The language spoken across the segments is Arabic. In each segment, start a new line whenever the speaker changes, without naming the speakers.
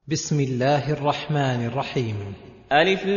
بسم الله الرحمن الرحيم.
ألف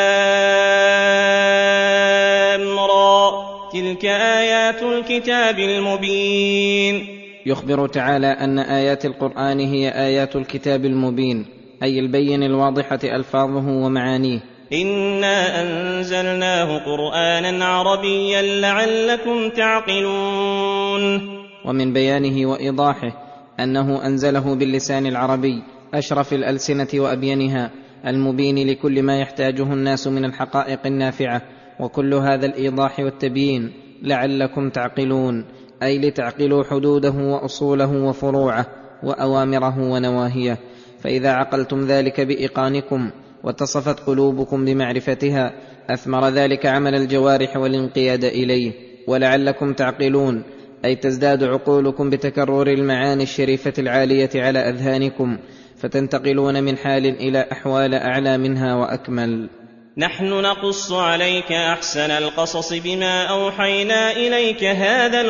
لام را، تلك آيات الكتاب المبين.
يخبر تعالى أن آيات القرآن هي آيات الكتاب المبين، أي البين الواضحة ألفاظه ومعانيه.
إنا أنزلناه قرآنا عربيا لعلكم تعقلون.
ومن بيانه وإيضاحه أنه أنزله باللسان العربي أشرف الألسنة وأبينها، المبين لكل ما يحتاجه الناس من الحقائق النافعة. وكل هذا الإيضاح والتبيين لعلكم تعقلون، أي لتعقلوا حدوده وأصوله وفروعه وأوامره ونواهيه. فإذا عقلتم ذلك بإيقانكم واتصفت قلوبكم بمعرفتها، أثمر ذلك عمل الجوارح والانقياد إليه. ولعلكم تعقلون أي تزداد عقولكم بتكرر المعاني الشريفة العالية على أذهانكم، فتنتقلون من حال إلى أحوال أعلى منها وأكمل.
نحن نقص عليك أحسن القصص بما أوحينا إليك هذا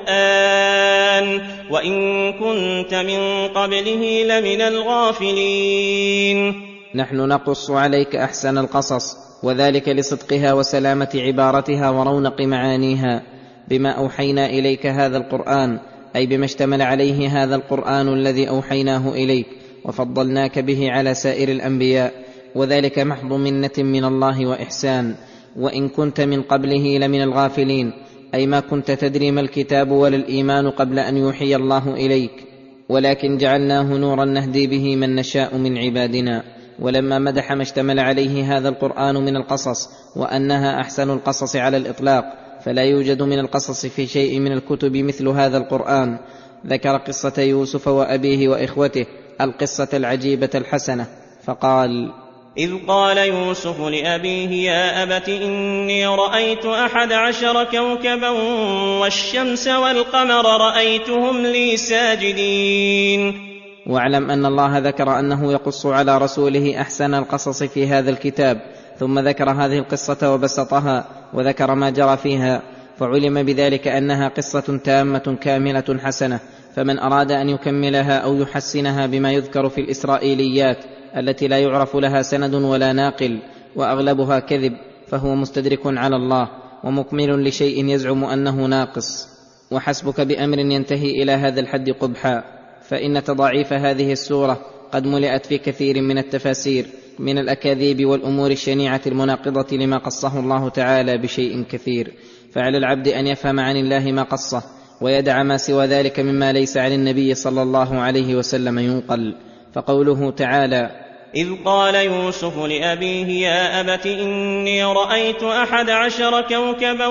القرآن وإن كنت من قبله لمن الغافلين.
نحن نقص عليك أحسن القصص، وذلك لصدقها وسلامة عبارتها ورونق معانيها، بما أوحينا إليك هذا القرآن، أي بما اشتمل عليه هذا القرآن الذي أوحيناه إليك وفضلناك به على سائر الأنبياء، وذلك محض منة من الله وإحسان. وإن كنت من قبله لمن الغافلين، أي ما كنت تدري ما الكتاب ولا الإيمان قبل أن يوحي الله إليك، ولكن جعلناه نورا نهدي به من نشاء من عبادنا. ولما مدح ما اشتمل عليه هذا القرآن من القصص وأنها أحسن القصص على الإطلاق، فلا يوجد من القصص في شيء من الكتب مثل هذا القرآن، ذكر قصة يوسف وأبيه وإخوته، القصة العجيبة الحسنة، فقال:
إذ قال يوسف لأبيه يا أبت إني رأيت 11 كوكبا والشمس والقمر رأيتهم لي ساجدين.
واعلم أن الله ذكر أنه يقص على رسوله أحسن القصص في هذا الكتاب، ثم ذكر هذه القصة وبسطها وذكر ما جرى فيها، فعلم بذلك أنها قصة تامة كاملة حسنة. فمن أراد أن يكملها أو يحسنها بما يذكر في الإسرائيليات التي لا يعرف لها سند ولا ناقل وأغلبها كذب، فهو مستدرك على الله ومكمل لشيء يزعم أنه ناقص. وحسبك بأمر ينتهي إلى هذا الحد قبحا، فإن تضاعيف هذه السورة قد ملئت في كثير من التفاسير من الأكاذيب والأمور الشنيعة المناقضة لما قصه الله تعالى بشيء كثير. فعلى العبد أن يفهم عن الله ما قصه ويدع ما سوى ذلك مما ليس عن النبي صلى الله عليه وسلم ينقل. فقوله تعالى:
إذ قال يوسف لأبيه يا أبت إني رأيت 11 كوكبا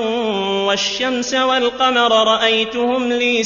والشمس والقمر رأيتهم لي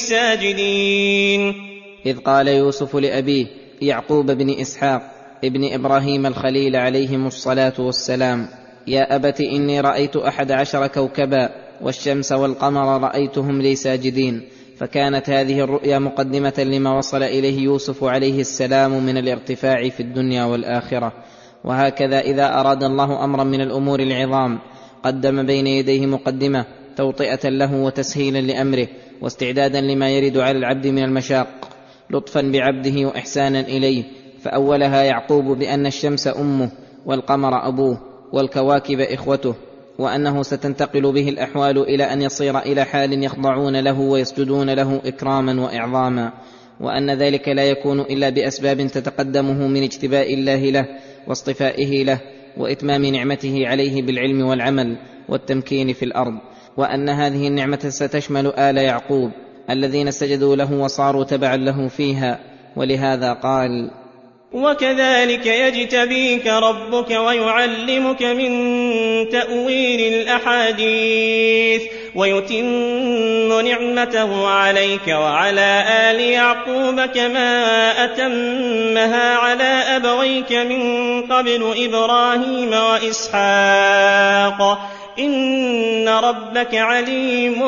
ساجدين.
إذ قال يوسف لأبيه يعقوب بن إسحاق ابن إبراهيم الخليل عليهم الصلاة والسلام: يا أبت إني رأيت 11 كوكبا والشمس والقمر رأيتهم لي ساجدين. فكانت هذه الرؤيا مقدمة لما وصل إليه يوسف عليه السلام من الارتفاع في الدنيا والآخرة. وهكذا إذا أراد الله أمرا من الأمور العظام قدم بين يديه مقدمة توطئة له وتسهيلا لأمره واستعدادا لما يرد على العبد من المشاق، لطفا بعبده وإحسانا إليه. فأولها يعقوب بأن الشمس أمه والقمر أبوه والكواكب إخوته، وأنه ستنتقل به الأحوال إلى أن يصير إلى حال يخضعون له ويسجدون له إكراما وإعظاما، وأن ذلك لا يكون إلا بأسباب تتقدمه من اجتباء الله له واصطفائه له وإتمام نعمته عليه بالعلم والعمل والتمكين في الأرض، وأن هذه النعمة ستشمل آل يعقوب الذين سجدوا له وصاروا تبعا له فيها. ولهذا قال:
وكذلك يجتبيك ربك ويعلمك من تأويل الأحاديث ويتم نعمته عليك وعلى آل يعقوب كما أتمها على أبويك من قبل إبراهيم وإسحاق إن ربك عليم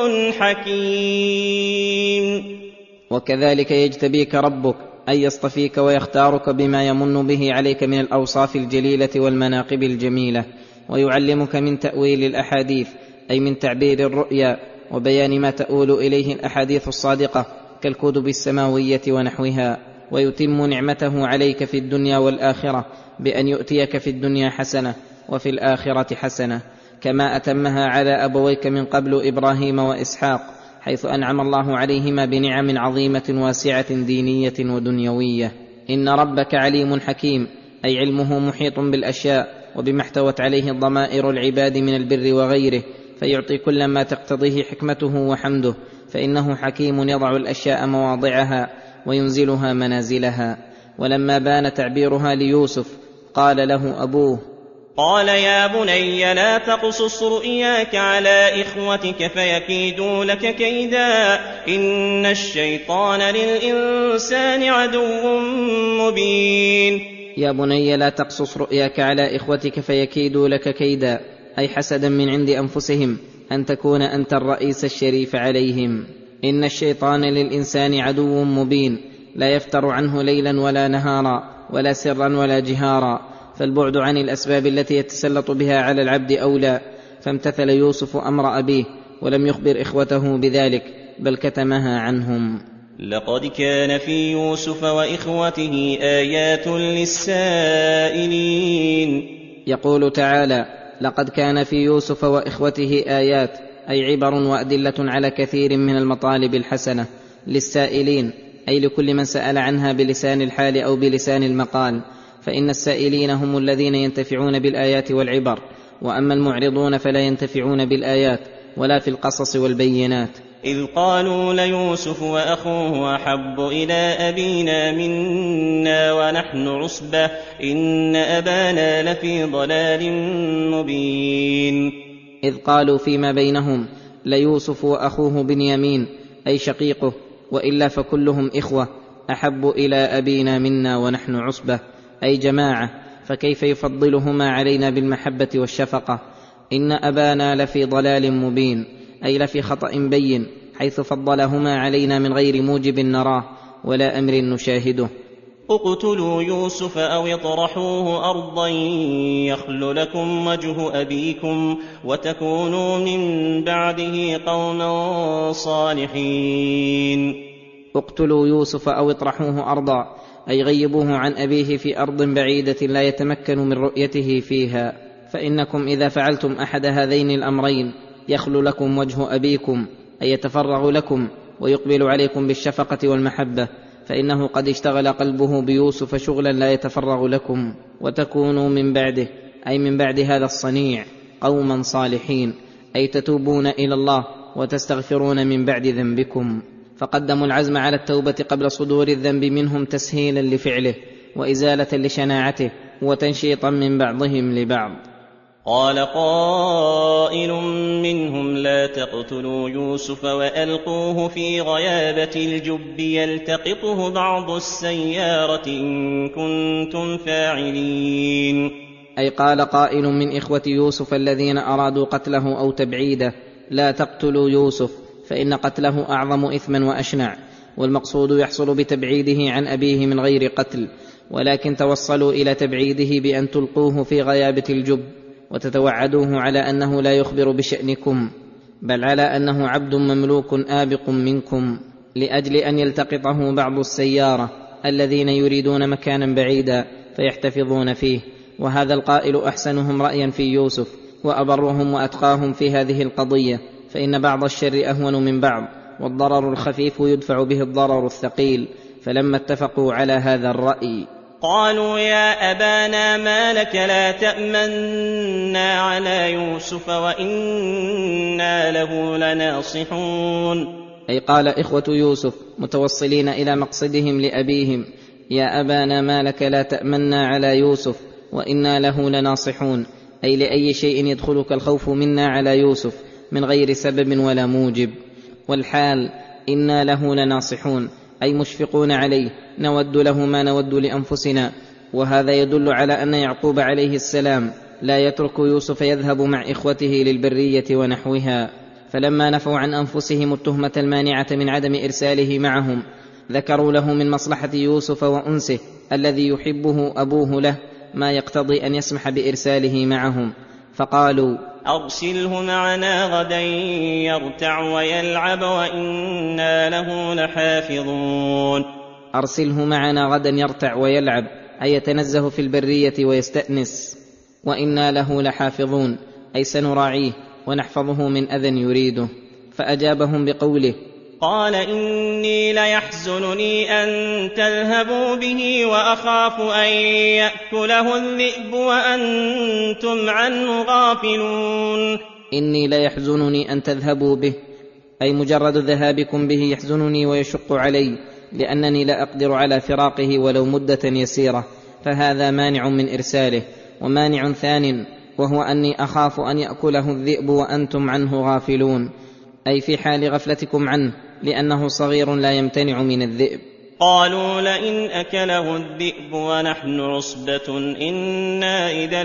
حكيم.
وكذلك يجتبيك ربك أي يصطفيك ويختارك بما يمن به عليك من الأوصاف الجليلة والمناقب الجميلة، ويعلمك من تأويل الأحاديث أي من تعبير الرؤيا وبيان ما تؤول إليه الأحاديث الصادقة كالكتب السماوية ونحوها. ويتم نعمته عليك في الدنيا والآخرة بأن يؤتيك في الدنيا حسنة وفي الآخرة حسنة، كما أتمها على أبويك من قبل إبراهيم وإسحاق، حيث أنعم الله عليهما بنعم عظيمة واسعة دينية ودنيوية. إن ربك عليم حكيم، أي علمه محيط بالأشياء وبما احتوت عليه ضمائر العباد من البر وغيره، فيعطي كل ما تقتضيه حكمته وحمده، فإنه حكيم يضع الأشياء مواضعها وينزلها منازلها. ولما بان تعبيرها ليوسف قال له أبوه:
قال يا بني لا تقصص رؤياك على إخوتك فيكيدوا لك كيدا، إن الشيطان للإنسان عدو مبين.
يا بني لا تقصص رؤياك على إخوتك فيكيدوا لك كيدا، أي حسدا من عند أنفسهم أن تكون أنت الرئيس الشريف عليهم. إن الشيطان للإنسان عدو مبين، لا يفتر عنه ليلا ولا نهارا ولا سرا ولا جهارا، فالبعد عن الأسباب التي يتسلط بها على العبد أولى. فامتثل يوسف أمر أبيه ولم يخبر إخوته بذلك، بل كتمها عنهم.
لقد كان في يوسف وإخوته آيات للسائلين.
يقول تعالى: لقد كان في يوسف وإخوته آيات، أي عبر وأدلة على كثير من المطالب الحسنة للسائلين، أي لكل من سأل عنها بلسان الحال أو بلسان المقال، فإن السائلين هم الذين ينتفعون بالآيات والعبر، وأما المعرضون فلا ينتفعون بالآيات ولا في القصص والبينات.
إذ قالوا ليوسف وأخوه أحب إلى أبينا منا ونحن عصبة إن أبانا لفي ضلال مبين.
إذ قالوا فيما بينهم ليوسف وأخوه بنيامين، أي شقيقه، وإلا فكلهم إخوة، أحب إلى أبينا منا ونحن عصبة، أي جماعة، فكيف يفضلهما علينا بالمحبة والشفقة؟ إن أبانا لفي ضلال مبين، أي لفي خطأ بين، حيث فضلهما علينا من غير موجب نراه ولا أمر نشاهده.
اقتلوا يوسف أو اطرحوه أرضا يخل لكم وجه أبيكم وتكونوا من بعده قوما صالحين.
اقتلوا يوسف أو اطرحوه أرضا، أي غيبوه عن أبيه في أرض بعيدة لا يتمكن من رؤيته فيها، فإنكم إذا فعلتم أحد هذين الأمرين يخل لكم وجه أبيكم، أي يتفرغ لكم ويقبل عليكم بالشفقة والمحبة، فإنه قد اشتغل قلبه بيوسف شغلا لا يتفرغ لكم، وتكونوا من بعده، أي من بعد هذا الصنيع، قوما صالحين، أي تتوبون إلى الله وتستغفرون من بعد ذنبكم. فقدموا العزم على التوبة قبل صدور الذنب منهم تسهيلا لفعله وإزالة لشناعته وتنشيطا من بعضهم لبعض.
قال قائل منهم لا تقتلوا يوسف وألقوه في غيابة الجب يلتقطه بعض السيارة إن كنتم فاعلين.
أي قال قائل من إخوة يوسف الذين أرادوا قتله أو تبعيده: لا تقتلوا يوسف، فإن قتله أعظم إثما وأشنع، والمقصود يحصل بتبعيده عن أبيه من غير قتل، ولكن توصلوا إلى تبعيده بأن تلقوه في غيابة الجب وتتوعدوه على أنه لا يخبر بشأنكم، بل على أنه عبد مملوك آبق منكم، لأجل أن يلتقطه بعض السيارة الذين يريدون مكانا بعيدا فيحتفظون فيه. وهذا القائل أحسنهم رأيا في يوسف وأبرهم وأتقاهم في هذه القضية، فإن بعض الشر أهون من بعض، والضرر الخفيف يدفع به الضرر الثقيل. فلما اتفقوا على هذا الرأي
قالوا يا أبانا ما لك لا تأمنا على يوسف وإنا له لناصحون.
أي قال إخوة يوسف متوصلين إلى مقصدهم لأبيهم: يا أبانا ما لك لا تأمنا على يوسف وإنا له لناصحون، أي لأي شيء يدخلك الخوف منا على يوسف من غير سبب ولا موجب. والحال إنا له لناصحون، أي مشفقون عليه، نود له ما نود لأنفسنا. وهذا يدل على أن يعقوب عليه السلام لا يترك يوسف يذهب مع إخوته للبرية ونحوها، فلما نفوا عن أنفسهم التهمة المانعة من عدم إرساله معهم ذكروا له من مصلحة يوسف وأنسه الذي يحبه أبوه له ما يقتضي أن يسمح بإرساله معهم، فقالوا
أرسله معنا غدا يرتع ويلعب وإنا له لحافظون.
أرسله معنا غدا يرتع ويلعب، أي يتنزه في البرية ويستأنس، وإنا له لحافظون، أي سنراعيه ونحفظه من أذى يريده. فأجابهم بقوله:
قال إني ليحزنني أن تذهبوا به وأخاف أن يأكله الذئب وأنتم عنه غافلون.
إني ليحزنني أن تذهبوا به، أي مجرد ذهابكم به يحزنني ويشق علي، لأنني لا أقدر على فراقه ولو مدة يسيرة، فهذا مانع من إرساله. ومانع ثان وهو أني أخاف أن يأكله الذئب وأنتم عنه غافلون، أي في حال غفلتكم عنه، لأنه صغير لا يمتنع من الذئب.
قالوا لئن أكله الذئب ونحن عصبة إنا إذا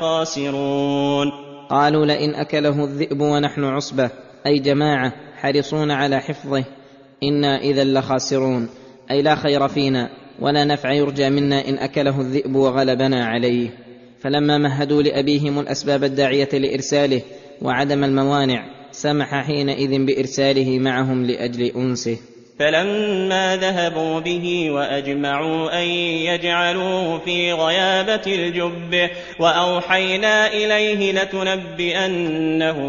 لخاسرون.
قالوا لئن أكله الذئب ونحن عصبة، أي جماعة حريصون على حفظه، إنا إذا لخاسرون، أي لا خير فينا ولا نفع يرجى منا إن أكله الذئب وغلبنا عليه. فلما مهدوا لأبيهم الأسباب الداعية لإرساله وعدم الموانع، سمح حينئذ بإرساله معهم لأجل أنسه.
فلما ذهبوا به وأجمعوا أن يجعلوه في غيابة الجب وأوحينا إليه لتنبئنهم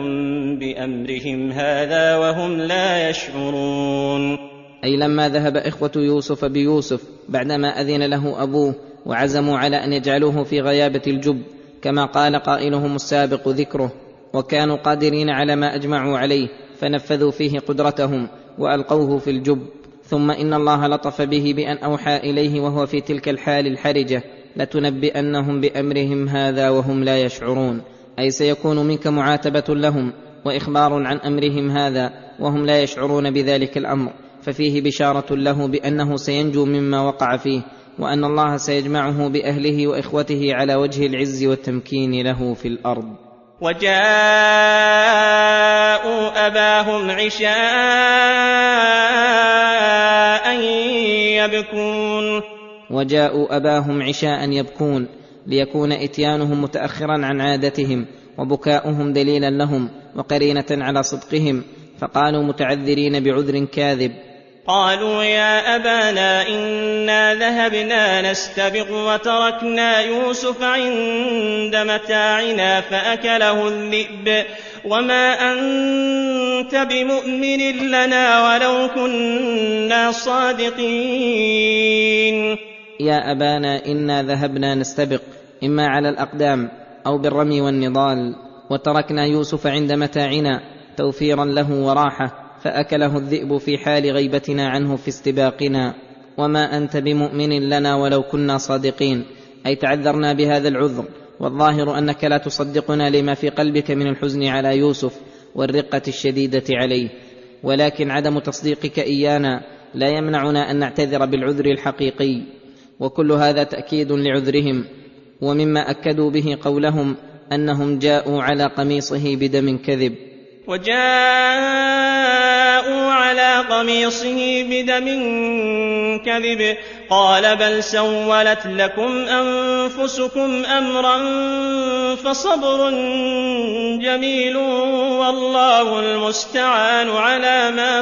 بأمرهم هذا وهم لا يشعرون.
أي لما ذهب إخوة يوسف بيوسف بعدما أذن له أبوه وعزموا على أن يجعلوه في غيابة الجب كما قال قائلهم السابق ذكره، وكانوا قادرين على ما أجمعوا عليه فنفذوا فيه قدرتهم وألقوه في الجب. ثم إن الله لطف به بأن أوحى إليه وهو في تلك الحال الحرجة: لتنبئنهم بأمرهم هذا وهم لا يشعرون، أي سيكون منك معاتبة لهم وإخبار عن أمرهم هذا وهم لا يشعرون بذلك الأمر، ففيه بشارة له بأنه سينجو مما وقع فيه، وأن الله سيجمعه بأهله وإخوته على وجه العز والتمكين له في الأرض.
وجاءوا أباهم عشاء يبكون ليكون إتيانهم متأخرا عن عادتهم وبكاؤهم دليلا لهم وقرينة على صدقهم، فقالوا متعذرين بعذر كاذب: قالوا يا أبانا إنا ذهبنا نستبق وتركنا يوسف عند متاعنا فأكله الذئب وما أنت بمؤمن لنا ولو كنا صادقين.
يا أبانا إنا ذهبنا نستبق، إما على الأقدام أو بالرمي والنضال، وتركنا يوسف عند متاعنا توفيرا له وراحة، فأكله الذئب في حال غيبتنا عنه في استباقنا. وما أنت بمؤمن لنا ولو كنا صادقين، أي تعذرنا بهذا العذر، والظاهر أنك لا تصدقنا لما في قلبك من الحزن على يوسف والرقة الشديدة عليه، ولكن عدم تصديقك إيانا لا يمنعنا أن نعتذر بالعذر الحقيقي. وكل هذا تأكيد لعذرهم. ومما أكدوا به قولهم أنهم جاءوا على قميصه بدم كذب.
وجاءوا على قميصه بدم كذب قال بل سولت لكم أنفسكم أمرا فصبر جميل والله المستعان على ما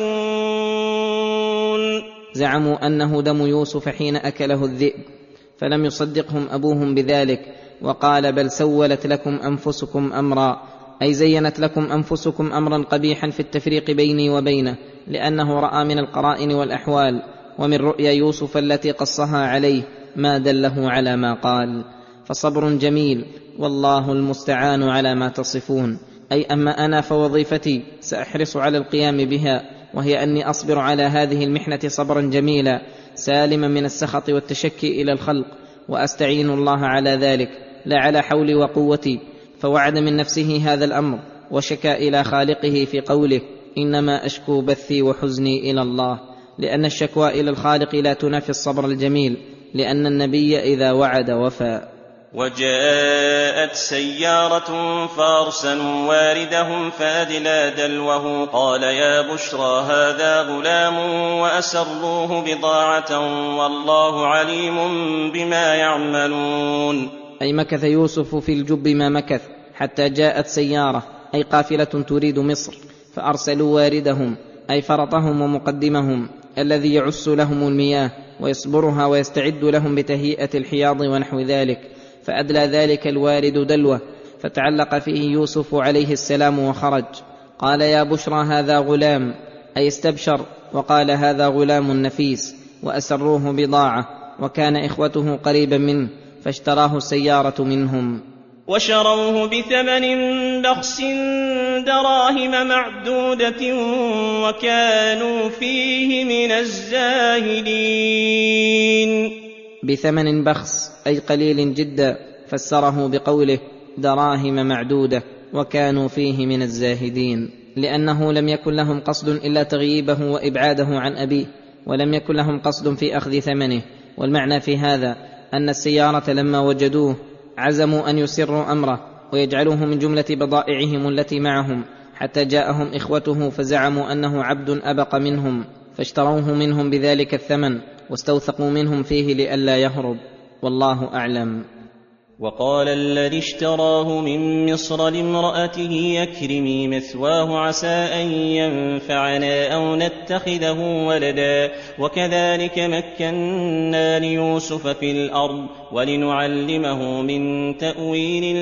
تصفون.
زعموا أنه دم يوسف حين أكله الذئب، فلم يصدقهم أبوهم بذلك، وقال بل سولت لكم أنفسكم أمرا، أي زينت لكم أنفسكم أمرا قبيحا في التفريق بيني وبينه، لأنه رأى من القرائن والأحوال ومن رؤيا يوسف التي قصها عليه ما دله على ما قال. فصبر جميل والله المستعان على ما تصفون، أي أما أنا فوظيفتي سأحرص على القيام بها، وهي أني أصبر على هذه المحنة صبرا جميلا سالما من السخط والتشكي إلى الخلق، وأستعين الله على ذلك لا على حولي وقوتي. فوعد من نفسه هذا الأمر وشكى إلى خالقه في قوله إنما أشكو بثي وحزني إلى الله، لأن الشكوى إلى الخالق لا تنافي الصبر الجميل، لأن النبي إذا وعد وفى.
وجاءت سيارة فأرسلوا واردهم فأدلى دلوه قال يا بشرى هذا غلام وأسروه بضاعة والله عليم بما يعملون.
أي مكث يوسف في الجب ما مكث حتى جاءت سيارة، أي قافلة تريد مصر، فأرسلوا واردهم أي فرطهم ومقدمهم الذي يعس لهم المياه ويصبرها ويستعد لهم بتهيئة الحياض ونحو ذلك، فأدلى ذلك الوارد دلوه، فتعلق فيه يوسف عليه السلام وخرج. قال يا بشرى هذا غلام، أي استبشر، وقال هذا غلام نفيس، وأسروه بضاعة، وكان إخوته قريبا منه فاشتراه السيارة منهم.
وشروه بثمن بخس دراهم معدودة وكانوا فيه من الزاهدين.
بثمن بخس أي قليل جدا، فسره بقوله دراهم معدودة وكانوا فيه من الزاهدين، لأنه لم يكن لهم قصد إلا تغييبه وإبعاده عن أبيه، ولم يكن لهم قصد في أخذ ثمنه. والمعنى في هذا أن السيارة لما وجدوه عزموا أن يسروا أمره ويجعلوه من جملة بضائعهم التي معهم، حتى جاءهم إخوته فزعموا أنه عبد أبق منهم، فاشتروه منهم بذلك الثمن واستوثقوا منهم فيه لئلا يهرب، والله أعلم.
وقال الذي اشتراه من مصر لامرأته أكرمي مثواه عسى أن ينفعنا أو نتخذه ولدا، وكذلك مكنا ليوسف في الأرض ولنعلمه من تأويل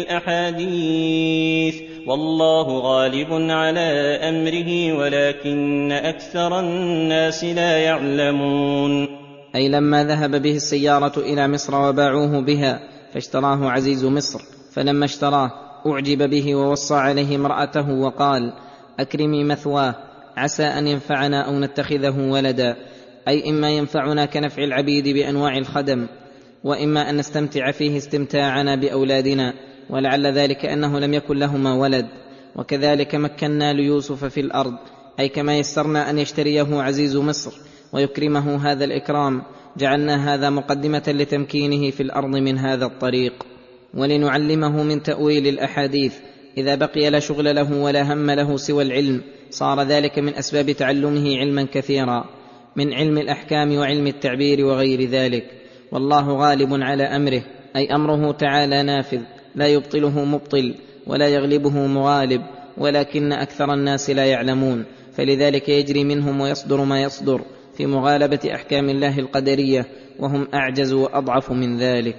الأحاديث، والله غالب على أمره ولكن أكثر الناس لا يعلمون.
أي لما ذهب به السيارة إلى مصر وباعوه بها فاشتراه عزيز مصر، فلما اشتراه أعجب به ووصى عليه امرأته وقال أكرمي مثواه عسى أن ينفعنا أو نتخذه ولدا، أي إما ينفعنا كنفع العبيد بأنواع الخدم، وإما أن نستمتع فيه استمتاعنا بأولادنا، ولعل ذلك أنه لم يكن لهما ولد. وكذلك مكنا ليوسف في الأرض، أي كما يسرنا أن يشتريه عزيز مصر ويكرمه هذا الإكرام، جعلنا هذا مقدمة لتمكينه في الأرض من هذا الطريق. ولنعلمه من تأويل الأحاديث، إذا بقي لا شغل له ولا هم له سوى العلم صار ذلك من أسباب تعلمه علما كثيرا، من علم الأحكام وعلم التعبير وغير ذلك. والله غالب على أمره، أي أمره تعالى نافذ لا يبطله مبطل ولا يغلبه مغالب، ولكن أكثر الناس لا يعلمون، فلذلك يجري منهم ويصدر ما يصدر في مغالبة أحكام الله القدرية، وهم أعجز وأضعف من ذلك.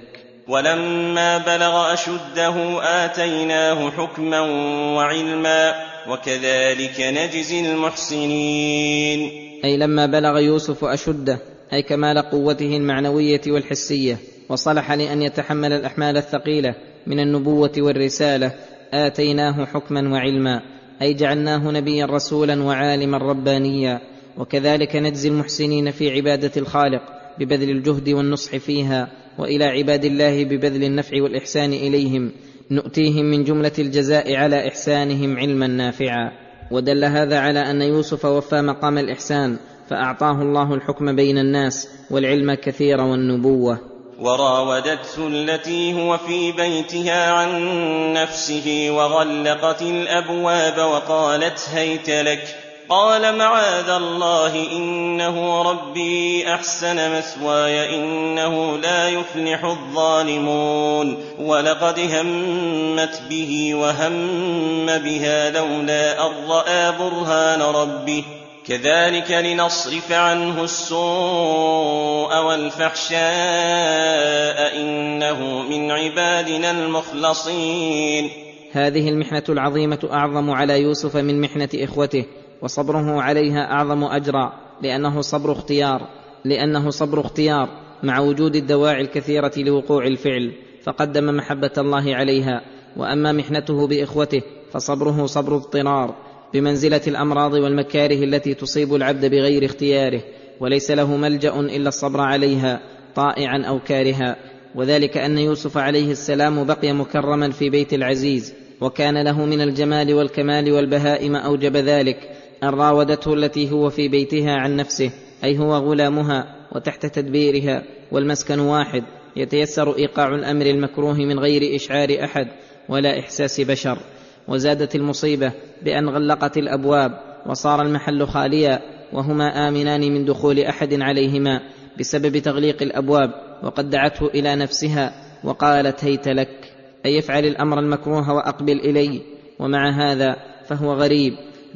ولما بلغ أشده آتيناه حكما وعلما وكذلك نجزي المحسنين.
أي لما بلغ يوسف أشده، أي كمال قوته المعنوية والحسية، وصلح لأن يتحمل الأحمال الثقيلة من النبوة والرسالة، آتيناه حكما وعلما، أي جعلناه نبيا رسولا وعالما ربانيا. وكذلك نجزي المحسنين في عبادة الخالق ببذل الجهد والنصح فيها، وإلى عباد الله ببذل النفع والإحسان إليهم، نؤتيهم من جملة الجزاء على إحسانهم علما نافعا. ودل هذا على أن يوسف وفى مقام الإحسان، فأعطاه الله الحكم بين الناس والعلم كثير والنبوة.
وراودته التي هو في بيتها عن نفسه وغلقت الأبواب وقالت هيت لك، قال معاذ الله إنه ربي أحسن مثواي إنه لا يفلح الظالمون، ولقد همت به وهم بها لولا أن رأى برهان ربه، كذلك لنصرف عنه السوء والفحشاء إنه من عبادنا المخلصين.
هذه المحنة العظيمة أعظم على يوسف من محنة إخوته، وصبره عليها أعظم أجرا، لأنه صبر اختيار مع وجود الدواعي الكثيرة لوقوع الفعل، فقدم محبة الله عليها. وأما محنته بإخوته فصبره صبر اضطرار، بمنزلة الأمراض والمكاره التي تصيب العبد بغير اختياره، وليس له ملجأ إلا الصبر عليها طائعا أو كارها. وذلك أن يوسف عليه السلام بقي مكرما في بيت العزيز، وكان له من الجمال والكمال والبهاء ما أوجب ذلك، أن راودته التي هو في بيتها عن نفسه، أي هو غلامها وتحت تدبيرها، والمسكن واحد، يتيسر إيقاع الأمر المكروه من غير إشعار أحد ولا إحساس بشر. وزادت المصيبة بأن غلقت الأبواب وصار المحل خاليا، وهما آمنان من دخول أحد عليهما بسبب تغليق الأبواب، وقد دعته إلى نفسها وقالت هيت لك، أي يفعل الأمر المكروه وأقبل إليه. ومع هذا فهو غريب،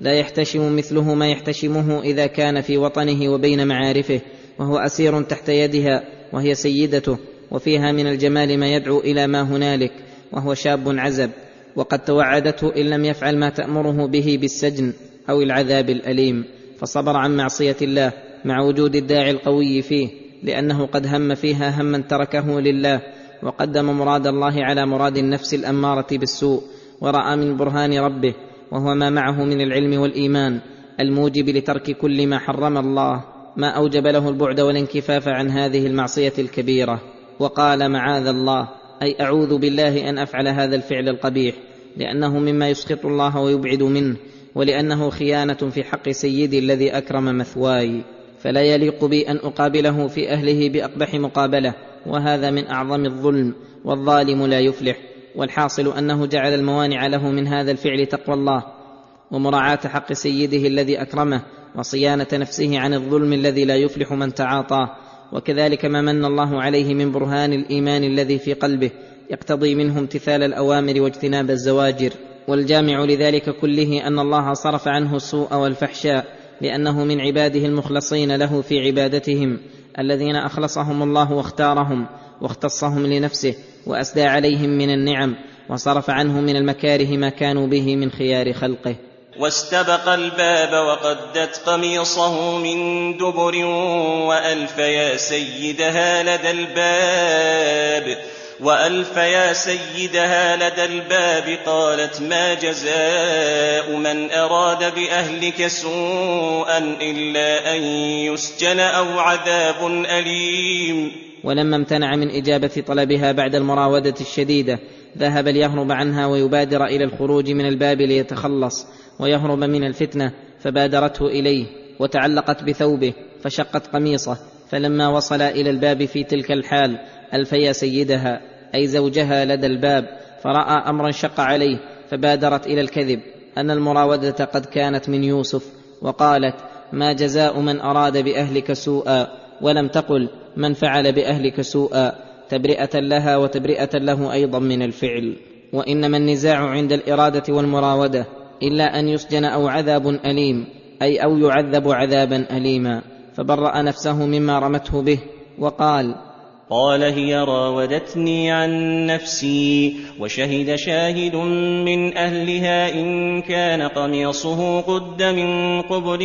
لا يحتشم مثله ما يحتشمه إذا كان في وطنه وبين معارفه، وهو أسير تحت يدها وهي سيدته، وفيها من الجمال ما يدعو إلى ما هنالك، وهو شاب عزب، وقد توعدته إن لم يفعل ما تأمره به بالسجن أو العذاب الأليم، فصبر عن معصية الله مع وجود الداعي القوي فيه، لأنه قد هم فيها هما تركه لله، وقدم مراد الله على مراد النفس الأمارة بالسوء، ورأى من برهان ربه، وهو ما معه من العلم والإيمان الموجب لترك كل ما حرم الله، ما أوجب له البعد والانكفاف عن هذه المعصية الكبيرة، وقال معاذ الله، أي أعوذ بالله أن أفعل هذا الفعل القبيح، لأنه مما يسخط الله ويبعد منه، ولأنه خيانة في حق سيدي الذي أكرم مثواي، فلا يليق بي أن أقابله في أهله بأقبح مقابلة، وهذا من أعظم الظلم، والظالم لا يفلح. والحاصل أنه جعل الموانع له من هذا الفعل تقوى الله ومراعاة حق سيده الذي أكرمه، وصيانة نفسه عن الظلم الذي لا يفلح من تعاطاه، وكذلك ما من الله عليه من برهان الإيمان الذي في قلبه يقتضي منه امتثال الأوامر واجتناب الزواجر. والجامع لذلك كله أن الله صرف عنه السوء والفحشاء، لأنه من عباده المخلصين له في عبادتهم، الذين أخلصهم الله واختارهم واختصهم لنفسه وأسدى عليهم من النعم، وصرف عنه من المكاره ما كانوا به من خيار خلقه.
واستبق الباب وقدت قميصه من دبر وألف يا سيدها لدى الباب قالت ما جزاء من أراد بأهلك سوءا إلا أن يسجن أو عذاب أليم.
ولما امتنع من إجابة طلبها بعد المراودة الشديدة، ذهب ليهرب عنها ويبادر إلى الخروج من الباب ليتخلص ويهرب من الفتنة، فبادرته إليه وتعلقت بثوبه فشقت قميصه، فلما وصل إلى الباب في تلك الحال ألفيا سيدها أي زوجها لدى الباب، فرأى أمرا شق عليه فبادرت إلى الكذب أن المراودة قد كانت من يوسف، وقالت ما جزاء من أراد بأهلك سوءا، ولم تقل من فعل بأهلك سوءا، تبرئة لها وتبرئة له أيضا من الفعل. وإنما النزاع عند الإرادة والمراودة إلا أن يسجن أو عذاب أليم، أي أو يعذب عذابا أليما، فبرأ نفسه مما رمته به وقال
هي راودتني عن نفسي، وشهد شاهد من أهلها إن كان قميصه قد من قبل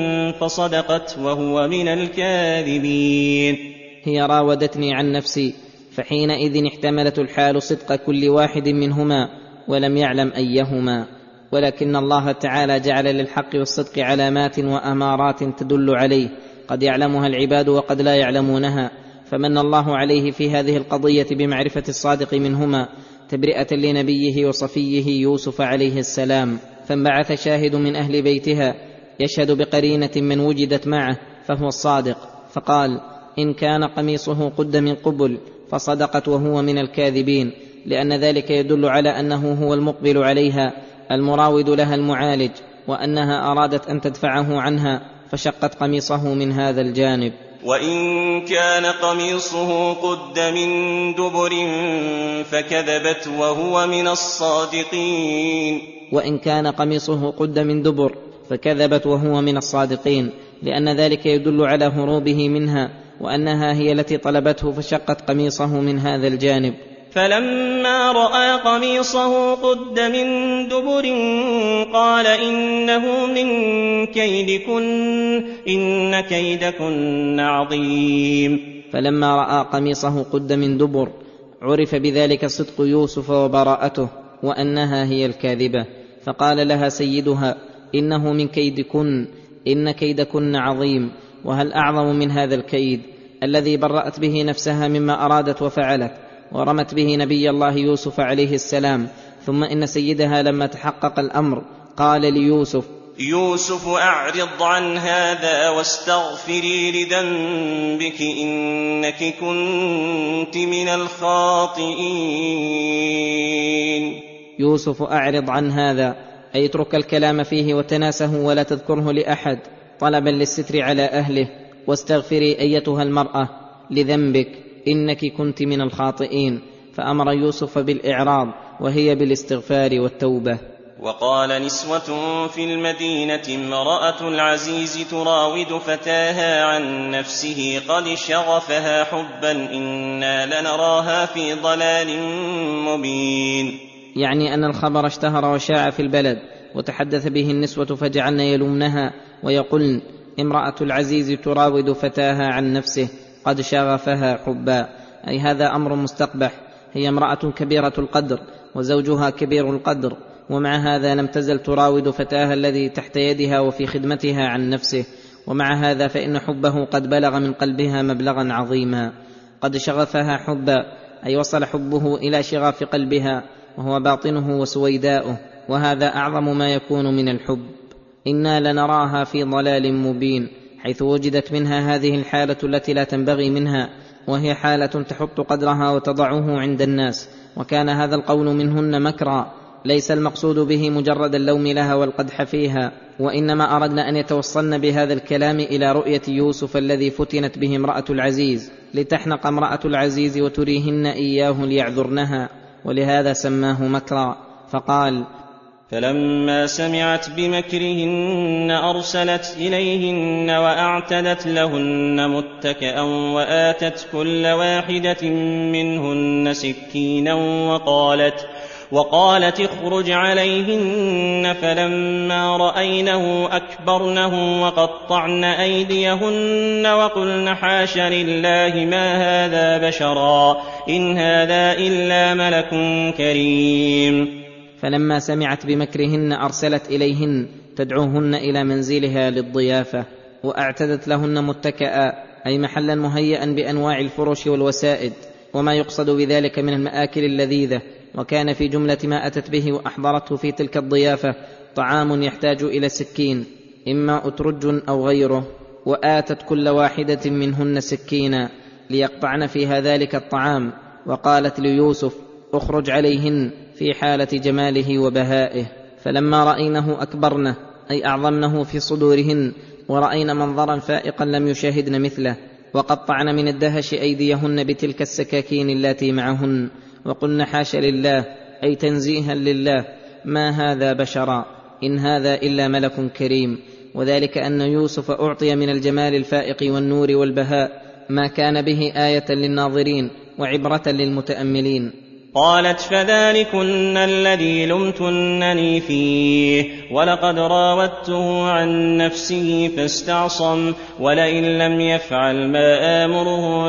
فصدقت وهو من الكاذبين.
هي راودتني عن نفسي، فحينئذ احتملت الحال صدق كل واحد منهما ولم يعلم أيهما، ولكن الله تعالى جعل للحق والصدق علامات وأمارات تدل عليه قد يعلمها العباد وقد لا يعلمونها، فمن الله عليه في هذه القضية بمعرفة الصادق منهما تبرئة لنبيه وصفيه يوسف عليه السلام، فانبعث شاهد من أهل بيتها يشهد بقرينة من وجدت معه فهو الصادق، فقال إن كان قميصه قد من قبل فصدقت وهو من الكاذبين، لأن ذلك يدل على أنه هو المقبل عليها المراود لها المعالج، وأنها أرادت أن تدفعه عنها فشقت قميصه من هذا الجانب.
وإن كان قميصه قد من دبر فكذبت وهو من الصادقين.
وإن كان قميصه قد من دبر فكذبت وهو من الصادقين، لأن ذلك يدل على هروبه منها وأنها هي التي طلبته فشقت قميصه من هذا الجانب.
فلما رأى قميصه قد من دبر قال إنه من كيدكن إن كيدكن عظيم.
فلما رأى قميصه قد من دبر عرف بذلك صدق يوسف وبراءته وأنها هي الكاذبة، فقال لها سيدها إنه من كيدكن إن كيدكن عظيم. وهل أعظم من هذا الكيد الذي برأت به نفسها مما أرادت وفعلت ورمت به نبي الله يوسف عليه السلام؟ ثم إن سيدها لما تحقق الأمر قال ليوسف
يوسف أعرض عن هذا واستغفري لذنبك إنك كنت من الخاطئين.
يوسف أعرض عن هذا أي اترك الكلام فيه وتناسه ولا تذكره لأحد طلبا للستر على أهله، واستغفري أيتها المرأة لذنبك إنك كنت من الخاطئين، فأمر يوسف بالإعراض وهي بالاستغفار والتوبة.
وقال نسوة في المدينة امرأة العزيز تراود فتاها عن نفسه قد شغفها حبا إنا لنراها في ضلال مبين.
يعني أن الخبر اشتهر وشاع في البلد وتحدث به النسوة فجعلن يلومنها ويقولن امرأة العزيز تراود فتاها عن نفسه قد شغفها حبا، أي هذا أمر مستقبح. هي امرأة كبيرة القدر وزوجها كبير القدر، ومع هذا لم تزل تراود فتاها الذي تحت يدها وفي خدمتها عن نفسه، ومع هذا فإن حبه قد بلغ من قلبها مبلغا عظيما. قد شغفها حبا أي وصل حبه إلى شغاف قلبها وهو باطنه وسويداؤه، وهذا أعظم ما يكون من الحب. إنا لنراها في ضلال مبين، حيث وجدت منها هذه الحالة التي لا تنبغي منها، وهي حالة تحط قدرها وتضعه عند الناس. وكان هذا القول منهن مكرا، ليس المقصود به مجرد اللوم لها والقدح فيها، وإنما أردنا أن يتوصلن بهذا الكلام إلى رؤية يوسف الذي فتنت به امرأة العزيز، لتحنق امرأة العزيز وتريهن إياه ليعذرنها، ولهذا سماه مكرا. فقال:
فلما سمعت بمكرهن أرسلت إليهن وأعتدت لهن متكئا وآتت كل واحدة منهن سكينا وقالت اخرج عليهن. فلما رأينه أكبرنه وقطعن أيديهن وقلن حاش لله ما هذا بشرا إن هذا إلا ملك كريم.
فلما سمعت بمكرهن أرسلت إليهن تدعوهن إلى منزلها للضيافة، وأعتدت لهن متكئا أي محلا مهيئا بأنواع الفرش والوسائد، وما يقصد بذلك من المآكل اللذيذة. وكان في جملة ما أتت به وأحضرته في تلك الضيافة طعام يحتاج إلى سكين، إما أترج أو غيره، وآتت كل واحدة منهن سكينا ليقطعن فيها ذلك الطعام. وقالت ليوسف: اخرج عليهن، في حالة جماله وبهائه. فلما رأينه أكبرنه أي أعظمنه في صدورهن، ورأين منظرا فائقا لم يشاهدن مثله، وقطعن من الدهش أيديهن بتلك السكاكين التي معهن، وقلن حاش لله أي تنزيها لله ما هذا بشرا إن هذا إلا ملك كريم. وذلك أن يوسف أعطي من الجمال الفائق والنور والبهاء ما كان به آية للناظرين وعبرة للمتأملين.
قالت: فذلكن الذي لمتنني فيه، ولقد راودته عن نفسه فاستعصم، ولئن لم يفعل ما آمره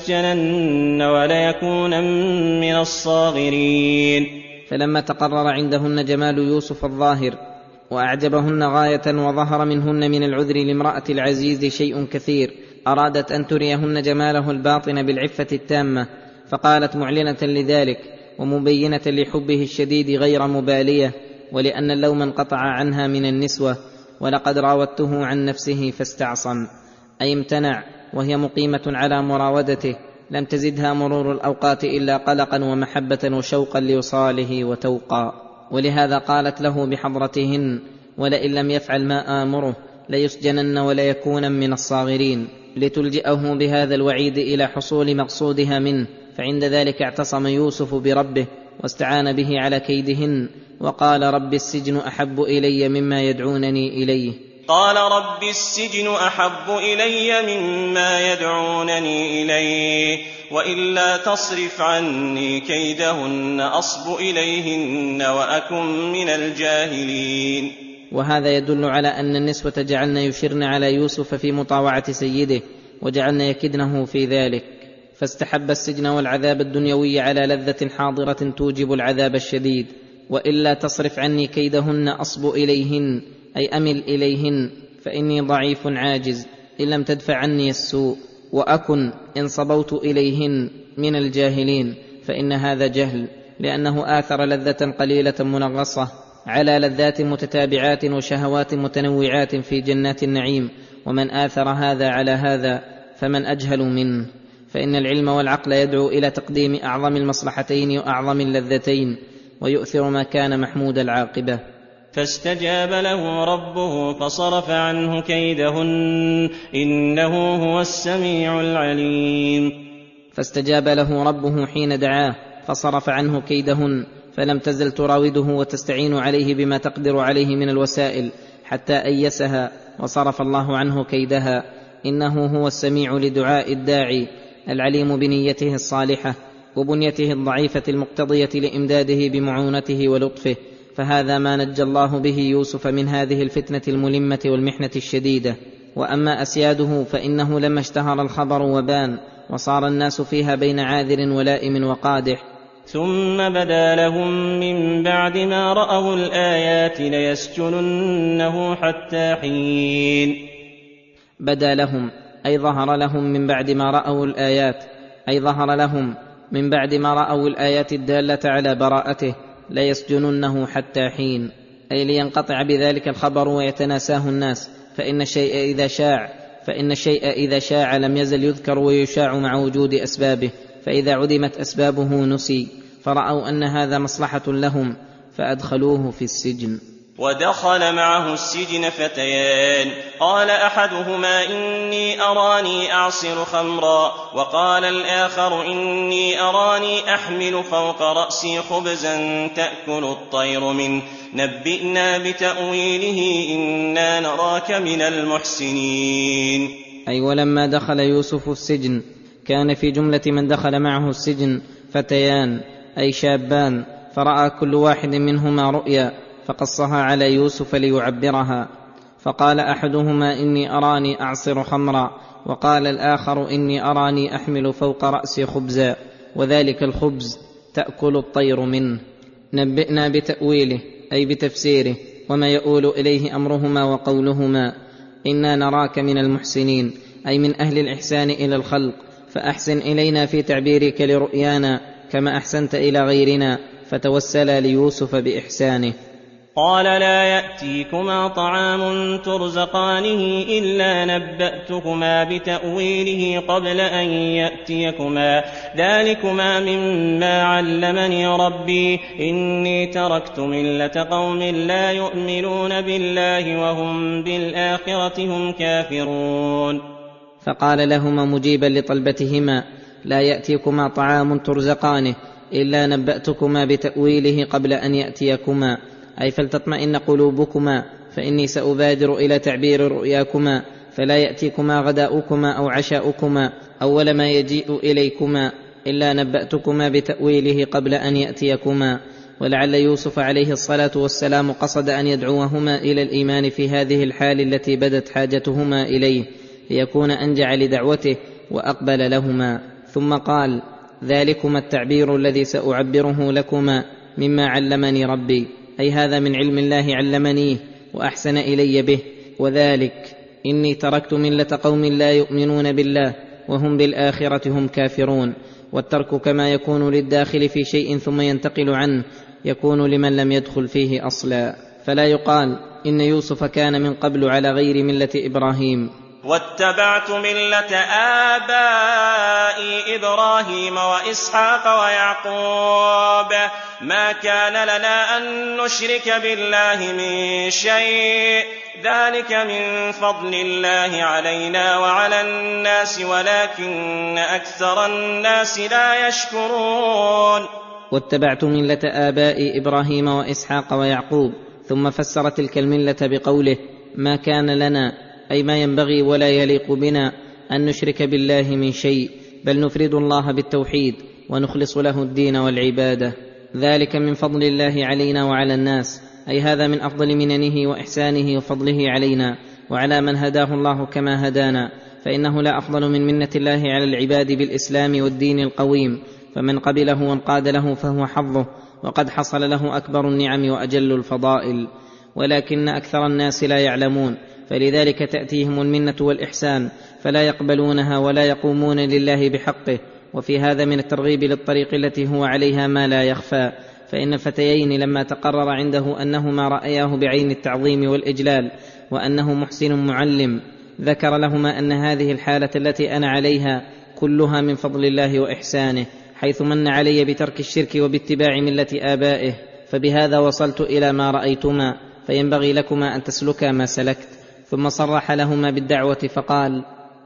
ليسجنن وليكونن من الصاغرين.
فلما تقرر عندهن جمال يوسف الظاهر وأعجبهن غاية، وظهر منهن من العذر لامرأة العزيز شيء كثير، أرادت أن تريهن جماله الباطن بالعفة التامة، فقالت معلنة لذلك ومبينة لحبه الشديد غير مبالية، ولأن اللوم انقطع عنها من النسوة: ولقد راودته عن نفسه فاستعصم، أي امتنع، وهي مقيمة على مراودته، لم تزدها مرور الأوقات إلا قلقا ومحبة وشوقا لوصاله وتوقا. ولهذا قالت له بحضرتهن: ولئن لم يفعل ما آمره ليسجنن وليكونن من الصاغرين، لتلجئه بهذا الوعيد إلى حصول مقصودها منه. فعند ذلك اعتصم يوسف بربه واستعان به على كيدهن، وقال: رب السجن أحب إلي مما يدعونني إليه.
قال: رب السجن أحب إلي مما يدعونني إليه، وإلا تصرف عني كيدهن أصب إليهن وأكن من الجاهلين.
وهذا يدل على أن النسوة جعلن يشرن على يوسف في مطاوعة سيده، وجعلن يكدنه في ذلك، فاستحب السجن والعذاب الدنيوي على لذة حاضرة توجب العذاب الشديد. وإلا تصرف عني كيدهن أصب إليهن أي أمل إليهن، فإني ضعيف عاجز إن لم تدفع عني السوء، وأكن إن صبوت إليهن من الجاهلين، فإن هذا جهل، لأنه آثر لذة قليلة منغصة على لذات متتابعات وشهوات متنوعات في جنات النعيم، ومن آثر هذا على هذا فمن أجهل منه. فإن العلم والعقل يدعو إلى تقديم أعظم المصلحتين وأعظم اللذتين، ويؤثر ما كان محمود العاقبة.
فاستجاب له ربه فصرف عنه كيدهن إنه هو السميع العليم.
فاستجاب له ربه حين دعاه فصرف عنه كيدهن، فلم تزل تراوده وتستعين عليه بما تقدر عليه من الوسائل حتى أيسها وصرف الله عنه كيدها. إنه هو السميع لدعاء الداعي، العليم بنيته الصالحة وبنيته الضعيفة المقتضية لإمداده بمعونته ولطفه. فهذا ما نجى الله به يوسف من هذه الفتنة الملمة والمحنة الشديدة. وأما أسياده فإنه لما اشتهر الخبر وبان وصار الناس فيها بين عاذر ولائم وقادح.
ثم بدا لهم من بعد ما رأوا الآيات ليسجننه حتى حين.
بدا لهم أي ظهر لهم من بعد ما رأوا الآيات، أي ظهر لهم من بعد ما رأوا الآيات الدالة على براءته، ليسجننه حتى حين، أي لينقطع بذلك الخبر ويتناساه الناس. فإن الشيء إذا شاع لم يزل يذكر ويشاع مع وجود أسبابه، فإذا عدمت أسبابه نسي. فرأوا أن هذا مصلحة لهم فأدخلوه في السجن.
ودخل معه السجن فتيان، قال أحدهما إني أراني أعصر خمرا، وقال الآخر إني أراني أحمل فوق رأسي خبزا تأكل الطير منه، نبئنا بتأويله إنا نراك من المحسنين.
أي ولما دخل يوسف السجن كان في جملة من دخل معه السجن فتيان أي شابان، فرأى كل واحد منهما رؤيا فقصها على يوسف ليعبرها. فقال أحدهما إني أراني أعصر خمرا، وقال الآخر إني أراني أحمل فوق رأسي خبزا، وذلك الخبز تأكل الطير منه. نبئنا بتأويله أي بتفسيره وما يؤول إليه أمرهما وقولهما. إنا نراك من المحسنين أي من أهل الإحسان إلى الخلق، فأحسن إلينا في تعبيرك لرؤيانا كما أحسنت إلى غيرنا، فتوسلا ليوسف بإحسانه.
قال لا يأتيكما طعام ترزقانه إلا نبأتكما بتأويله قبل أن يأتيكما، ذلكما مما علمني ربي، إني تركت ملة قوم لا يؤمنون بالله وهم بالآخرة هم كافرون.
فقال لهما مجيبا لطلبتهما لا يأتيكما طعام ترزقانه إلا نبأتكما بتأويله قبل أن يأتيكما، أي فلتطمئن قلوبكما، فإني سأبادر إلى تعبير رؤياكما، فلا يأتيكما غداؤكما أو عشاؤكما أول ما يجيء إليكما إلا نبأتكما بتأويله قبل أن يأتيكما. ولعل يوسف عليه الصلاة والسلام قصد أن يدعوهما إلى الإيمان في هذه الحال التي بدت حاجتهما إليه، ليكون أنجع لدعوته وأقبل لهما. ثم قال ذلكما التعبير الذي سأعبره لكما مما علمني ربي، أي هذا من علم الله علمنيه وأحسن إلي به. وذلك إني تركت ملة قوم لا يؤمنون بالله وهم بالآخرة هم كافرون. والترك كما يكون للداخل في شيء ثم ينتقل عنه يكون لمن لم يدخل فيه أصلا. فلا يقال إن يوسف كان من قبل على غير ملة إبراهيم.
واتبعت ملة آبائي إبراهيم وإسحاق ويعقوب، ما كان لنا أن نشرك بالله من شيء، ذلك من فضل الله علينا وعلى الناس ولكن أكثر الناس لا يشكرون.
واتبعت ملة آبائي إبراهيم وإسحاق ويعقوب، ثم فسر تلك الملة بقوله ما كان لنا، أي ما ينبغي ولا يليق بنا أن نشرك بالله من شيء، بل نفرد الله بالتوحيد ونخلص له الدين والعبادة، ذلك من فضل الله علينا وعلى الناس، أي هذا من أفضل مننه وإحسانه وفضله علينا وعلى من هداه الله كما هدانا، فإنه لا أفضل من منة الله على العباد بالإسلام والدين القويم، فمن قبله وانقاد له فهو حظه، وقد حصل له أكبر النعم وأجل الفضائل، ولكن أكثر الناس لا يعلمون، فلذلك تأتيهم المنة والإحسان فلا يقبلونها ولا يقومون لله بحقه. وفي هذا من الترغيب للطريق التي هو عليها ما لا يخفى. فإن الفتيين لما تقرر عنده أنهما رأياه بعين التعظيم والإجلال وأنه محسن معلم، ذكر لهما أن هذه الحالة التي أنا عليها كلها من فضل الله وإحسانه، حيث من علي بترك الشرك وباتباع ملة آبائه، فبهذا وصلت إلى ما رأيتما، فينبغي لكما أن تسلكا ما سلكت. ثم صرح لهما بالدعوة فقال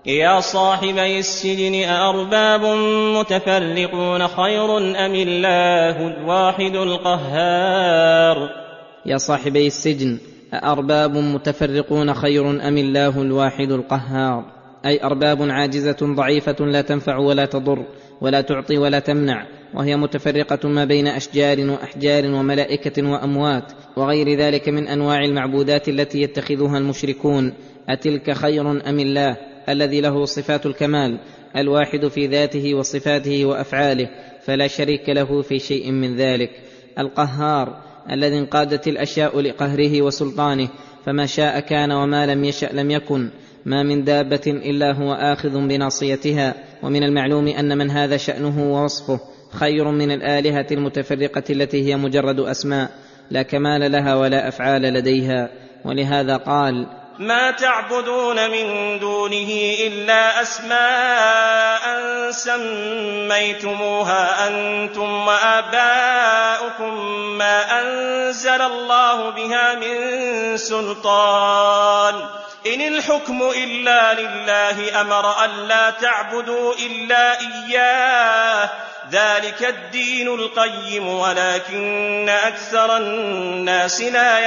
يا صاحبي السجن أأرباب متفرقون خير أم الله الواحد القهار.
يا صاحبي السجن أأرباب متفرقون خير أم الله الواحد القهار، أي أرباب عاجزة ضعيفة لا تنفع ولا تضر ولا تعطي ولا تمنع، وهي متفرقة ما بين أشجار وأحجار وملائكة وأموات وغير ذلك من أنواع المعبودات التي يتخذها المشركون. أتلك خير أم الله الذي له صفات الكمال الواحد في ذاته وصفاته وأفعاله، فلا شريك له في شيء من ذلك، القهار الذي انقادت الأشياء لقهره وسلطانه، فما شاء كان وما لم يشأ لم يكن، ما من دابة إلا هو آخذ بناصيتها. ومن المعلوم أن من هذا شأنه ووصفه خير من الآلهة المتفرقة التي هي مجرد أسماء لا كمال لها ولا أفعال لديها. ولهذا قال:
ما تعبدون من دونه إلا أسماء سميتموها أنتم وآباؤكم ما أنزل الله بها من سلطان، إن الحكم إلا لله أمر ألا تعبدوا إلا إياه، ذلك الدين القيم ولكن أكثر الناس لا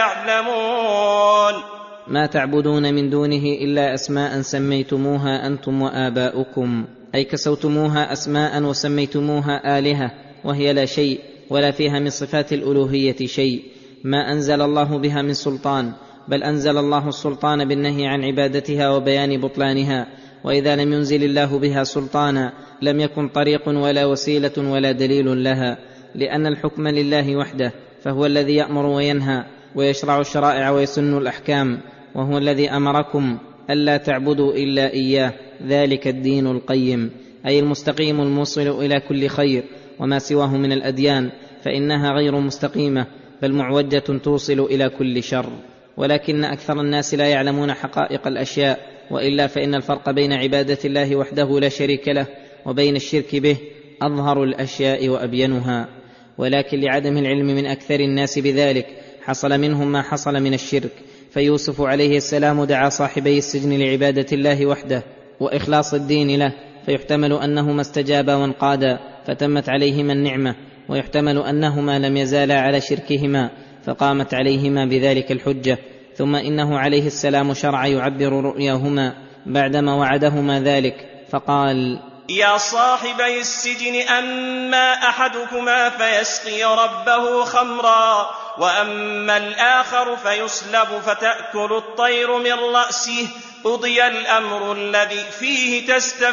يعلمون.
ما تعبدون من دونه إلا أسماء سميتموها أنتم وآباؤكم، أي كسوتموها أسماء وسميتموها آلهة، وهي لا شيء ولا فيها من صفات الألوهية شيء، ما أنزل الله بها من سلطان، بل أنزل الله السلطان بالنهي عن عبادتها وبيان بطلانها. وإذا لم ينزل الله بها سلطانا لم يكن طريق ولا وسيلة ولا دليل لها، لأن الحكم لله وحده، فهو الذي يأمر وينهى ويشرع الشرائع ويسن الأحكام، وهو الذي أمركم ألا تعبدوا إلا إياه، ذلك الدين القيم، أي المستقيم الموصل إلى كل خير. وما سواه من الأديان فإنها غير مستقيمة، بل معوجة توصل إلى كل شر. ولكن أكثر الناس لا يعلمون حقائق الأشياء، وإلا فإن الفرق بين عبادة الله وحده لا شريك له وبين الشرك به أظهر الأشياء وأبينها، ولكن لعدم العلم من أكثر الناس بذلك حصل منهم ما حصل من الشرك. فيوسف عليه السلام دعا صاحبي السجن لعبادة الله وحده وإخلاص الدين له، فيحتمل أنهما استجابا وانقادا فتمت عليهما النعمة، ويحتمل أنهما لم يزالا على شركهما فقامت عليهما بذلك الحجة. ثم إنه عليه السلام شرع يعبر رؤياهما بعدما وعدهما ذلك، فقال:
يا صاحبي السجن أما أحدكما فيسقي ربه خمرا، وأما الآخر فيصلب فتأكل الطير من رأسه، قضي الأمر الذي فيه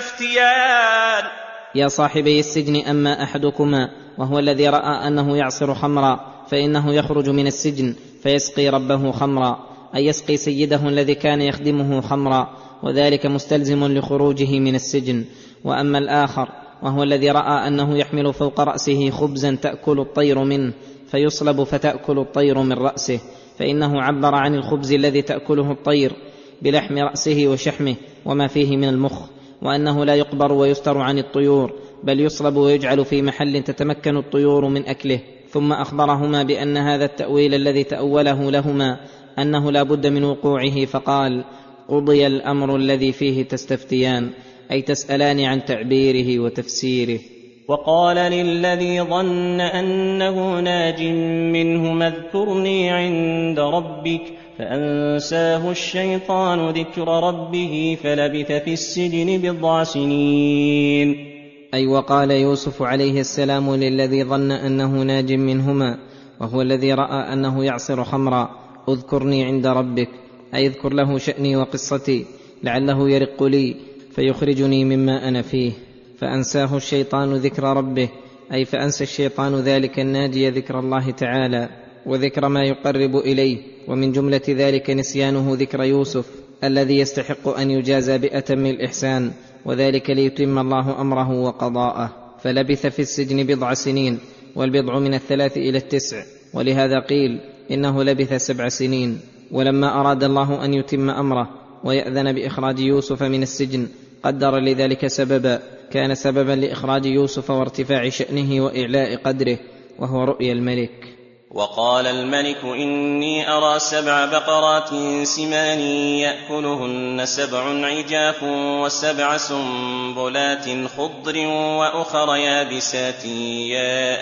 تستفتيان.
يا صاحبي السجن أما أحدكما، وهو الذي رأى أنه يعصر خمرا، فإنه يخرج من السجن فيسقي ربه خمرا، أي يسقي سيده الذي كان يخدمه خمرا، وذلك مستلزم لخروجه من السجن. وأما الآخر، وهو الذي رأى أنه يحمل فوق رأسه خبزا تأكل الطير منه، فيصلب فتأكل الطير من رأسه، فإنه عبر عن الخبز الذي تأكله الطير بلحم رأسه وشحمه وما فيه من المخ، وأنه لا يقبر ويستر عن الطيور، بل يصلب ويجعل في محل تتمكن الطيور من أكله. ثم أخبرهما بأن هذا التأويل الذي تأوله لهما أنه لا بد من وقوعه، فقال: قضي الأمر الذي فيه تستفتيان، أي تسألان عن تعبيره وتفسيره.
وقال للذي ظن أنه ناج منهما اذكرني عند ربك، فأنساه الشيطان ذكر ربه فلبث في السجن 10 سنين.
أي وقال يوسف عليه السلام للذي ظن أنه ناج منهما، وهو الذي رأى أنه يعصر خمرا: اذكرني عند ربك، أي اذكر له شأني وقصتي لعله يرق لي فيخرجني مما أنا فيه. فأنساه الشيطان ذكر ربه، أي فأنسى الشيطان ذلك الناجي ذكر الله تعالى وذكر ما يقرب إليه، ومن جملة ذلك نسيانه ذكر يوسف الذي يستحق أن يجازى بأتم الإحسان، وذلك ليتم الله أمره وقضاءه. فلبث في السجن 10 سنين، والبضع من 3 إلى 9، ولهذا قيل إنه لبث 7 سنين. ولما أراد الله أن يتم أمره ويأذن بإخراج يوسف من السجن قدر لذلك سببا كان سببا لإخراج يوسف وارتفاع شأنه وإعلاء قدره، وهو رؤيا الملك.
وقال الملك إني أرى 7 بقرات سمان يأكلهن 7 عجاف و7 سنبلات خضر وأخر يابسات يا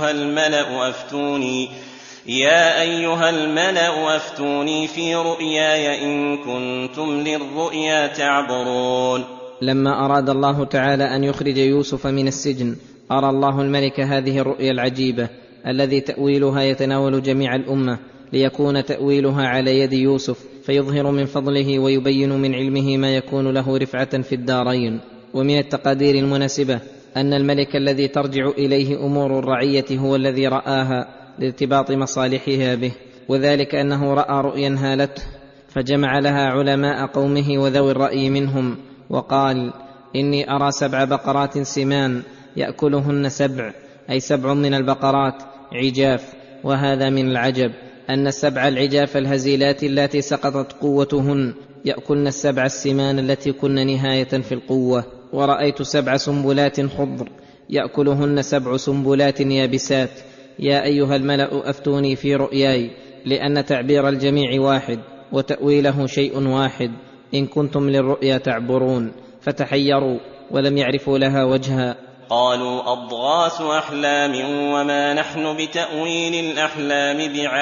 أيها الملأ أفتوني في رؤياي إن كنتم للرؤيا تعبرون.
لما أراد الله تعالى أن يخرج يوسف من السجن أرى الله الملك هذه الرؤيا العجيبة الذي تأويلها يتناول جميع الأمة، ليكون تأويلها على يد يوسف فيظهر من فضله ويبين من علمه ما يكون له رفعة في الدارين. ومن التقادير المناسبة أن الملك الذي ترجع إليه أمور الرعية هو الذي رآها لارتباط مصالحها به، وذلك أنه رأى رؤيا هالته فجمع لها علماء قومه وذوي الرأي منهم وقال إني أرى 7 بقرات سمان يأكلهن 7، أي 7 من البقرات عجاف. وهذا من العجب أن 7 العجاف الهزيلات التي سقطت قوتهن يأكلن 7 السمان التي كن نهاية في القوة. ورأيت 7 سنبلات خضر يأكلهن 7 سنبلات يابسات يا أيها الملأ أفتوني في رؤياي، لأن تعبير الجميع واحد وتأويله شيء واحد، إن كنتم للرؤيا تعبرون. فتحيروا ولم يعرفوا لها وجها.
قالوا أضغاث أحلام وما نحن بتأويل الأحلام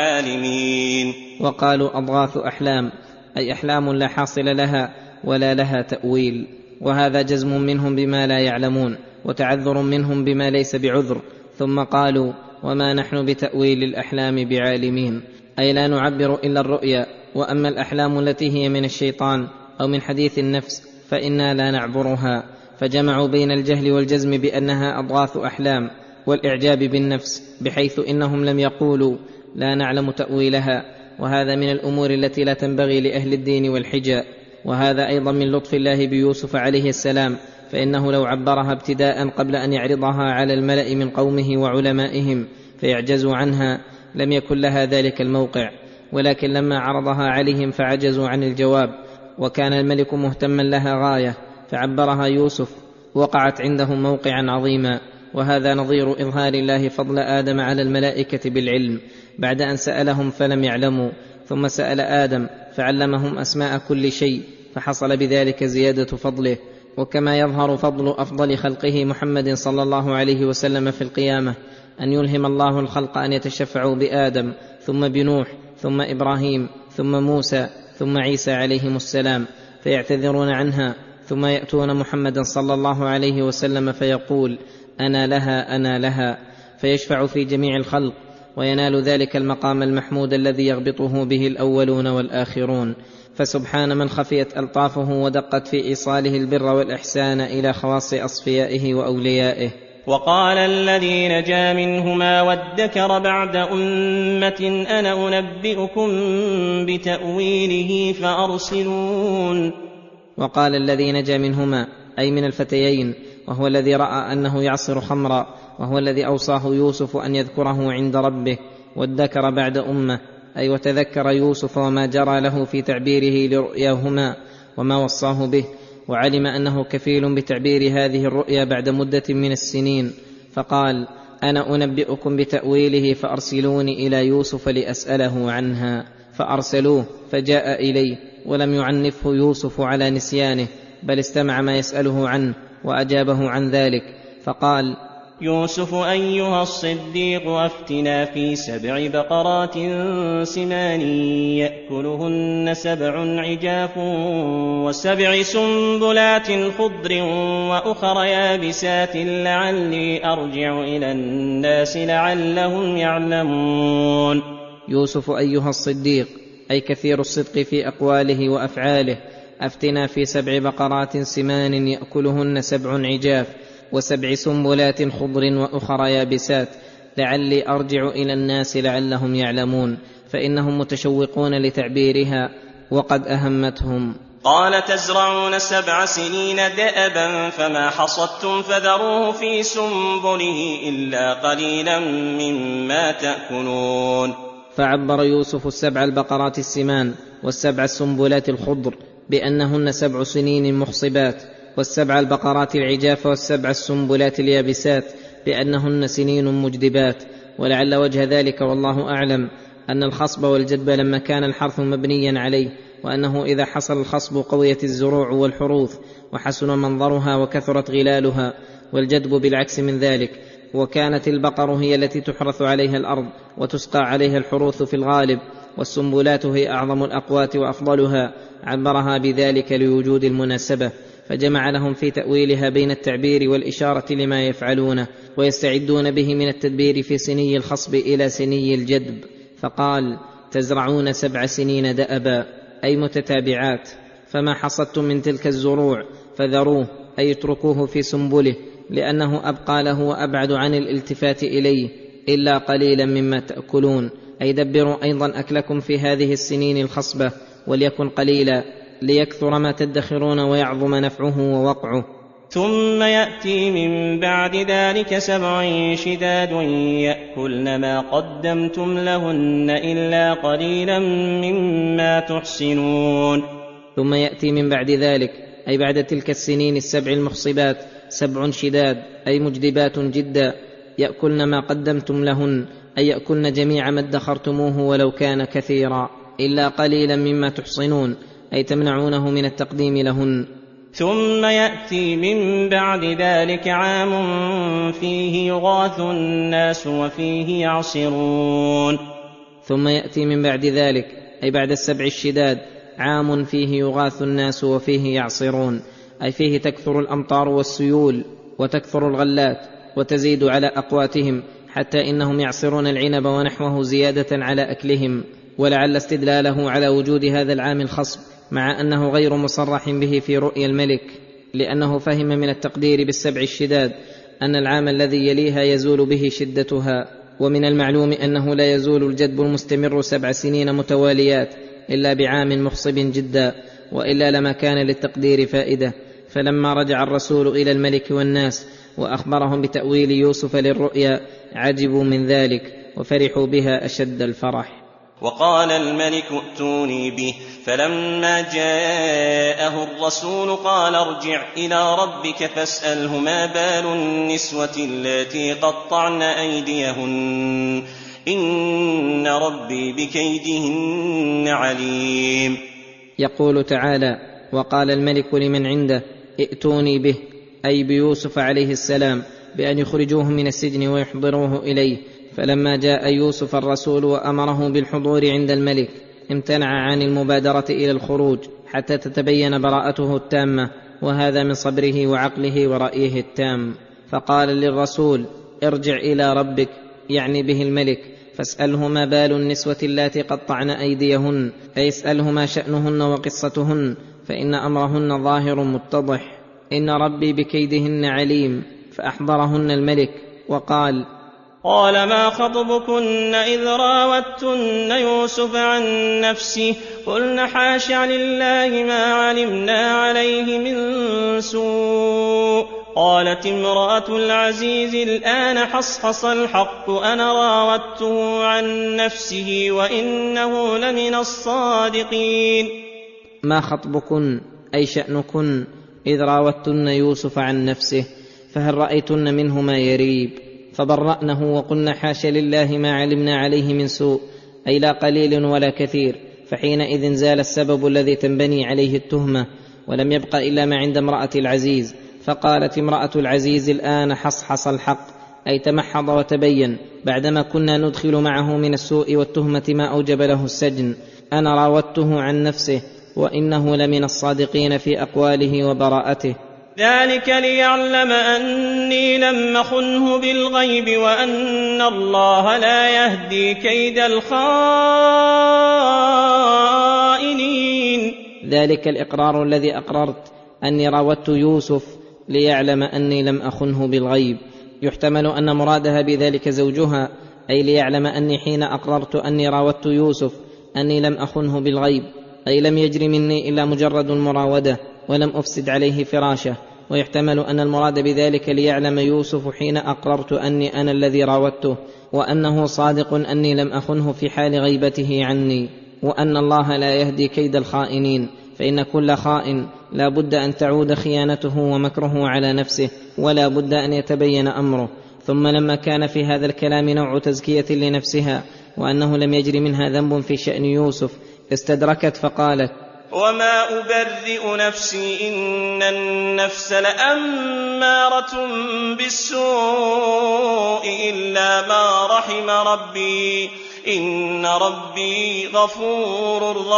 بعالمين.
وقالوا أضغاث أحلام، أي أحلام لا حاصل لها ولا لها تأويل، وهذا جزم منهم بما لا يعلمون وتعذر منهم بما ليس بعذر. ثم قالوا وما نحن بتأويل الأحلام بعالمين، أي لا نعبر إلا الرؤيا، وأما الأحلام التي هي من الشيطان أو من حديث النفس فإنا لا نعبرها. فجمعوا بين الجهل والجزم بأنها أضغاث أحلام والإعجاب بالنفس، بحيث إنهم لم يقولوا لا نعلم تأويلها، وهذا من الأمور التي لا تنبغي لأهل الدين والحجاء. وهذا أيضا من لطف الله بيوسف عليه السلام، فإنه لو عبرها ابتداء قبل أن يعرضها على الملأ من قومه وعلمائهم فيعجزوا عنها لم يكن لها ذلك الموقع، ولكن لما عرضها عليهم فعجزوا عن الجواب، وكان الملك مهتما لها غاية فعبرها يوسف، وقعت عندهم موقعا عظيما. وهذا نظير إظهار الله فضل آدم على الملائكة بالعلم بعد أن سألهم فلم يعلموا، ثم سأل آدم فعلمهم أسماء كل شيء، فحصل بذلك زيادة فضله. وكما يظهر فضل أفضل خلقه محمد صلى الله عليه وسلم في القيامة أن يلهم الله الخلق أن يتشفعوا بآدم ثم بنوح ثم إبراهيم ثم موسى ثم عيسى عليهم السلام، فيعتذرون عنها، ثم يأتون محمدا صلى الله عليه وسلم فيقول أنا لها أنا لها، فيشفع في جميع الخلق وينال ذلك المقام المحمود الذي يغبطه به الأولون والآخرون. فسبحان من خفيت ألطافه ودقت في إيصاله البر والإحسان إلى خواص أصفيائه وأوليائه.
وقال الذي نجا منهما وادكر بعد أمة أنا أنبئكم بتأويله فأرسلون.
وقال الذي نجا منهما أي من الفتيين، وهو الذي رأى أنه يعصر خمرا، وهو الذي أوصاه يوسف أن يذكره عند ربه. وادكر بعد أمة أي وتذكر يوسف وما جرى له في تعبيره لرؤياهما وما وصاه به، وعلم أنه كفيل بتعبير هذه الرؤيا بعد مدة من السنين، فقال أنا أنبئكم بتأويله فأرسلوني إلى يوسف لأسأله عنها. فأرسلوه فجاء إليه، ولم يعنفه يوسف على نسيانه، بل استمع ما يسأله عنه وأجابه عن ذلك. فقال
يوسف أيها الصديق أفتنا في 7 بقرات سمان يأكلهن 7 عجاف و7 سنبلات خضر وأخر يابسات لعلي أرجع إلى الناس لعلهم يعلمون.
يوسف أيها الصديق أي كثير الصدق في أقواله وأفعاله، أفتنا في 7 بقرات سمان يأكلهن 7 عجاف و7 سنبلات خضر وأخر يابسات لعلي أرجع إلى الناس لعلهم يعلمون، فإنهم متشوقون لتعبيرها وقد أهمتهم.
قال تزرعون 7 سنين دأبا فما حصدتم فذروه في سنبله إلا قليلا مما تأكلون.
فعبر يوسف 7 البقرات السمان و7 السنبلات الخضر بأنهن 7 سنين محصبات، و7 البقرات العجاف و7 السنبلات اليابسات بأنهن سنين مجدبات، ولعل وجه ذلك والله أعلم أن الخصب والجدب لما كان الحرث مبنيا عليه، وأنه إذا حصل الخصب قويت الزروع والحروث وحسن منظرها وكثرت غلالها، والجدب بالعكس من ذلك، وكانت البقر هي التي تحرث عليها الأرض وتسقى عليها الحروث في الغالب، والسنبلات هي أعظم الأقوات وأفضلها، عبرها بذلك لوجود المناسبة، فجمع لهم في تأويلها بين التعبير والإشارة لما يفعلونه ويستعدون به من التدبير في سني الخصب إلى سني الجدب، فقال: تزرعون 7 سنين دأبا، أي متتابعات، فما حصدتم من تلك الزروع فذروه، أي اتركوه في سنبله، لأنه أبقى له وأبعد عن الالتفات إليه، إلا قليلا مما تأكلون، أي دبروا أيضا أكلكم في هذه السنين الخصبة، وليكن قليلا ليكثر ما تدخرون ويعظم نفعه ووقعه.
ثم يأتي من بعد ذلك 7 شداد يأكلن ما قدمتم لهن إلا قليلا مما تحصنون.
ثم يأتي من بعد ذلك، أي بعد تلك السنين 7 المخصبات 7 شداد، أي مجدبات جدا، يأكلن ما قدمتم لهن، أي يأكلن جميع ما ادخرتموه ولو كان كثيرا، إلا قليلا مما تحصنون، أي تمنعونه من التقديم لهن.
ثم يأتي من بعد ذلك عام فيه يغاث الناس وفيه يعصرون.
ثم يأتي من بعد ذلك، أي بعد 7 الشداد، عام فيه يغاث الناس وفيه يعصرون، أي فيه تكثر الأمطار والسيول وتكثر الغلات وتزيد على أقواتهم، حتى إنهم يعصرون العنب ونحوه زيادة على أكلهم. ولعل استدلاله على وجود هذا العام الخصب، مع أنه غير مصرح به في رؤيا الملك، لأنه فهم من التقدير ب7 الشداد أن العام الذي يليها يزول به شدتها، ومن المعلوم أنه لا يزول الجدب المستمر 7 سنين متواليات إلا بعام مخصب جدا، وإلا لما كان للتقدير فائدة. فلما رجع الرسول إلى الملك والناس وأخبرهم بتأويل يوسف للرؤيا عجبوا من ذلك وفرحوا بها أشد الفرح.
وقال الملك ائتوني به، فلما جاءه الرسول قال ارجع إلى ربك فاسأله ما بال النسوة اللاتي قطعن أيديهن إن ربي بكيدهن عليم.
يقول تعالى: وقال الملك لمن عنده ائتوني به، أي بيوسف عليه السلام، بأن يخرجوه من السجن ويحضروه إليه. فلما جاء يوسف الرسول وأمره بالحضور عند الملك امتنع عن المبادرة إلى الخروج حتى تتبين براءته التامة، وهذا من صبره وعقله ورأيه التام. فقال للرسول: ارجع إلى ربك، يعني به الملك، فاسأله ما بال النسوة اللاتي قطعن أيديهن، أي اسأله ما شأنهن وقصتهن، فإن أمرهن ظاهر متضح، إن ربي بكيدهن عليم. فأحضرهن الملك وقال:
قال ما خطبكن إذ راوتن يوسف عن نفسه قلن حاشا لله ما علمنا عليه من سوء. قالت امرأة العزيز الآن حصحص الحق أنا راودته عن نفسه وإنه لمن الصادقين.
ما خطبكن أي شأنكن إذ راوتن يوسف عن نفسه، فهل رأيتن منه ما يريب؟ فبرأنه وقلنا حاش لله ما علمنا عليه من سوء، أي لا قليل ولا كثير. فحينئذ زال السبب الذي تنبني عليه التهمة، ولم يبق إلا ما عند امرأة العزيز. فقالت امرأة العزيز الآن حصحص الحق، أي تمحض وتبين بعدما كنا ندخل معه من السوء والتهمة ما أوجب له السجن. أنا راودته عن نفسه وإنه لمن الصادقين في أقواله وبراءته.
ذلك ليعلم أني لم أخنه بالغيب وأن الله لا يهدي كيد الخائنين.
ذلك الإقرار الذي أقررت أني راودت يوسف ليعلم أني لم أخنه بالغيب. يحتمل أن مرادها بذلك زوجها، أي ليعلم أني حين أقررت أني راودت يوسف أني لم أخنه بالغيب، أي لم يجري مني إلا مجرد المراودة ولم أفسد عليه فراشه. ويحتمل أن المراد بذلك ليعلم يوسف حين أقررت أني أنا الذي راودته، وأنه صادق أني لم أخنه في حال غيبته عني، وأن الله لا يهدي كيد الخائنين، فإن كل خائن لا بد أن تعود خيانته ومكره على نفسه، ولا بد أن يتبين أمره. ثم لما كان في هذا الكلام نوع تزكية لنفسها وأنه لم يجر منها ذنب في شأن يوسف استدركت فقالت:
وما أبرئ نفسي إن النفس لأمارة بالسوء إلا ما رحم ربي إن ربي غفور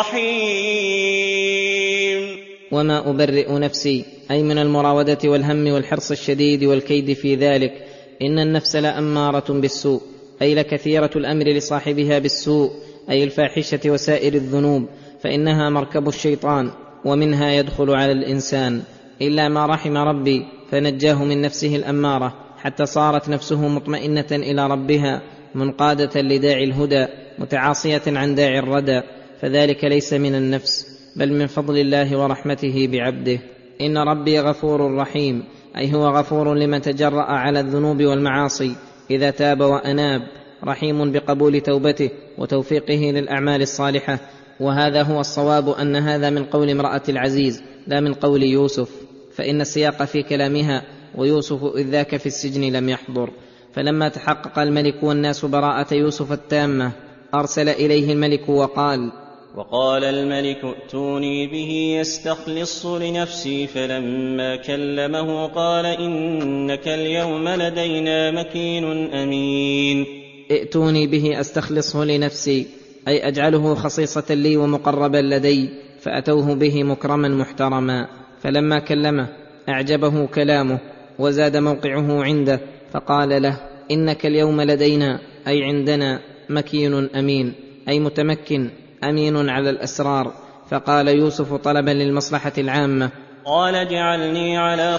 رحيم.
وما أبرئ نفسي أي من المراودة والهم والحرص الشديد والكيد في ذلك. إن النفس لأمارة بالسوء أي لكثيرة الأمر لصاحبها بالسوء أي الفاحشة وسائر الذنوب، فإنها مركب الشيطان ومنها يدخل على الإنسان، إلا ما رحم ربي فنجاه من نفسه الأمارة حتى صارت نفسه مطمئنة إلى ربها منقادة لداعي الهدى متعاصية عن داعي الردى، فذلك ليس من النفس بل من فضل الله ورحمته بعبده. إن ربي غفور رحيم أي هو غفور لمن تجرأ على الذنوب والمعاصي إذا تاب وأناب، رحيم بقبول توبته وتوفيقه للأعمال الصالحة. وهذا هو الصواب أن هذا من قول امرأة العزيز لا من قول يوسف، فإن السياق في كلامها ويوسف إذ ذاك في السجن لم يحضر. فلما تحقق الملك والناس براءة يوسف التامة أرسل إليه الملك
وقال الملك ائتوني به يستخلص لنفسي، فلما كلمه قال إنك اليوم لدينا مكين أمين.
ائتوني به أستخلصه لنفسي أي أجعله خصيصة لي ومقربا لدي، فأتوه به مكرما محترما. فلما كلمه أعجبه كلامه وزاد موقعه عنده، فقال له: إنك اليوم لدينا أي عندنا مكين أمين أي متمكن أمين على الأسرار. فقال يوسف طلبا للمصلحة العامة:
قال اجعلني على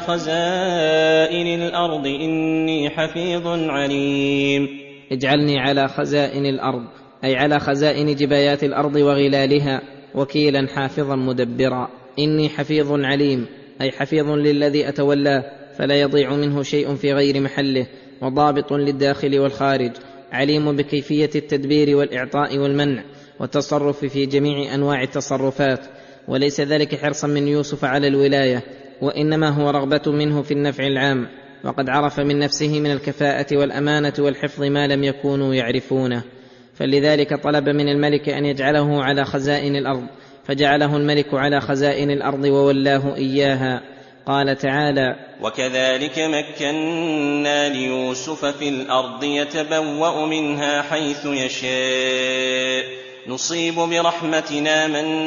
خزائن الأرض إني حفيظ عليم.
اجعلني على خزائن الأرض أي على خزائن جبايات الأرض وغلالها وكيلا حافظا مدبرا. إني حفيظ عليم أي حفيظ للذي أتولاه فلا يضيع منه شيء في غير محله، وضابط للداخل والخارج، عليم بكيفية التدبير والإعطاء والمنع والتصرف في جميع أنواع التصرفات. وليس ذلك حرصا من يوسف على الولاية، وإنما هو رغبة منه في النفع العام، وقد عرف من نفسه من الكفاءة والأمانة والحفظ ما لم يكونوا يعرفونه. فلذلك طلب من الملك أن يجعله على خزائن الأرض، فجعله الملك على خزائن الأرض وولاه إياها. قال تعالى:
وكذلك مكنا ليوسف في الأرض يتبوأ منها حيث يشاء نصيب برحمتنا من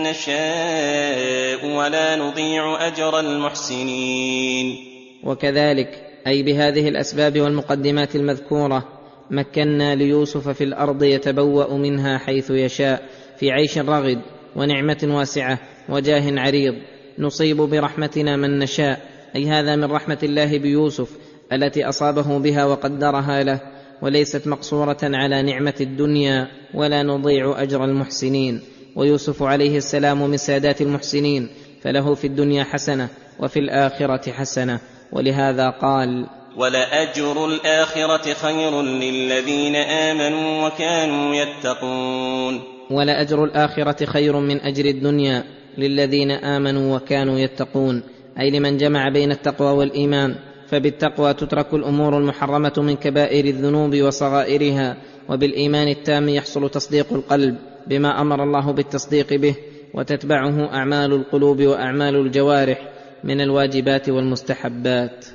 نشاء ولا نضيع أجر المحسنين.
وكذلك أي بهذه الأسباب والمقدمات المذكورة مكنا ليوسف في الأرض يتبوأ منها حيث يشاء في عيش رغد ونعمة واسعة وجاه عريض، نصيب برحمتنا من نشاء أي هذا من رحمة الله بيوسف التي أصابه بها وقدرها له، وليست مقصورة على نعمة الدنيا، ولا نضيع أجر المحسنين. ويوسف عليه السلام من سادات المحسنين، فله في الدنيا حسنة وفي الآخرة حسنة، ولهذا قال:
ولأجر الآخرة خير للذين آمنوا وكانوا يتقون.
ولأجر الآخرة خير من أجر الدنيا للذين آمنوا وكانوا يتقون، أي لمن جمع بين التقوى والإيمان. فبالتقوى تترك الأمور المحرمة من كبائر الذنوب وصغائرها، وبالإيمان التام يحصل تصديق القلب بما أمر الله بالتصديق به، وتتبعه أعمال القلوب وأعمال الجوارح من الواجبات والمستحبات.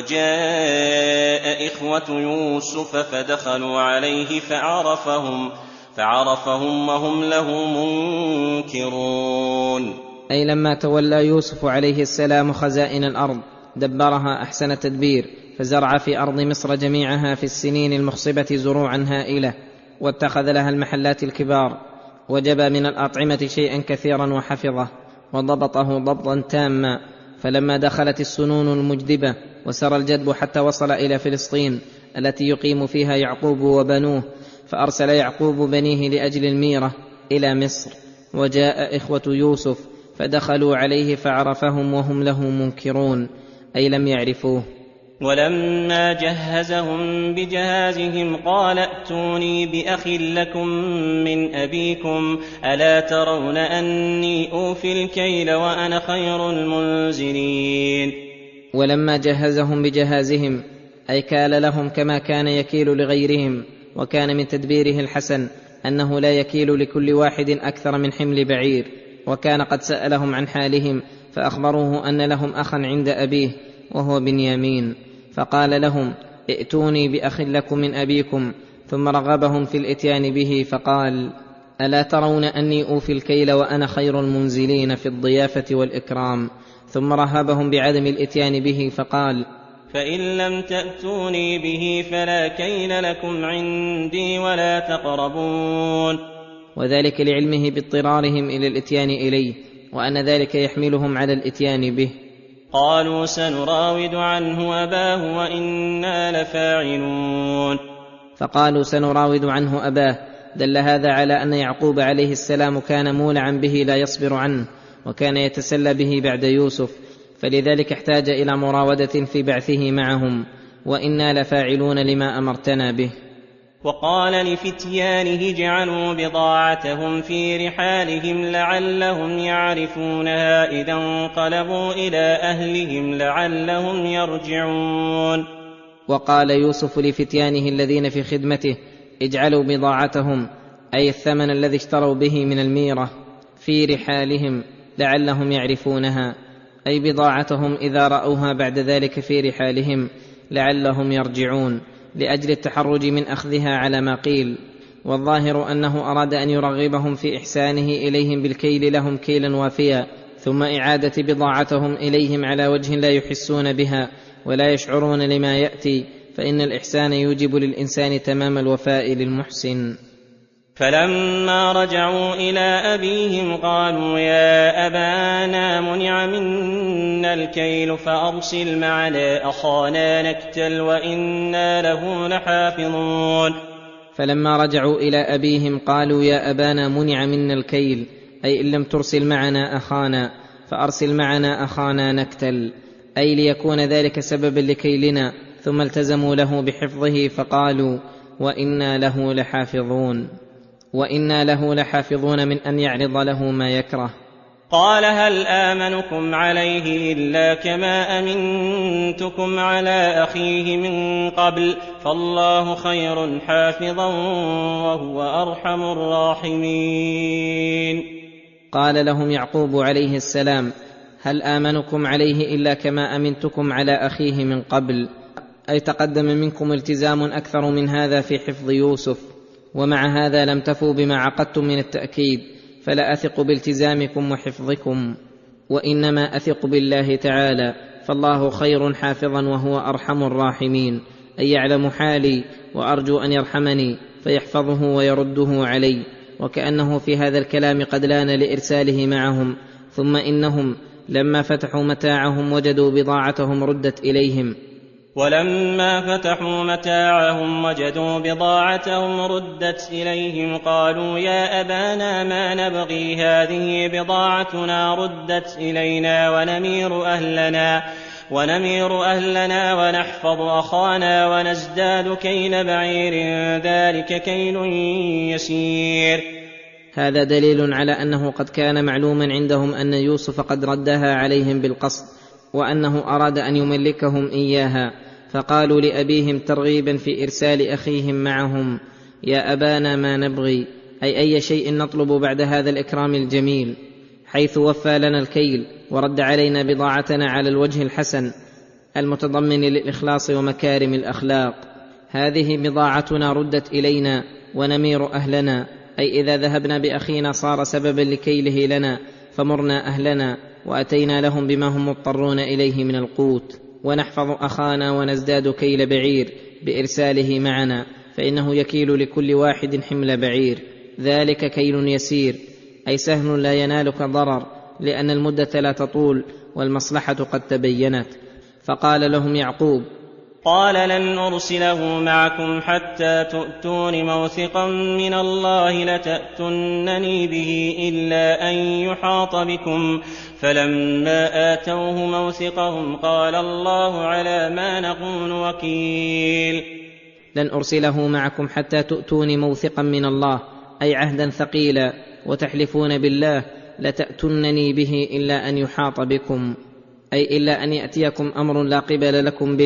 وجاء إخوة يوسف فدخلوا عليه فعرفهم وهم له منكرون.
أي لما تولى يوسف عليه السلام خزائن الأرض دبرها أحسن تدبير، فزرع في أرض مصر جميعها في السنين المخصبة زروعا هائلة، واتخذ لها المحلات الكبار، وجبى من الأطعمة شيئا كثيرا وحفظه وضبطه ضبطا تاما. فلما دخلت السنون المجدبة وسرى الجدب حتى وصل إلى فلسطين التي يقيم فيها يعقوب وبنوه، فأرسل يعقوب بنيه لأجل الميرة إلى مصر، وجاء إخوة يوسف فدخلوا عليه فعرفهم وهم له منكرون، أي لم يعرفوه.
ولما جهزهم بجهازهم قال ائتوني بأخ لكم من أبيكم ألا ترون أني أوفي الكيل وأنا خير المنزلين.
ولما جهزهم بجهازهم أي كال لهم كما كان يكيل لغيرهم. وكان من تدبيره الحسن أنه لا يكيل لكل واحد أكثر من حمل بعير. وكان قد سألهم عن حالهم فأخبروه أن لهم أخا عند أبيه وهو بنيامين، فقال لهم: ائتوني بأخ لكم من أبيكم. ثم رغبهم في الإتيان به فقال: ألا ترون أني أوفي الكيل وأنا خير المنزلين في الضيافة والإكرام؟ ثم رهبهم بعدم الإتيان به فقال:
فإن لم تأتوني به فلا كيل لكم عندي ولا تقربون.
وذلك لعلمه باضطرارهم إلى الإتيان إليه، وأن ذلك يحملهم على الإتيان به.
قالوا: سنراود عنه أباه وإنا لفاعلون.
فقالوا: سنراود عنه أباه. دل هذا على أن يعقوب عليه السلام كان مولعا به لا يصبر عنه، وكان يتسلى به بعد يوسف، فلذلك احتاج إلى مراودة في بعثه معهم. وإنا لفاعلون لما أمرتنا به.
وقال لفتيانه: اجعلوا بضاعتهم في رحالهم لعلهم يعرفونها إذا انقلبوا إلى أهلهم لعلهم يرجعون.
وقال يوسف لفتيانه الذين في خدمته: اجعلوا بضاعتهم، أي الثمن الذي اشتروا به من الميرة، في رحالهم لعلهم يعرفونها، أي بضاعتهم إذا رأوها بعد ذلك في رحالهم لعلهم يرجعون، لأجل التحرج من أخذها على ما قيل. والظاهر أنه أراد أن يرغبهم في إحسانه إليهم بالكيل لهم كيلا وافيا، ثم إعادة بضاعتهم إليهم على وجه لا يحسون بها ولا يشعرون لما يأتي، فإن الإحسان يوجب للإنسان تمام الوفاء للمحسن.
فلما رجعوا إلى أبيهم قالوا: يا أبانا منع منا الكيل فأرسل معنا أخانا نكتل وإنا له لحافظون.
فلما رجعوا إلى أبيهم قالوا: يا أبانا منع منا الكيل، أي إن لم ترسل معنا أخانا فأرسل معنا أخانا نكتل، أي ليكون ذلك سببا لكيلنا. ثم التزموا له بحفظه فقالوا: وإنا له لحافظون. وإنا له لحافظون من أن يعرض له ما يكره.
قال: هل آمنكم عليه إلا كما أمنتكم على أخيه من قبل، فالله خير حافظا وهو أرحم الراحمين.
قال لهم يعقوب عليه السلام: هل آمنكم عليه إلا كما أمنتكم على أخيه من قبل، أي تقدم منكم التزام أكثر من هذا في حفظ يوسف، ومع هذا لم تفوا بما عقدتم من التأكيد، فلا أثق بالتزامكم وحفظكم، وإنما أثق بالله تعالى، فالله خير حافظا وهو أرحم الراحمين، أي يعلم حالي وأرجو أن يرحمني فيحفظه ويرده علي. وكأنه في هذا الكلام قد لان لإرساله معهم. ثم إنهم لما فتحوا متاعهم وجدوا بضاعتهم ردت إليهم.
ولما فتحوا متاعهم وجدوا بضاعتهم ردت إليهم قالوا: يا أبانا ما نبغي، هذه بضاعتنا ردت إلينا ونمير أهلنا ونحفظ أخانا ونزداد كيل بعير، ذلك كيل يسير.
هذا دليل على أنه قد كان معلوما عندهم أن يوسف قد ردها عليهم بالقصد، وأنه أراد أن يملكهم إياها، فقالوا لأبيهم ترغيبا في إرسال أخيهم معهم: يا أبانا ما نبغي، أي شيء نطلب بعد هذا الإكرام الجميل، حيث وفى لنا الكيل ورد علينا بضاعتنا على الوجه الحسن المتضمن للإخلاص ومكارم الأخلاق. هذه بضاعتنا ردت إلينا ونمير أهلنا، أي إذا ذهبنا بأخينا صار سببا لكيله لنا، فمرنا أهلنا وأتينا لهم بما هم مضطرون إليه من القوت، ونحفظ أخانا ونزداد كيل بعير بإرساله معنا، فإنه يكيل لكل واحد حمل بعير، ذلك كيل يسير، أي سهل لا ينالك ضرر، لأن المدة لا تطول والمصلحة قد تبينت. فقال لهم يعقوب:
قال: لن أرسله معكم حتى تؤتون موثقا من الله لتأتونني به إلا أن يحاط بكم. فلما آتوه موثقهم قال: الله على ما نقول وكيل.
لن أرسله معكم حتى تؤتوني موثقا من الله، أي عهدا ثقيلا، وتحلفون بالله لتأتونني به إلا أن يحاط بكم، أي إلا أن يأتيكم أمر لا قبل لكم به،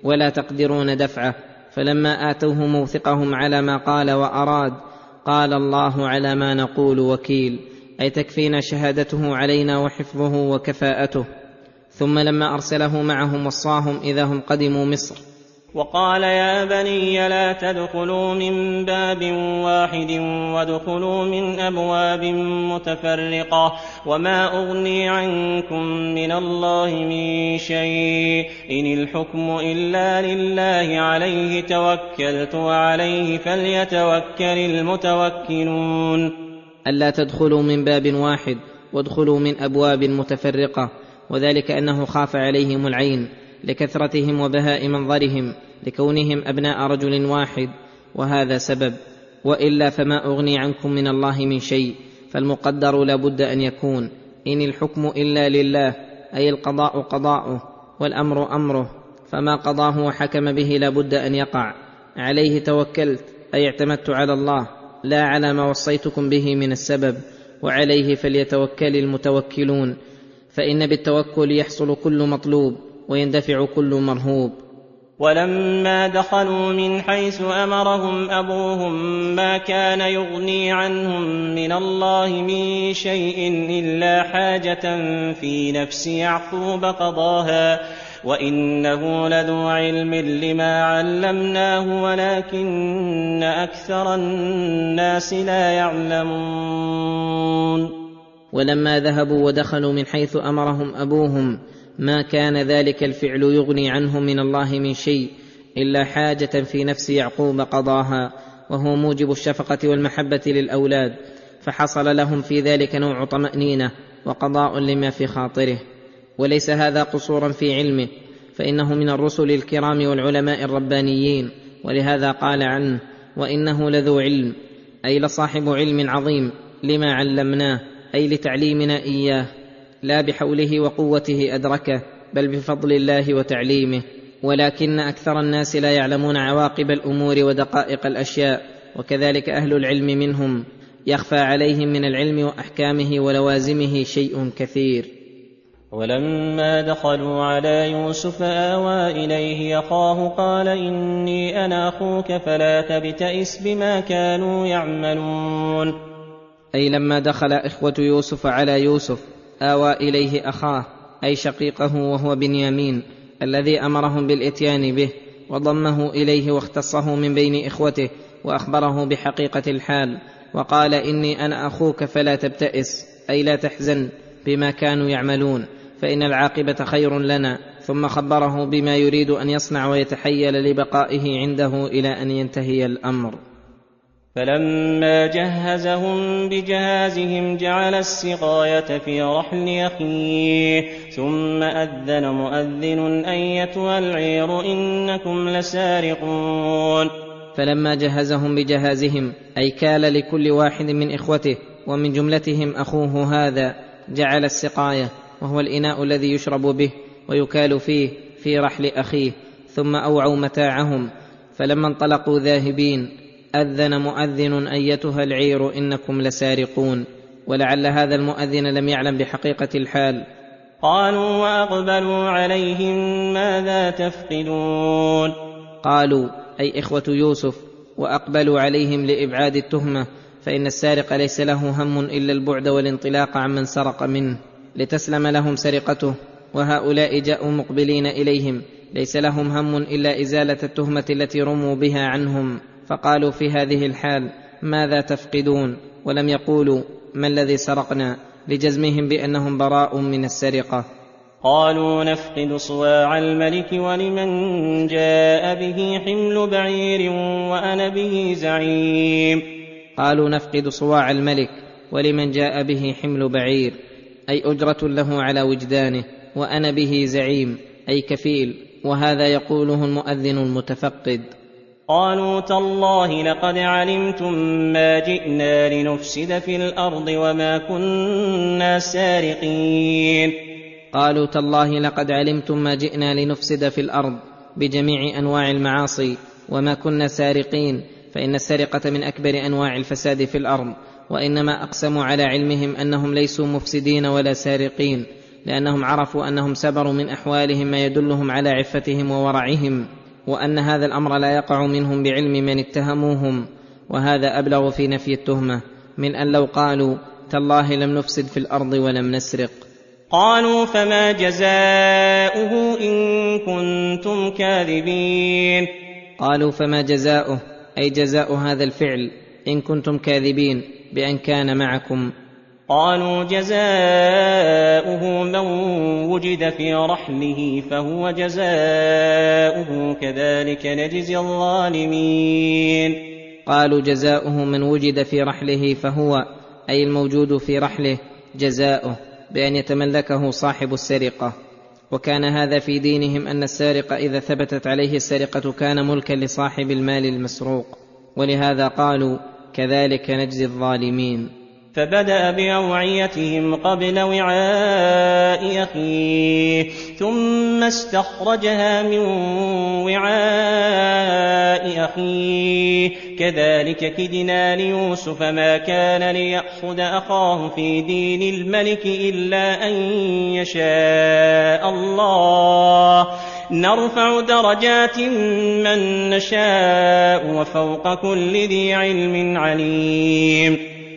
ولا تقدرون دفعه. فلما آتوه موثقهم على ما قال وأراد، قال الله على ما نقول وكيل، أي تكفينا شهادته علينا وحفظه وكفاءته. ثم لما أرسله معهم وصاهم إذا هم قدموا مصر.
وقال يا بني لا تدخلوا من باب واحد وادخلوا من أبواب متفرقة وما أغني عنكم من الله من شيء إن الحكم إلا لله عليه توكلت وعليه فليتوكل المتوكلون.
ألا تدخلوا من باب واحد وادخلوا من أبواب متفرقة، وذلك أنه خاف عليهم العين لكثرتهم وبهاء منظرهم لكونهم أبناء رجل واحد، وهذا سبب. وإلا فما أغني عنكم من الله من شيء، فالمقدر لا بد أن يكون إن الحكم إلا لله، أي القضاء قضاؤه والأمر أمره، فما قضاه وحكم به لا بد أن يقع. عليه توكلت، أي اعتمدت على الله لا على ما وصيتكم به من السبب، وعليه فليتوكل المتوكلون، فإن بالتوكل يحصل كل مطلوب ويندفع كل مرهوب.
ولما دخلوا من حيث أمرهم أبوهم ما كان يغني عنهم من الله من شيء إلا حاجة في نفس يعقوب قضاها وإنه لذو علم لما علمناه ولكن أكثر الناس لا يعلمون.
ولما ذهبوا ودخلوا من حيث أمرهم أبوهم ما كان ذلك الفعل يغني عنهم من الله من شيء إلا حاجة في نفس يعقوب قضاها، وهو موجب الشفقة والمحبة للأولاد، فحصل لهم في ذلك نوع طمأنينة وقضاء لما في خاطره. وليس هذا قصورا في علمه، فإنه من الرسل الكرام والعلماء الربانيين، ولهذا قال عنه وإنه لذو علم، أي لصاحب علم عظيم لما علمناه، أي لتعليمنا إياه، لا بحوله وقوته أدركه، بل بفضل الله وتعليمه. ولكن أكثر الناس لا يعلمون عواقب الأمور ودقائق الأشياء، وكذلك أهل العلم منهم يخفى عليهم من العلم وأحكامه ولوازمه شيء كثير.
ولما دخلوا على يوسف آوى إليه أخاه قال إني أنا أخوك فلا تبتئس بما كانوا يعملون.
أي لما دخل إخوة يوسف على يوسف آوى إليه أخاه، أي شقيقه وهو بنيامين الذي أمرهم بالإتيان به، وضمه إليه واختصه من بين إخوته وأخبره بحقيقة الحال، وقال إني أنا أخوك فلا تبتئس، أي لا تحزن بما كانوا يعملون فإن العاقبة خير لنا. ثم خبره بما يريد أن يصنع ويتحيل لبقائه عنده إلى أن ينتهي الأمر.
فلما جهزهم بجهازهم جعل السقاية في رحل أخيه ثم أذن مؤذن أيتها العير إنكم لسارقون.
فلما جهزهم بجهازهم، أي كال لكل واحد من إخوته ومن جملتهم أخوه هذا، جعل السقاية وهو الإناء الذي يشرب به ويكال فيه في رحل أخيه، ثم أوعوا متاعهم. فلما انطلقوا ذاهبين أذن مؤذن أيتها العير إنكم لسارقون، ولعل هذا المؤذن لم يعلم بحقيقة الحال.
قالوا وأقبلوا عليهم ماذا تفقدون.
قالوا أي إخوة يوسف، وأقبلوا عليهم لإبعاد التهمة، فإن السارق ليس له هم إلا البعد والانطلاق عمن سرق منه لتسلم لهم سرقته، وهؤلاء جاءوا مقبلين إليهم ليس لهم هم إلا إزالة التهمة التي رموا بها عنهم، فقالوا في هذه الحال ماذا تفقدون، ولم يقولوا ما الذي سرقنا، لجزمهم بأنهم براء من السرقة.
قالوا نفقد صواع الملك ولمن جاء به حمل بعير وأنا به زعيم.
قالوا نفقد صواع الملك ولمن جاء به حمل بعير، أي أجرة له على وجدانه، وأنا به زعيم أي كفيل، وهذا يقوله المؤذن المتفقد.
قالوا تالله لقد علمتم ما جئنا لنفسد في الأرض وما كنا سارقين.
قالوا تالله لقد علمتم ما جئنا لنفسد في الأرض بجميع أنواع المعاصي وما كنا سارقين، فإن السرقة من أكبر أنواع الفساد في الأرض، وإنما أقسموا على علمهم أنهم ليسوا مفسدين ولا سارقين، لأنهم عرفوا أنهم سبروا من أحوالهم ما يدلهم على عفتهم وورعهم، وأن هذا الأمر لا يقع منهم بعلم من اتهموهم، وهذا أبلغ في نفي التهمة من أن لو قالوا تالله لم نفسد في الأرض ولم نسرق.
قالوا فما جزاؤه إن كنتم كاذبين.
قالوا فما جزاؤه، أي جزاء هذا الفعل إن كنتم كاذبين بأن كان معكم.
قالوا جزاؤه من وجد في رحله فهو جزاؤه كذلك نجزي الظالمين.
قالوا جزاؤه من وجد في رحله فهو، أي الموجود في رحله، جزاؤه بأن يتملكه صاحب السرقة. وكان هذا في دينهم أن السارق إذا ثبتت عليه السرقة كان ملكا لصاحب المال المسروق، ولهذا قالوا كذلك نجزي الظالمين.
فبدأ بأوعيتهم قبل وعاء أخيه ثم استخرجها من وعاء أخيه كذلك كدنا ليوسف ما كان ليأخذ أخاه في دين الملك إلا أن يشاء الله نرفع درجات من نشاء وفوق كل ذي علم عليم.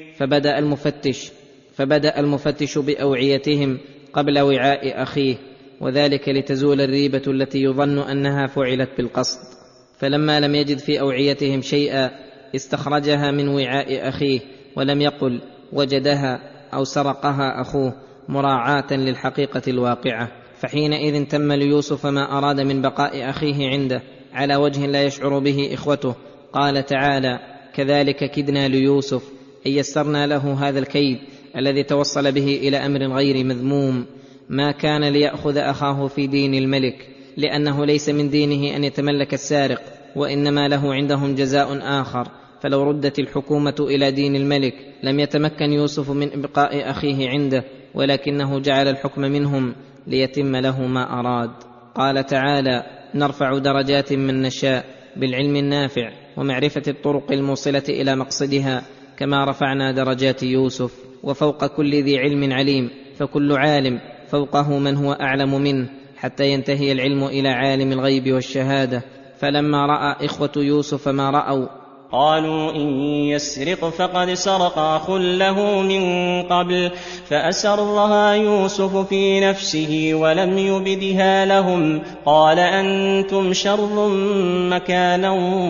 فبدأ المفتش بأوعيتهم قبل وعاء أخيه، وذلك لتزول الريبة التي يظن أنها فعلت بالقصد. فلما لم يجد في أوعيتهم شيئا استخرجها من وعاء أخيه، ولم يقل وجدها أو سرقها أخوه مراعاة للحقيقة الواقعة. فحينئذ تم ليوسف ما أراد من بقاء أخيه عنده على وجه لا يشعر به إخوته. قال تعالى كذلك كدنا ليوسف، أي يسرنا له هذا الكيد الذي توصل به إلى أمر غير مذموم. ما كان ليأخذ أخاه في دين الملك، لأنه ليس من دينه أن يتملك السارق، وإنما له عندهم جزاء آخر. فلو ردت الحكومة إلى دين الملك لم يتمكن يوسف من إبقاء أخيه عنده، ولكنه جعل الحكم منهم ليتم له ما أراد. قال تعالى نرفع درجات من نشاء، بالعلم النافع ومعرفة الطرق الموصلة إلى مقصدها، كما رفعنا درجات يوسف. وفوق كل ذي علم عليم، فكل عالم فوقه من هو أعلم منه، حتى ينتهي العلم إلى عالم الغيب والشهادة. فلما رأى إخوة يوسف ما رأوا
قالوا إن يسرق فقد سرق أخ له من قبل فأسرها يوسف في نفسه ولم يبدها لهم قال أنتم شر مكانا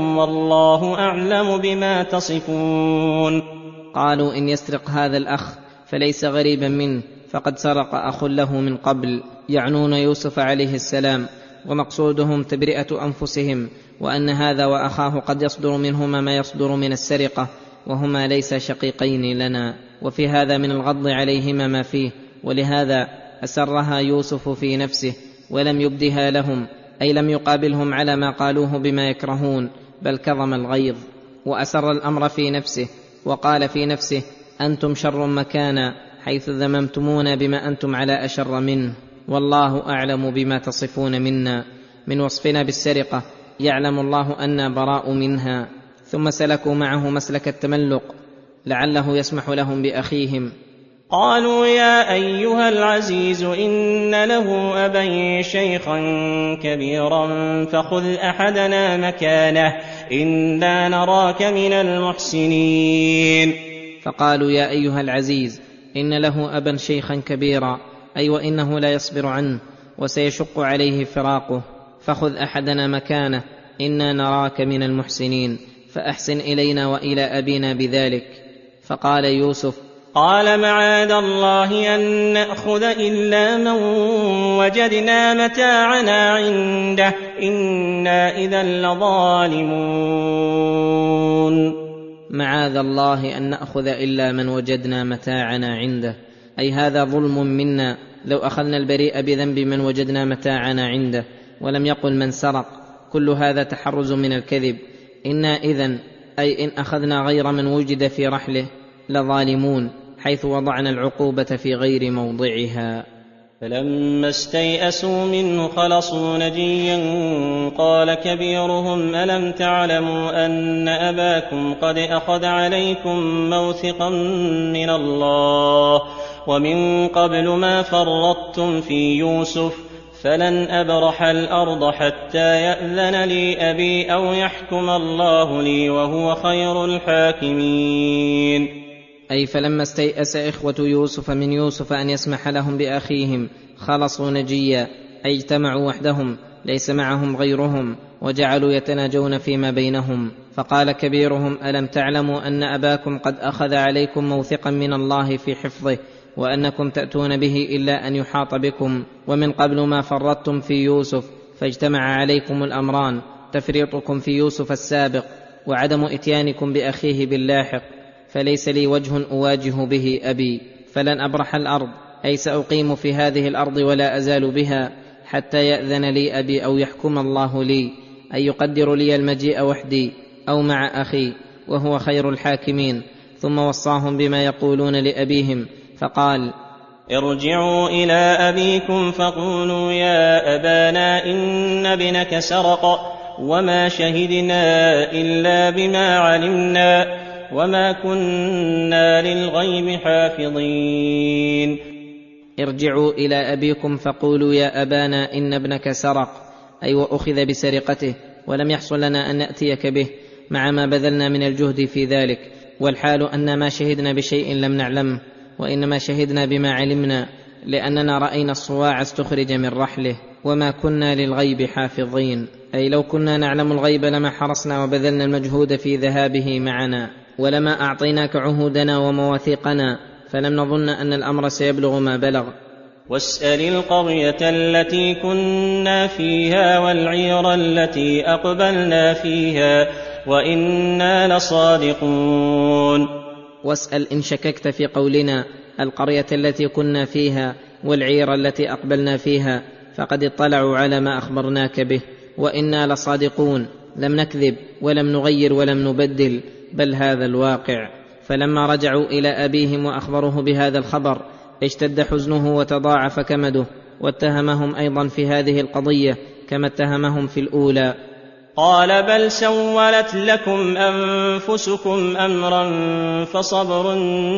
والله أعلم بما تصفون.
قالوا إن يسرق هذا الأخ فليس غريبا منه، فقد سرق أخ له من قبل، يعنون يوسف عليه السلام، ومقصودهم تبرئة أنفسهم، وأن هذا وأخاه قد يصدر منهما ما يصدر من السرقة، وهما ليس شقيقين لنا. وفي هذا من الغض عليهما ما فيه، ولهذا أسرها يوسف في نفسه ولم يبدها لهم، أي لم يقابلهم على ما قالوه بما يكرهون، بل كظم الغيظ وأسر الأمر في نفسه، وقال في نفسه أنتم شر مكانا، حيث ذممتمونا بما أنتم على أشر منه، والله أعلم بما تصفون منا. من وصفنا بالسرقة يعلم الله أنا براء منها. ثم سلكوا معه مسلك التملق لعله يسمح لهم بأخيهم.
قالوا يا أيها العزيز إن له أبا شيخا كبيرا فخذ أحدنا مكانه إنا نراك من المحسنين.
فقالوا يا أيها العزيز إن له أبا شيخا كبيرا، أي وإنه لا يصبر عنه وسيشق عليه فراقه، فخذ أحدنا مكانه إنا نراك من المحسنين، فأحسن إلينا وإلى أبينا بذلك. فقال يوسف
قال معاذ الله أن نأخذ إلا من وجدنا متاعنا عنده إنا إذا لظالمون.
معاذ الله أن نأخذ إلا من وجدنا متاعنا عنده، أي هذا ظلم منا لو أخذنا البريء بذنب من وجدنا متاعنا عنده، ولم يقل من سرق. كل هذا تحرز من الكذب. إنا إذن أي إن أخذنا غير من وجد في رحله لظالمون، حيث وضعنا العقوبة في غير موضعها.
فلما استيئسوا منه خلصوا نجيا قال كبيرهم ألم تعلموا أن أباكم قد أخذ عليكم موثقا من الله
ومن قبل ما فرطتم في يوسف فلن أبرح الأرض حتى يأذن لي أبي أو يحكم الله لي وهو خير الحاكمين.
أي فلما استيأس إخوة يوسف من يوسف أن يسمح لهم بأخيهم خلصوا نجيا، أي اجتمعوا وحدهم ليس معهم غيرهم، وجعلوا يتناجون فيما بينهم. فقال كبيرهم: ألم تعلموا أن أباكم قد أخذ عليكم موثقا من الله في حفظه، وأنكم تأتون به إلا أن يحاط بكم، ومن قبل ما فرطتم في يوسف فاجتمع عليكم الأمران، تفريطكم في يوسف السابق وعدم إتيانكم بأخيه باللاحق، فليس لي وجه أواجه به أبي. فلن أبرح الأرض، أي سأقيم في هذه الأرض ولا أزال بها حتى يأذن لي أبي أو يحكم الله لي، أي يقدر لي المجيء وحدي أو مع أخي وهو خير الحاكمين. ثم وصاهم بما يقولون لأبيهم فقال:
ارجعوا إلى أبيكم فقولوا يا أبانا إن ابنك سرق وما شهدنا إلا بما علمنا وما كنا للغيب حافظين.
ارجعوا إلى أبيكم فقولوا يا أبانا إن ابنك سرق، أي وأخذ بسرقته، ولم يحصل لنا أن نأتيك به مع ما بذلنا من الجهد في ذلك، والحال أن ما شهدنا بشيء لم نعلمه، وإنما شهدنا بما علمنا، لأننا رأينا الصواع استخرج من رحله، وما كنا للغيب حافظين. أي لو كنا نعلم الغيب لما حرصنا وبذلنا المجهود في ذهابه معنا، ولما أعطيناك عهودنا ومواثيقنا، فلم نظن أن الأمر سيبلغ ما بلغ.
واسأل القرية التي كنا فيها والعير التي أقبلنا فيها وإنا لصادقون.
واسأل إن شككت في قولنا القرية التي كنا فيها والعير التي أقبلنا فيها، فقد اطلعوا على ما أخبرناك به، وإنا لصادقون، لم نكذب ولم نغير ولم نبدل، بل هذا الواقع. فلما رجعوا إلى أبيهم وأخبروه بهذا الخبر اشتد حزنه وتضاعف كمده، واتهمهم أيضا في هذه القضية كما اتهمهم في الأولى.
قال بل سولت لكم أنفسكم أمرا فصبر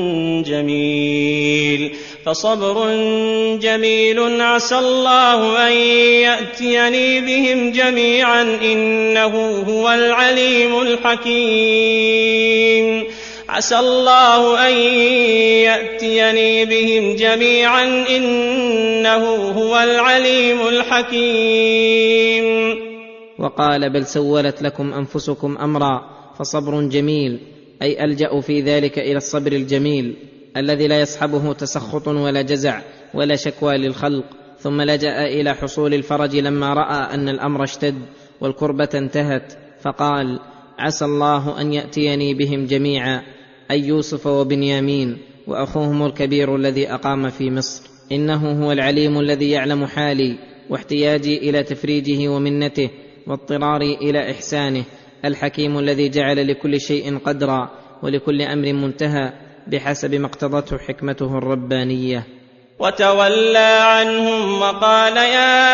جميل عسى الله أن يأتيني بهم جميعا إنه هو العليم الحكيم. عسى الله أن يأتيني بهم جميعا إنه هو العليم الحكيم.
وقال بل سولت لكم أنفسكم أمرا فصبر جميل، أي ألجأوا في ذلك إلى الصبر الجميل الذي لا يصحبه تسخط ولا جزع ولا شكوى للخلق. ثم لجأ إلى حصول الفرج لما رأى أن الأمر اشتد والكربة انتهت، فقال عسى الله أن يأتيني بهم جميعا، أي يوسف وبنيامين وأخوهم الكبير الذي أقام في مصر، إنه هو العليم الذي يعلم حالي واحتياجي إلى تفريجه ومنته واضطراري إلى إحسانه، الحكيم الذي جعل لكل شيء قدرا ولكل أمر منتهى بحسب ما اقتضته حكمته الربانية.
وتولى عنهم وقال يا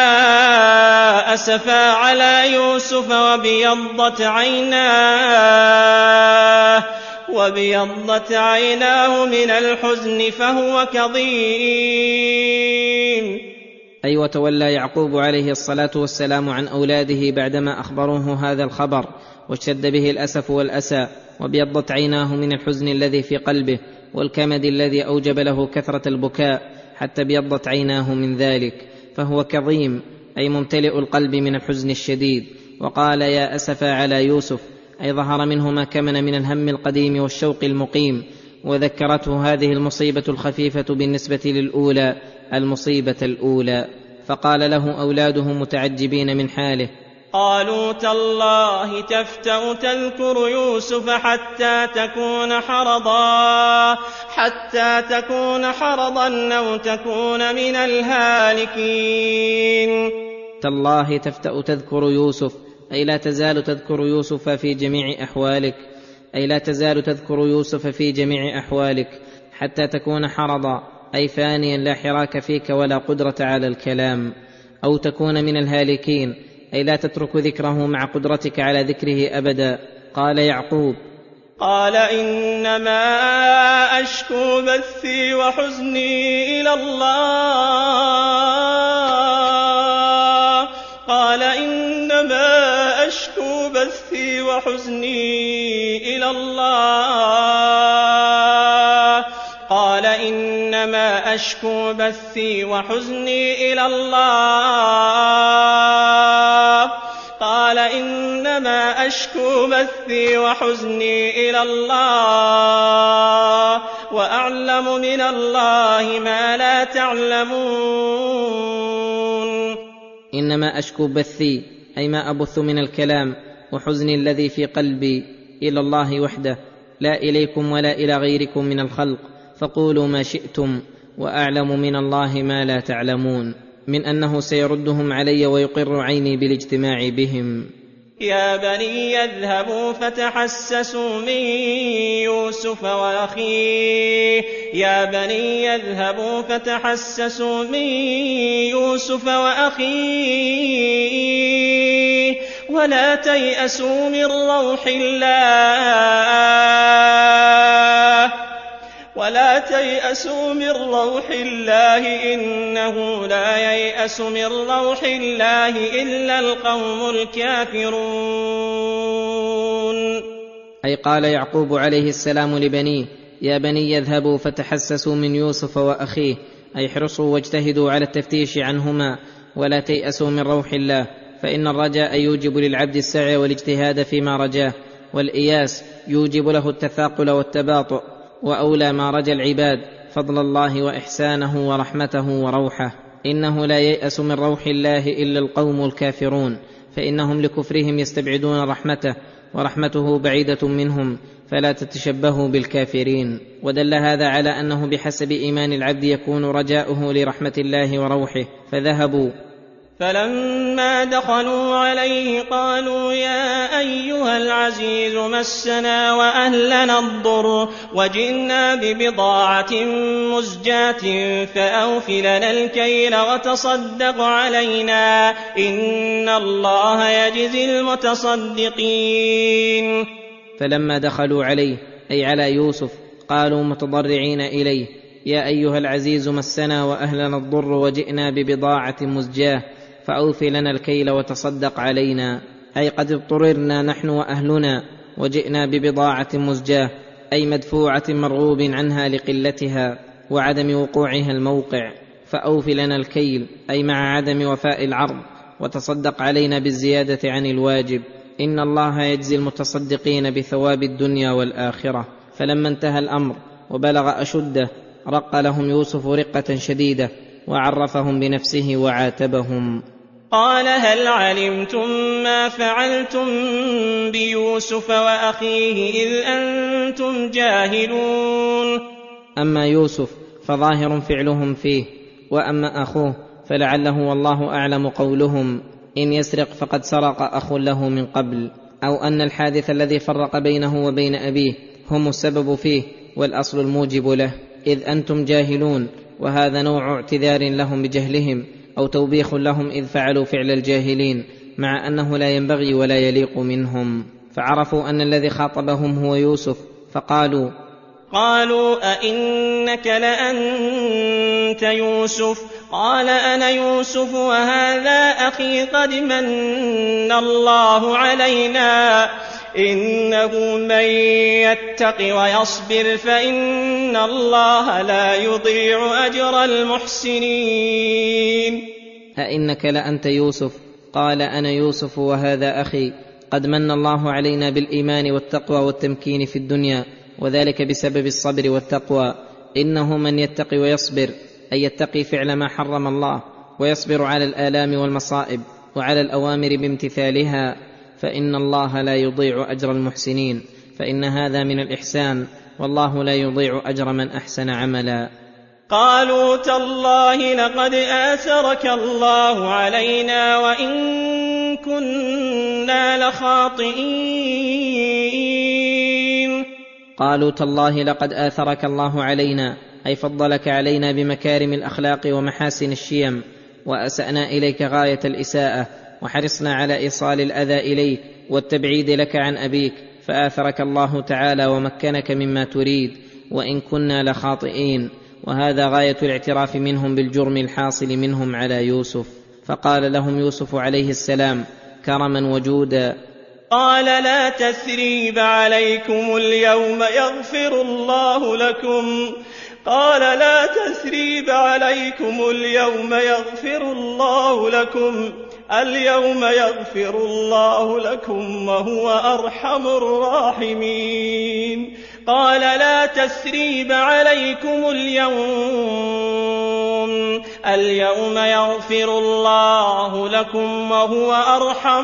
أسفا على يوسف وابيضت عيناه من الحزن فهو كظيم.
أي وتولى يعقوب عليه الصلاة والسلام عن أولاده بعدما أخبروه هذا الخبر، واشتد به الأسف والأسى، وابيضت عيناه من الحزن الذي في قلبه والكمد الذي أوجب له كثرة البكاء حتى ابيضت عيناه من ذلك، فهو كظيم أي ممتلئ القلب من الحزن الشديد. وقال يا أسفا على يوسف، أي ظهر منه ما كمن من الهم القديم والشوق المقيم، وذكرته هذه المصيبة الخفيفة بالنسبة للأولى المصيبة الأولى. فقال له أولاده متعجبين من حاله
قالوا تالله تفتأ تذكر يوسف حتى تكون حرضا أو تكون من الهالكين.
تالله تفتأ تذكر يوسف، أي لا تزال تذكر يوسف في جميع أحوالك، أي لا تزال تذكر يوسف في جميع أحوالك حتى تكون حرضا، أي فانيا لا حراك فيك ولا قدرة على الكلام، أو تكون من الهالكين، أي لا تترك ذكره مع قدرتك على ذكره أبدا. قال يعقوب
قال إنما أشكو بثي وحزني إلى الله قال إنما أشكو بثي وحزني إلى الله قال إنما أشكو بثي وحزني إلى الله قال إنما أشكو بثي وحزني إلى الله وأعلم من الله ما لا تعلمون.
إنما أشكو بثي أي ما أبث من الكلام وحزني الذي في قلبي إلى الله وحده لا إليكم ولا إلى غيركم من الخلق فقولوا ما شئتم وأعلم من الله ما لا تعلمون، من أنه سيردهم علي ويقر عيني بالاجتماع بهم.
يا بني اذهبوا فتحسسوا من يوسف وأخيه يا بني اذهبوا فتحسسوا من يوسف وأخيه ولا تيأسوا من روح الله إنه لا ييأس من روح الله إلا القوم الكافرون.
أي قال يعقوب عليه السلام لبنيه يا بني اذهبوا فتحسسوا من يوسف وأخيه، أي احرصوا واجتهدوا على التفتيش عنهما ولا تيأسوا من روح الله، فإن الرجاء يوجب للعبد السعي والاجتهاد فيما رجاه، والإياس يوجب له التثاقل والتباطؤ، وأولى ما رجا العباد فضل الله وإحسانه ورحمته وروحه. إنه لا ييأس من روح الله إلا القوم الكافرون، فإنهم لكفرهم يستبعدون رحمته ورحمته بعيدة منهم، فلا تتشبهوا بالكافرين. ودل هذا على أنه بحسب إيمان العبد يكون رجاؤه لرحمة الله وروحه. فذهبوا
فلما دخلوا عليه قالوا يا أيها العزيز مسنا وأهلنا الضر وجئنا ببضاعة مزجاة فأوف لنا الكيل وتصدق علينا إن الله يجزي المتصدقين.
فلما دخلوا عليه أي على يوسف قالوا متضرعين إليه يا أيها العزيز مسنا وأهلنا الضر وجئنا ببضاعة مزجاة فأوف لنا الكيل وتصدق علينا، أي قد اضطررنا نحن وأهلنا وجئنا ببضاعة مزجاة أي مدفوعة مرغوب عنها لقلتها وعدم وقوعها الموقع، فأوف لنا الكيل أي مع عدم وفاء العرض وتصدق علينا بالزيادة عن الواجب، إن الله يجزي المتصدقين بثواب الدنيا والآخرة. فلما انتهى الأمر وبلغ أشده رق لهم يوسف رقة شديدة وعرفهم بنفسه وعاتبهم.
قال هل علمتم ما فعلتم بيوسف وأخيه إذ أنتم جاهلون؟
أما يوسف فظاهر فعلهم فيه، وأما أخوه فلعله والله أعلم قولهم إن يسرق فقد سرق أخ له من قبل، أو أن الحادث الذي فرق بينه وبين أبيه هم السبب فيه والأصل الموجب له، إذ أنتم جاهلون، وهذا نوع اعتذار لهم بجهلهم أو توبيخ لهم إذ فعلوا فعل الجاهلين، مع أنه لا ينبغي ولا يليق منهم. فعرفوا أن الذي خاطبهم هو يوسف فقالوا
أئنك لأنت يوسف؟ قال أنا يوسف وهذا أخي قد من الله علينا إنه من يتق ويصبر فإن الله لا يضيع أجر المحسنين.
أئنك لأنت يوسف؟ قال أنا يوسف وهذا أخي قد من الله علينا بالإيمان والتقوى والتمكين في الدنيا، وذلك بسبب الصبر والتقوى. إنه من يتقي ويصبر أي يتقي فعل ما حرم الله ويصبر على الآلام والمصائب وعلى الأوامر بامتثالها، فإن الله لا يضيع أجر المحسنين، فإن هذا من الإحسان، والله لا يضيع أجر من أحسن عملا.
قالوا تالله لقد آثرك الله علينا وإن كنا لخاطئين.
قالوا تالله لقد آثرك الله علينا أي فضلك علينا بمكارم الأخلاق ومحاسن الشيم، وأسأنا إليك غاية الإساءة، وحرصنا على إيصال الأذى إليك والتبعيد لك عن أبيك، فآثرك الله تعالى ومكنك مما تريد، وإن كنا لخاطئين. وهذا غاية الاعتراف منهم بالجرم الحاصل منهم على يوسف. فقال لهم يوسف عليه السلام كرما وجودا:
قال لا تثريب عليكم اليوم يغفر الله لكم. قال لا تثريب عليكم اليوم يغفر الله لكم. اليوم يغفر الله لكم وهو أرحم الراحمين. قال لا تثريب عليكم اليوم يغفر الله لكم وهو أرحم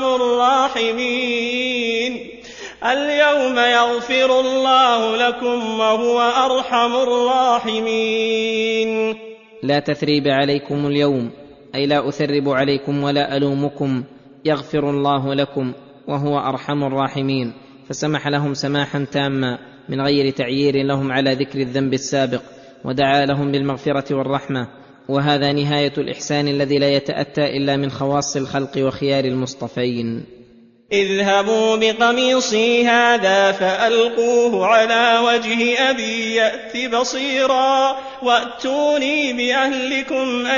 الراحمين. اليوم يغفر الله لكم وهو أرحم الراحمين.
لا تثريب عليكم اليوم، أي لا أثرب عليكم ولا ألومكم، يغفر الله لكم وهو أرحم الراحمين. فسمح لهم سماحا تاما من غير تعيير لهم على ذكر الذنب السابق، ودعا لهم بالمغفرة والرحمة. وهذا نهاية الإحسان الذي لا يتأتى إلا من خواص الخلق وخيار المصطفين.
اذهبوا بقميصي هذا فألقوه على وجه أبي يأت بصيرا وأتوني بأهلكم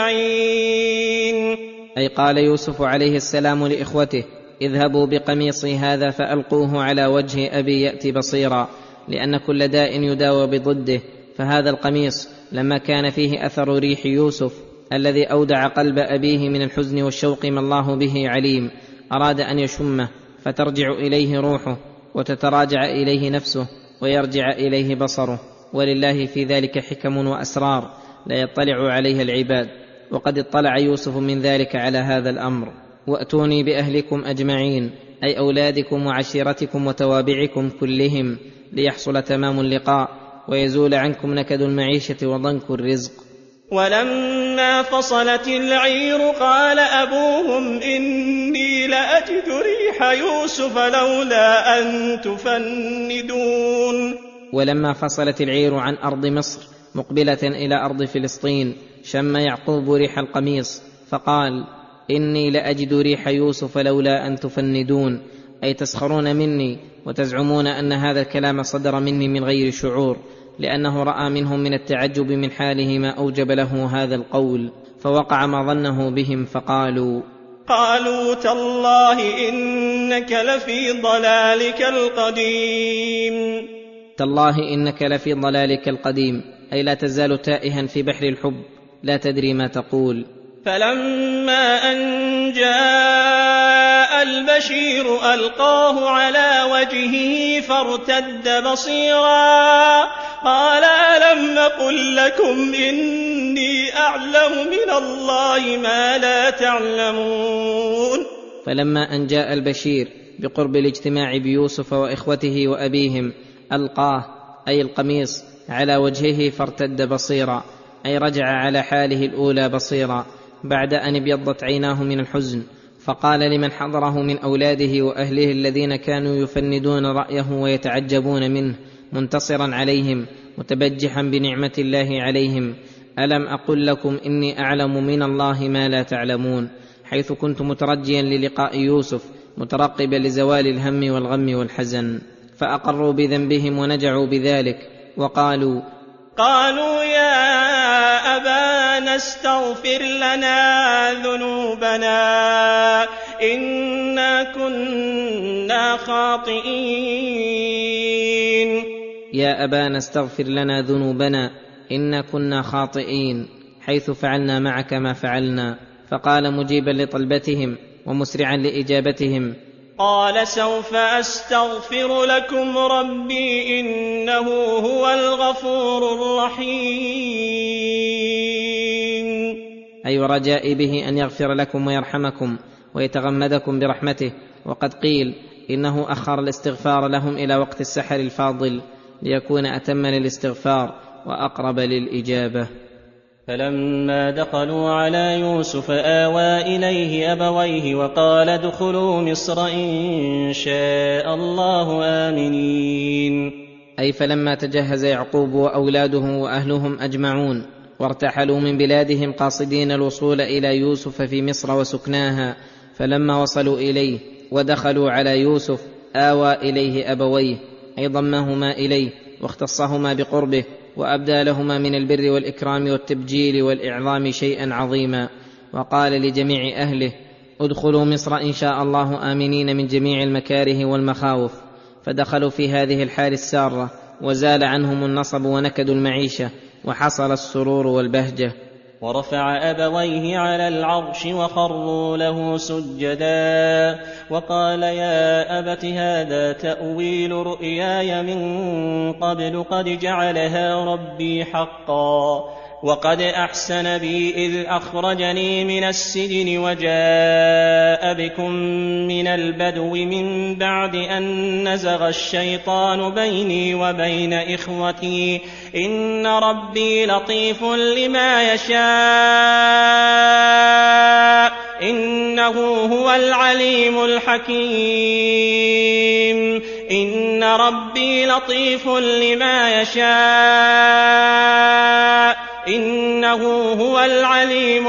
أجمعين.
أي قال يوسف عليه السلام لإخوته: اذهبوا بقميصي هذا فألقوه على وجه أبي يأت بصيرا، لأن كل داء يداوى بضده. فهذا القميص لما كان فيه أثر ريح يوسف الذي أودع قلب أبيه من الحزن والشوق ما الله به عليم، أراد أن يشمه فترجع إليه روحه وتتراجع إليه نفسه ويرجع إليه بصره. ولله في ذلك حكم وأسرار لا يطلع عليها العباد، وقد اطلع يوسف من ذلك على هذا الأمر. وأتوني بأهلكم أجمعين، أي أولادكم وعشيرتكم وتوابعكم كلهم، ليحصل تمام اللقاء ويزول عنكم نكد المعيشة وضنك الرزق.
ولما فصلت العير قال أبوهم إني لأجد ريح يوسف لولا أن تفندون.
ولما فصلت العير عن أرض مصر مقبلة إلى أرض فلسطين شم يعقوب ريح القميص فقال: إني لأجد ريح يوسف لولا أن تفندون، أي تسخرون مني وتزعمون أن هذا الكلام صدر مني من غير شعور، لأنه رأى منهم من التعجب من حاله ما أوجب له هذا القول. فوقع ما ظنه بهم فقالوا
تالله إنك لفي ضلالك القديم.
تالله إنك لفي ضلالك القديم، أي لا تزال تائها في بحر الحب لا تدري ما تقول.
فلما أن جاء البشير ألقاه على وجهه فارتد بصيرا قال: ألم أقل لكم إني أعلم من الله ما لا تعلمون.
فلما أن جاء البشير بقرب الاجتماع بيوسف وإخوته وأبيهم ألقاه، أي القميص، على وجهه فارتد بصيرا، أي رجع على حاله الأولى بصيرا بعد أن ابيضت عيناه من الحزن. فقال لمن حضره من أولاده وأهله الذين كانوا يفندون رأيه ويتعجبون منه منتصرا عليهم متبجحا بنعمة الله عليهم: ألم أقل لكم إني أعلم من الله ما لا تعلمون، حيث كنت مترجيا للقاء يوسف مترقبا لزوال الهم والغم والحزن. فأقروا بذنبهم ونجعوا بذلك وقالوا
يا أبانا استغفر لنا ذنوبنا إنا كنا خاطئين.
يا أبانا استغفر لنا ذنوبنا إنا كنا خاطئين، حيث فعلنا معك ما فعلنا. فقال مجيبا لطلبتهم ومسرعا لإجابتهم:
قال سوف أستغفر لكم ربي إنه هو الغفور الرحيم.
أي رجاء به أن يغفر لكم ويرحمكم ويتغمدكم برحمته. وقد قيل إنه أخر الاستغفار لهم إلى وقت السحر الفاضل ليكون أتم للاستغفار وأقرب للإجابة.
فلما دخلوا على يوسف آوى إليه أبويه وقال: ادخلوا مصر إن شاء الله آمنين.
أي فلما تجهز يعقوب وأولاده وأهلهم أجمعون وارتحلوا من بلادهم قاصدين الوصول إلى يوسف في مصر وسكناها، فلما وصلوا إليه ودخلوا على يوسف آوى إليه أبويه، أي ضمهما إليه واختصهما بقربه، وأبدى لهما من البر والإكرام والتبجيل والإعظام شيئا عظيما. وقال لجميع أهله: ادخلوا مصر إن شاء الله آمنين من جميع المكاره والمخاوف. فدخلوا في هذه الحال السارة، وزال عنهم النصب ونكد المعيشة، وحصل السرور والبهجة.
ورفع أبويه على العرش وخروا له سجدا، وقال: يا أبت هذا تأويل رؤياي من قبل قد جعلها ربي حقا، وقد أحسن بي إذ أخرجني من السجن وجاء بكم من البدو من بعد أن نزغ الشيطان بيني وبين إخوتي، إن ربي لطيف لما يشاء، إنه هو العليم الحكيم. إن ربي لطيف لما يشاء، إنه هو العليم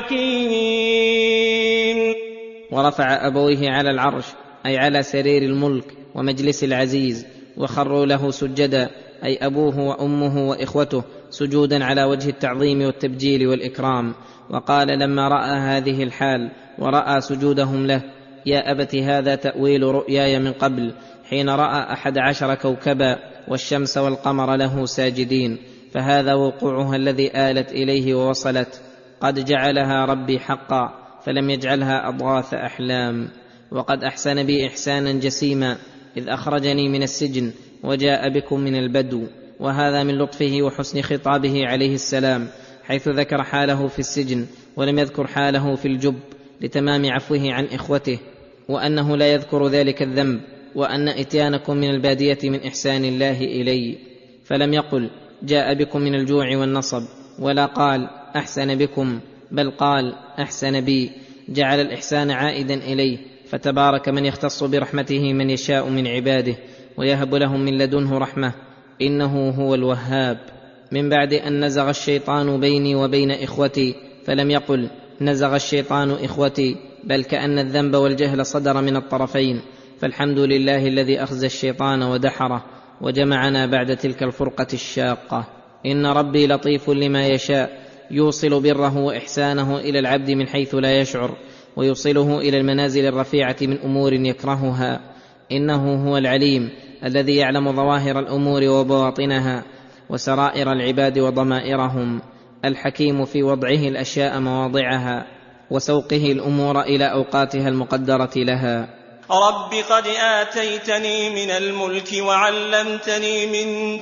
الحكيم.
ورفع أبويه على العرش، أي على سرير الملك ومجلس العزيز، وخروا له سجدا، أي أبوه وأمه وإخوته سجودا على وجه التعظيم والتبجيل والإكرام. وقال لما رأى هذه الحال ورأى سجودهم له: يا أبت هذا تأويل رؤياي من قبل، حين رأى 11 كوكبا والشمس والقمر له ساجدين، فهذا وقوعها الذي آلت إليه ووصلت، قد جعلها ربي حقا، فلم يجعلها أضغاث أحلام. وقد أحسن بي إحسانا جسيما إذ أخرجني من السجن وجاء بكم من البدو. وهذا من لطفه وحسن خطابه عليه السلام، حيث ذكر حاله في السجن ولم يذكر حاله في الجب، لتمام عفوه عن إخوته، وأنه لا يذكر ذلك الذنب، وأن إتيانكم من البادية من إحسان الله إلي. فلم يقل جاء بكم من الجوع والنصب، ولا قال أحسن بكم، بل قال أحسن بي، جعل الإحسان عائدا إليه. فتبارك من يختص برحمته من يشاء من عباده، ويهب لهم من لدنه رحمة، إنه هو الوهاب. من بعد أن نزغ الشيطان بيني وبين إخوتي، فلم يقل نزغ الشيطان إخوتي، بل كأن الذنب والجهل صدر من الطرفين. فالحمد لله الذي أخزى الشيطان ودحره، وجمعنا بعد تلك الفرقة الشاقة. إن ربي لطيف لما يشاء، يوصل بره وإحسانه إلى العبد من حيث لا يشعر، ويوصله إلى المنازل الرفيعة من أمور يكرهها. إنه هو العليم الذي يعلم ظواهر الأمور وبواطنها، وسرائر العباد وضمائرهم، الحكيم في وضعه الأشياء مواضعها، وسوقه الأمور إلى أوقاتها المقدرة لها.
رب قد آتيتني من الملك وعلمتني من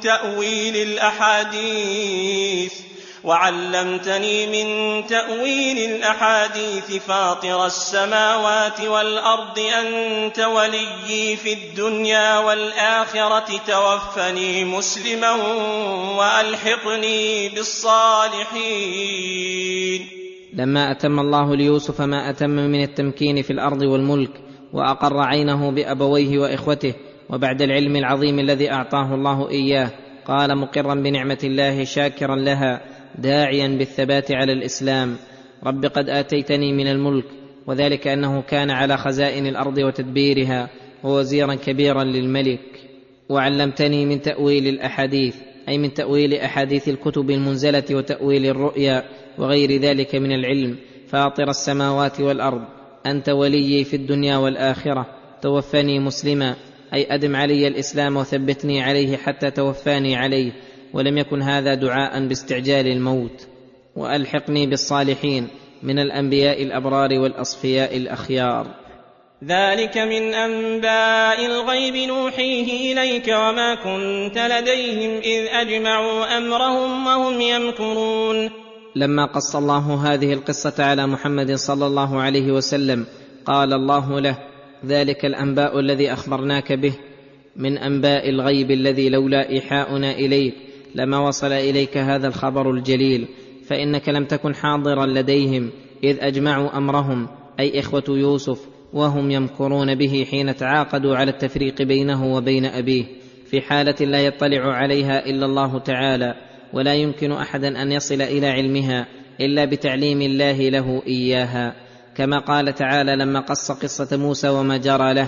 تأويل الأحاديث فاطر السماوات والأرض، أنت وليي في الدنيا والآخرة، توفني مسلما وألحقني بالصالحين.
لما أتم الله ليوسف ما أتم من التمكين في الأرض والملك، وأقر عينه بأبويه وإخوته، وبعد العلم العظيم الذي أعطاه الله إياه، قال مقرا بنعمة الله شاكرا لها، داعيا بالثبات على الإسلام: رب قد آتيتني من الملك، وذلك أنه كان على خزائن الأرض وتدبيرها، ووزيرا كبيرا للملك. وعلمتني من تأويل الأحاديث، أي من تأويل أحاديث الكتب المنزلة وتأويل الرؤيا وغير ذلك من العلم، فاطر السماوات والأرض، أنت وليي في الدنيا والآخرة، توفني مسلما، أي أدم علي الإسلام وثبتني عليه حتى توفاني عليه، ولم يكن هذا دعاء باستعجال الموت. وألحقني بالصالحين من الأنبياء الأبرار والأصفياء الأخيار.
ذلك من أنباء الغيب نوحيه إليك، وما كنت لديهم إذ أجمعوا أمرهم وهم يمكرون.
لما قص الله هذه القصة على محمد صلى الله عليه وسلم، قال الله له: ذلك الأنباء الذي أخبرناك به من أنباء الغيب الذي لولا إيحاؤنا إليك لما وصل إليك هذا الخبر الجليل، فإنك لم تكن حاضرا لديهم إذ أجمعوا أمرهم، أي إخوة يوسف، وهم يمكرون به حين تعاقدوا على التفريق بينه وبين أبيه، في حالة لا يطلع عليها إلا الله تعالى، ولا يمكن أحدا أن يصل إلى علمها إلا بتعليم الله له إياها. كما قال تعالى لما قص قصة موسى وما جرى له: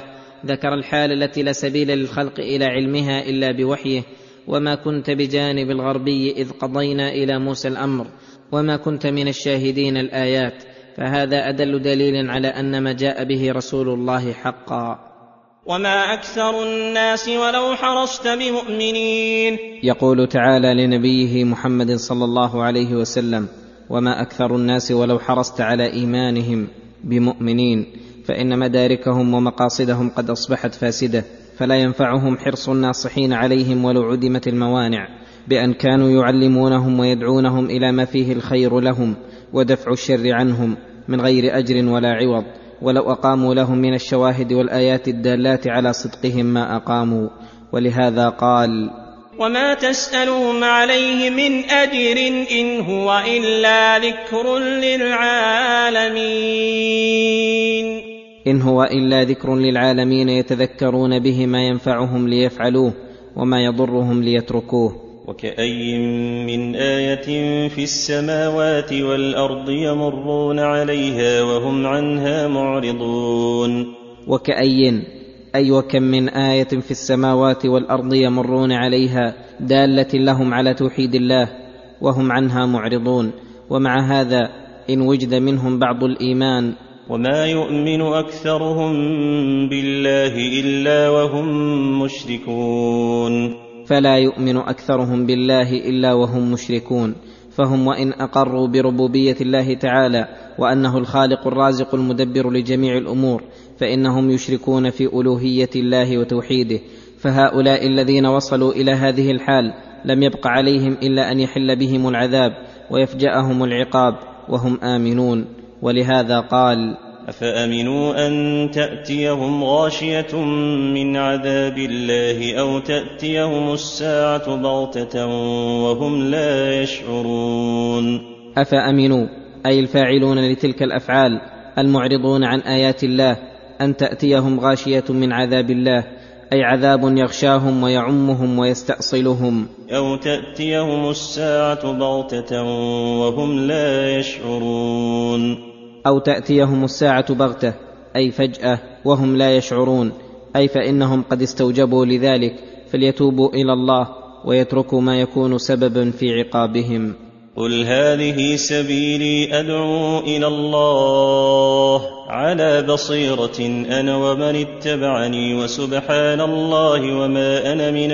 ذكر الحال التي لا سبيل للخلق إلى علمها إلا بوحيه: وما كنت بجانب الغربي إذ قضينا إلى موسى الأمر وما كنت من الشاهدين الآيات. فهذا أدل دليل على أن ما جاء به رسول الله حقا.
وما أكثر الناس ولو حرصت بمؤمنين.
يقول تعالى لنبيه محمد صلى الله عليه وسلم: وما أكثر الناس ولو حرصت على إيمانهم بمؤمنين، فإن مداركهم ومقاصدهم قد أصبحت فاسدة، فلا ينفعهم حرص الناصحين عليهم ولو عدمت الموانع، بأن كانوا يعلمونهم ويدعونهم إلى ما فيه الخير لهم ودفع الشر عنهم من غير أجر ولا عوض، ولو أقاموا لهم من الشواهد والآيات الدالات على صدقهم ما أقاموا. ولهذا قال:
وما تسألهم عليه من أجر إن هو إلا ذكر للعالمين.
إن هو إلا ذكر للعالمين يتذكرون به ما ينفعهم ليفعلوه وما يضرهم ليتركوه.
وكأي من آية في السماوات والأرض يمرون عليها وهم عنها معرضون.
وكأي أي وكم من آية في السماوات والأرض يمرون عليها دالة لهم على توحيد الله وهم عنها معرضون. ومع هذا إن وجد منهم بعض الإيمان،
وما يؤمن أكثرهم بالله إلا وهم مشركون.
فلا يؤمن أكثرهم بالله إلا وهم مشركون. فهم وإن أقروا بربوبية الله تعالى وأنه الخالق الرازق المدبر لجميع الأمور، فإنهم يشركون في ألوهية الله وتوحيده. فهؤلاء الذين وصلوا إلى هذه الحال لم يبق عليهم إلا أن يحل بهم العذاب ويفجأهم العقاب وهم آمنون. ولهذا قال:
أفأمنوا أن تأتيهم غاشية من عذاب الله أو تأتيهم الساعة بغتة وهم لا يشعرون.
أفأمنوا أي الفاعلون لتلك الأفعال المعرضون عن آيات الله أن تأتيهم غاشية من عذاب الله، أي عذاب يغشاهم ويعمهم ويستأصلهم.
أو تأتيهم الساعة بغتة وهم لا يشعرون.
أو تأتيهم الساعة بغتة أي فجأة وهم لا يشعرون، أي فإنهم قد استوجبوا لذلك، فليتوبوا إلى الله ويتركوا ما يكون سببا في عقابهم.
قل هذه سبيلي أدعو إلى الله على بصيرة أنا ومن اتبعني وسبحان الله وما أنا من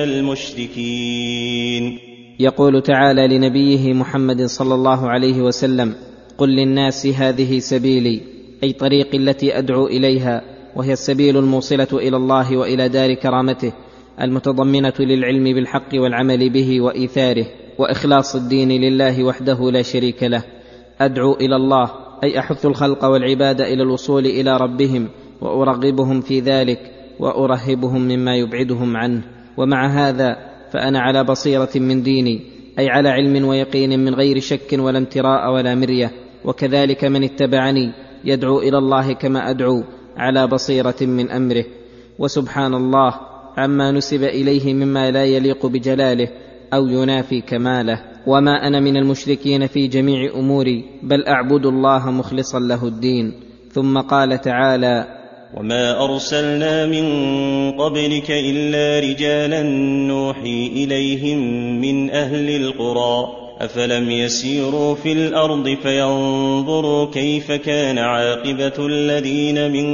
المشركين.
يقول تعالى لنبيه محمد صلى الله عليه وسلم: قل للناس هذه سبيلي، أي طريقي التي أدعو إليها، وهي السبيل الموصلة إلى الله وإلى دار كرامته، المتضمنة للعلم بالحق والعمل به وإيثاره وإخلاص الدين لله وحده لا شريك له. أدعو إلى الله أي أحث الخلق والعباد إلى الوصول إلى ربهم، وأرغبهم في ذلك وأرهبهم مما يبعدهم عنه. ومع هذا فأنا على بصيرة من ديني، أي على علم ويقين من غير شك ولا امتراء ولا مرية. وكذلك من اتبعني يدعو إلى الله كما أدعو على بصيرة من أمره. وسبحان الله عما نسب إليه مما لا يليق بجلاله أو ينافي كماله. وما أنا من المشركين في جميع أموري، بل أعبد الله مخلصا له الدين. ثم قال تعالى:
وما أرسلنا من قبلك إلا رجالا نوحي إليهم من أهل القرى أفلم يسيروا في الأرض فينظروا كيف كان عاقبة الذين من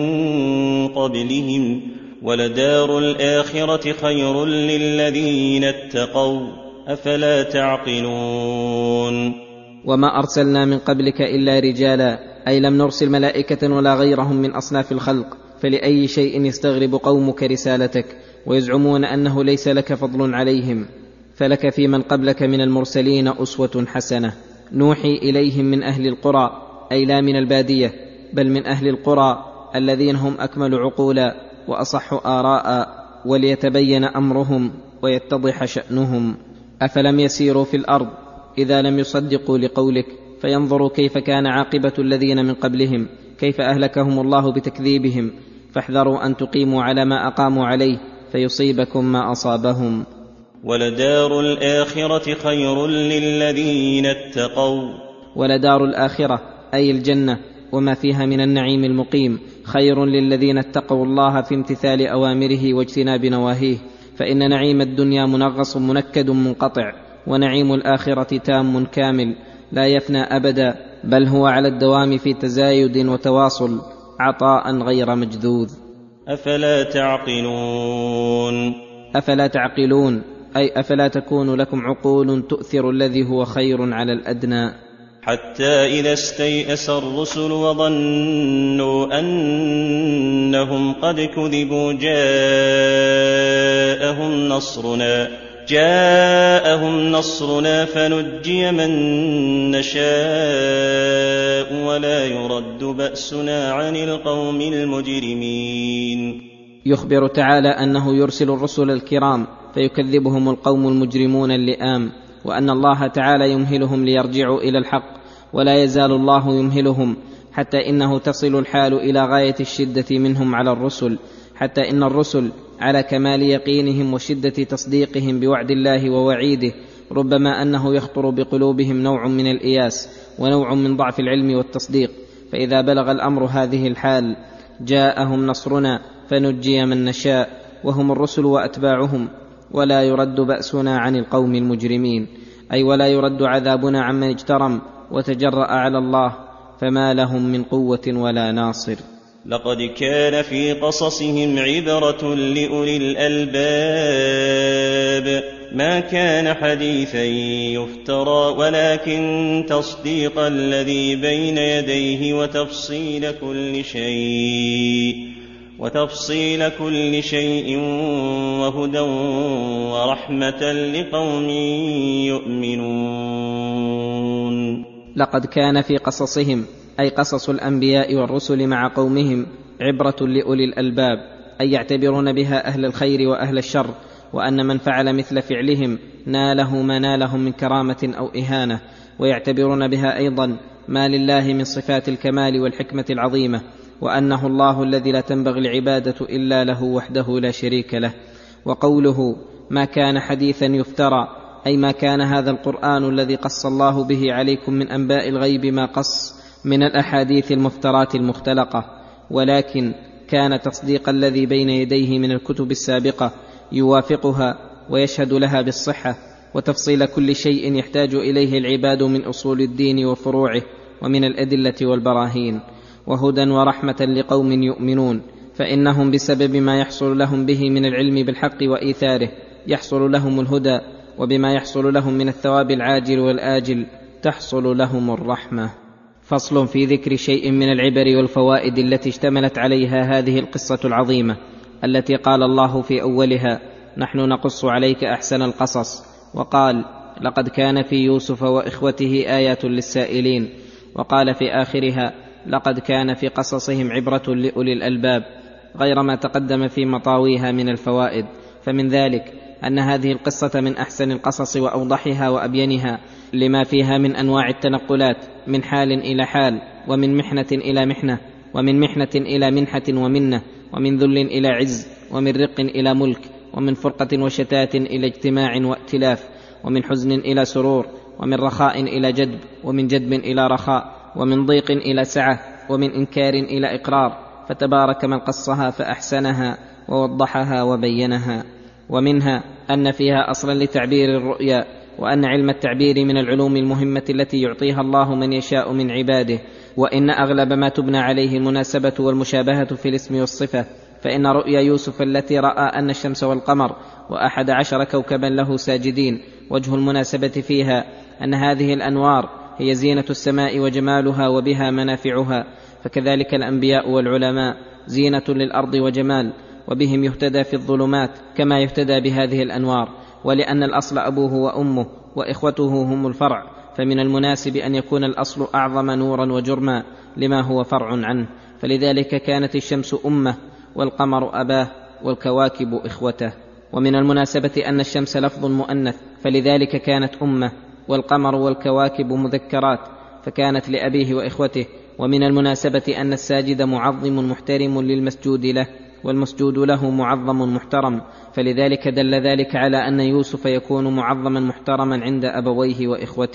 قبلهم ولدار الآخرة خير للذين اتقوا أفلا تعقلون.
وما أرسلنا من قبلك إلا رجالا، أي لم نرسل ملائكة ولا غيرهم من أصناف الخلق، فلأي شيء يستغرب قومك رسالتك ويزعمون أنه ليس لك فضل عليهم؟ فلك في من قبلك من المرسلين أسوة حسنة. نوحي إليهم من أهل القرى، أي لا من البادية بل من أهل القرى الذين هم أكمل عقولا وأصح آراء، وليتبين أمرهم ويتضح شأنهم. أفلم يسيروا في الأرض إذا لم يصدقوا لقولك فينظروا كيف كان عاقبة الذين من قبلهم، كيف أهلكهم الله بتكذيبهم، فاحذروا أن تقيموا على ما أقاموا عليه فيصيبكم ما أصابهم.
ولدار الآخرة خير للذين اتقوا.
ولدار الآخرة أي الجنة وما فيها من النعيم المقيم خير للذين اتقوا الله في امتثال أوامره واجتناب نواهيه، فإن نعيم الدنيا منغص منكد منقطع، ونعيم الآخرة تام كامل لا يفنى أبدا، بل هو على الدوام في تزايد وتواصل عطاء غير مجذوذ.
أفلا تعقلون؟
أفلا تعقلون أي أفلا تكون لكم عقول تؤثر الذي هو خير على الأدنى.
حتى إذا استيأس الرسل وظنوا أنهم قد كذبوا جاءهم نصرنا فنجي من نشاء ولا يرد بأسنا عن القوم المجرمين.
يخبر تعالى أنه يرسل الرسل الكرام فيكذبهم القوم المجرمون اللئام، وأن الله تعالى يمهلهم ليرجعوا إلى الحق، ولا يزال الله يمهلهم حتى إنه تصل الحال إلى غاية الشدة منهم على الرسل، حتى إن الرسل على كمال يقينهم وشدة تصديقهم بوعد الله ووعيده ربما أنه يخطر بقلوبهم نوع من الإياس ونوع من ضعف العلم والتصديق، فإذا بلغ الأمر هذه الحال جاءهم نصرنا فنجي من نشاء، وهم الرسل وأتباعهم، ولا يرد بأسنا عن القوم المجرمين، أي ولا يرد عذابنا عمن اجترم وتجرأ على الله، فما لهم من قوة ولا ناصر.
لقد كان في قصصهم عبرة لأولي الألباب، ما كان حديثا يفترى ولكن تصديق الذي بين يديه وتفصيل كل شيء وهدى ورحمة لقوم يؤمنون.
لقد كان في قصصهم أي قصص الأنبياء والرسل مع قومهم عبرة لأولي الألباب، أي يعتبرون بها أهل الخير وأهل الشر، وأن من فعل مثل فعلهم ناله ما نالهم من كرامة أو إهانة، ويعتبرون بها أيضا ما لله من صفات الكمال والحكمة العظيمة، وأنه الله الذي لا تنبغي العبادة إلا له وحده لا شريك له. وقوله ما كان حديثا يفترى أي ما كان هذا القرآن الذي قص الله به عليكم من أنباء الغيب ما قص من الأحاديث المفترات المختلقة، ولكن كان تصديق الذي بين يديه من الكتب السابقة يوافقها ويشهد لها بالصحة، وتفصيل كل شيء يحتاج إليه العباد من أصول الدين وفروعه ومن الأدلة والبراهين، وهدى ورحمة لقوم يؤمنون، فإنهم بسبب ما يحصل لهم به من العلم بالحق وإيثاره يحصل لهم الهدى، وبما يحصل لهم من الثواب العاجل والآجل تحصل لهم الرحمة. فصل في ذكر شيء من العبر والفوائد التي اشتملت عليها هذه القصة العظيمة، التي قال الله في أولها نحن نقص عليك أحسن القصص، وقال لقد كان في يوسف وإخوته آيات للسائلين، وقال في آخرها لقد كان في قصصهم عبرة لأولي الألباب، غير ما تقدم في مطاويها من الفوائد. فمن ذلك أن هذه القصة من أحسن القصص وأوضحها وأبينها، لما فيها من أنواع التنقلات من حال إلى حال، ومن محنة إلى محنة، ومن محنة إلى منحة ومنة، ومن ذل إلى عز، ومن رق إلى ملك، ومن فرقة وشتات إلى اجتماع وائتلاف، ومن حزن إلى سرور، ومن رخاء إلى جدب، ومن جدب إلى رخاء، ومن ضيق إلى سعة، ومن إنكار إلى إقرار، فتبارك من قصها فأحسنها ووضحها وبينها. ومنها أن فيها أصلا لتعبير الرؤيا، وأن علم التعبير من العلوم المهمة التي يعطيها الله من يشاء من عباده، وإن أغلب ما تبنى عليه المناسبة والمشابهة في الاسم والصفة، فإن رؤيا يوسف التي رأى أن الشمس والقمر و11 كوكبا له ساجدين وجه المناسبة فيها أن هذه الأنوار هي زينة السماء وجمالها وبها منافعها، فكذلك الأنبياء والعلماء زينة للأرض وجمال، وبهم يهتدى في الظلمات كما يهتدى بهذه الأنوار. ولأن الأصل أبوه وأمه وإخوته هم الفرع، فمن المناسب أن يكون الأصل أعظم نورا وجرما لما هو فرع عنه، فلذلك كانت الشمس أمه والقمر أباه والكواكب إخوته. ومن المناسبة أن الشمس لفظ مؤنث، فلذلك كانت أمه، والقمر والكواكب مذكرات فكانت لأبيه وإخوته. ومن المناسبة أن الساجد معظم محترم للمسجود له، والمسجود له معظم محترم، فلذلك دل ذلك على أن يوسف يكون معظما محترما عند أبويه وإخوته.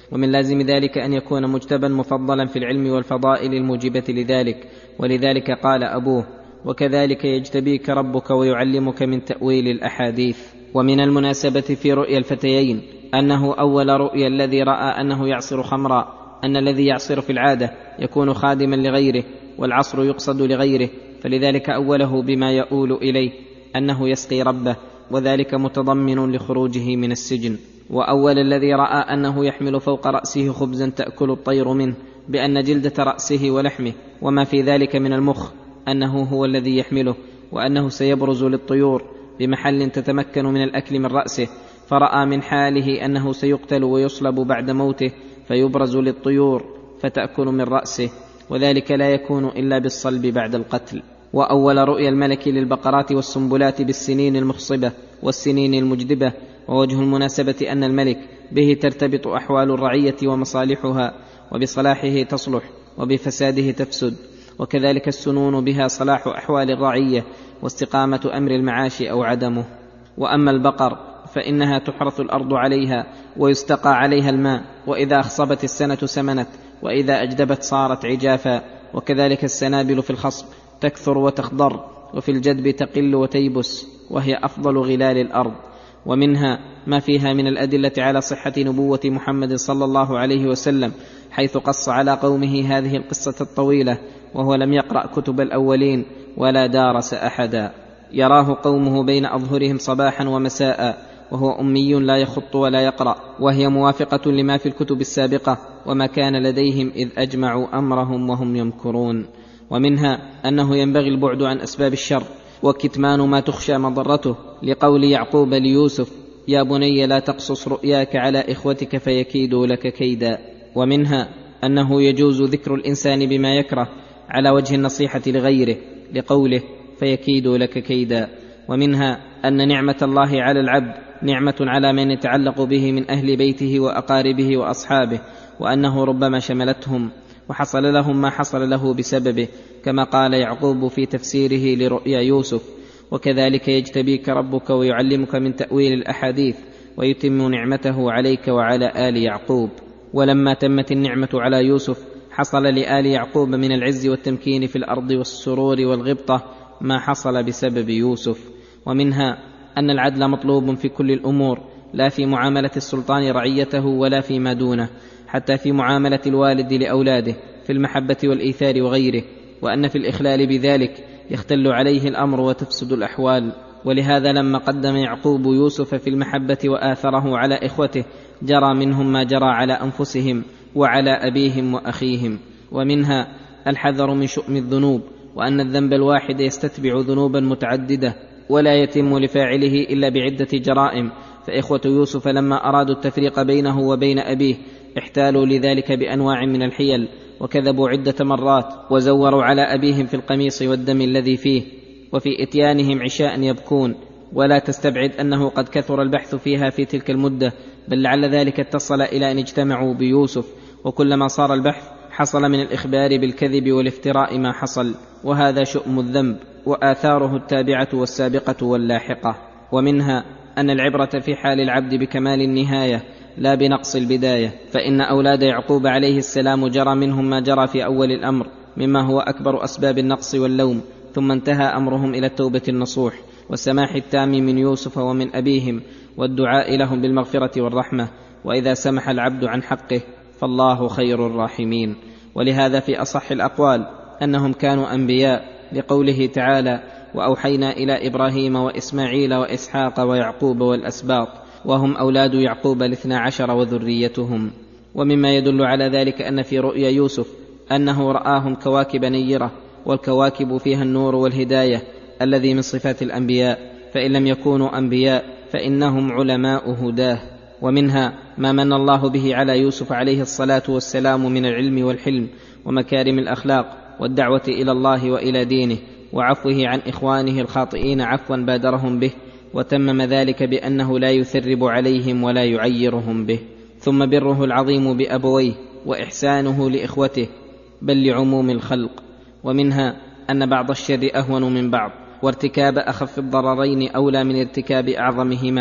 ومن لازم ذلك أن يكون مجتبا مفضلا في العلم والفضائل الموجبة لذلك، ولذلك قال أبوه: وكذلك يجتبيك ربك ويعلمك من تأويل الأحاديث. ومن المناسبة في رؤيا الفتيين أنه أول رؤيا الذي رأى أنه يعصر خمرا، أن الذي يعصر في العادة يكون خادما لغيره، والعصر يقصد لغيره، فلذلك أوله بما يؤول إليه أنه يسقي ربه، وذلك متضمن لخروجه من السجن. وأول الذي رأى أنه يحمل فوق رأسه خبزا تأكل الطير منه، بأن جلدة رأسه ولحمه وما في ذلك من المخ أنه هو الذي يحمله، وأنه سيبرز للطيور بمحل تتمكن من الأكل من رأسه، فرأى من حاله أنه سيقتل ويصلب بعد موته فيبرز للطيور فتأكل من رأسه، وذلك لا يكون إلا بالصلب بعد القتل. وأول رؤيا الملك للبقرات والسنبلات بالسنين المخصبة والسنين المجدبة، ووجه المناسبة أن الملك به ترتبط أحوال الرعية ومصالحها، وبصلاحه تصلح وبفساده تفسد، وكذلك السنون بها صلاح أحوال الرعية واستقامة أمر المعاش أو عدمه. وأما البقر فإنها تحرث الأرض عليها ويستقى عليها الماء، وإذا أخصبت السنة سمنت، وإذا أجدبت صارت عجافا، وكذلك السنابل في الخصب تكثر وتخضر، وفي الجدب تقل وتيبس، وهي أفضل غلال الأرض. ومنها ما فيها من الأدلة على صحة نبوة محمد صلى الله عليه وسلم، حيث قص على قومه هذه القصة الطويلة وهو لم يقرأ كتب الأولين ولا دارس أحدا. يراه قومه بين أظهرهم صباحا ومساء وهو أمي لا يخط ولا يقرأ، وهي موافقة لما في الكتب السابقة وما كان لديهم إذ أجمعوا أمرهم وهم يمكرون. ومنها أنه ينبغي البعد عن أسباب الشر وكتمان ما تخشى مضرته، لقول يعقوب ليوسف: يا بني لا تقصص رؤياك على إخوتك فيكيدوا لك كيدا. ومنها أنه يجوز ذكر الإنسان بما يكره على وجه النصيحة لغيره، لقوله: فيكيدوا لك كيدا. ومنها أن نعمة الله على العبد نعمة على من يتعلق به من أهل بيته وأقاربه وأصحابه، وأنه ربما شملتهم وحصل لهم ما حصل له بسببه، كما قال يعقوب في تفسيره لرؤيا يوسف: وكذلك يجتبيك ربك ويعلمك من تأويل الأحاديث ويتم نعمته عليك وعلى آل يعقوب. ولما تمت النعمة على يوسف حصل لآل يعقوب من العز والتمكين في الأرض والسرور والغبطة ما حصل بسبب يوسف. ومنها أن العدل مطلوب في كل الأمور، لا في معاملة السلطان رعيته ولا فيما دونه، حتى في معاملة الوالد لأولاده في المحبة والإيثار وغيره، وأن في الإخلال بذلك يختل عليه الأمر وتفسد الأحوال. ولهذا لما قدم يعقوب يوسف في المحبة وآثره على إخوته جرى منهم ما جرى على أنفسهم وعلى أبيهم وأخيهم. ومنها الحذر من شؤم الذنوب، وأن الذنب الواحد يستتبع ذنوبا متعددة ولا يتم لفاعله إلا بعدة جرائم، فإخوة يوسف لما أرادوا التفريق بينه وبين أبيه احتالوا لذلك بأنواع من الحيل، وكذبوا عدة مرات، وزوروا على أبيهم في القميص والدم الذي فيه، وفي إتيانهم عشاء يبكون، ولا تستبعد أنه قد كثر البحث فيها في تلك المدة، بل لعل ذلك اتصل إلى أن اجتمعوا بيوسف، وكلما صار البحث حصل من الإخبار بالكذب والافتراء ما حصل، وهذا شؤم الذنب وآثاره التابعة والسابقة واللاحقة. ومنها أن العبرة في حال العبد بكمال النهاية لا بنقص البداية، فإن أولاد يعقوب عليه السلام جرى منهم ما جرى في أول الأمر مما هو أكبر أسباب النقص واللوم، ثم انتهى أمرهم إلى التوبة النصوح والسماح التام من يوسف ومن أبيهم، والدعاء لهم بالمغفرة والرحمة، وإذا سمح العبد عن حقه فالله خير الراحمين. ولهذا في أصح الأقوال أنهم كانوا أنبياء، لقوله تعالى: وأوحينا إلى إبراهيم وإسماعيل وإسحاق ويعقوب والأسباط، وهم أولاد يعقوب 12 وذريتهم. ومما يدل على ذلك أن في رؤيا يوسف أنه رآهم كواكب نيرة، والكواكب فيها النور والهداية الذي من صفات الأنبياء، فإن لم يكونوا أنبياء فإنهم علماء هداه. ومنها ما من الله به على يوسف عليه الصلاة والسلام من العلم والحلم ومكارم الأخلاق والدعوة إلى الله وإلى دينه، وعفوه عن إخوانه الخاطئين عفوا بادرهم به، وتمم ذلك بأنه لا يثرب عليهم ولا يعيرهم به. ثم بره العظيم بأبويه وإحسانه لإخوته بل لعموم الخلق. ومنها أن بعض الشر أهون من بعض، وارتكاب أخف الضررين أولى من ارتكاب أعظمهما،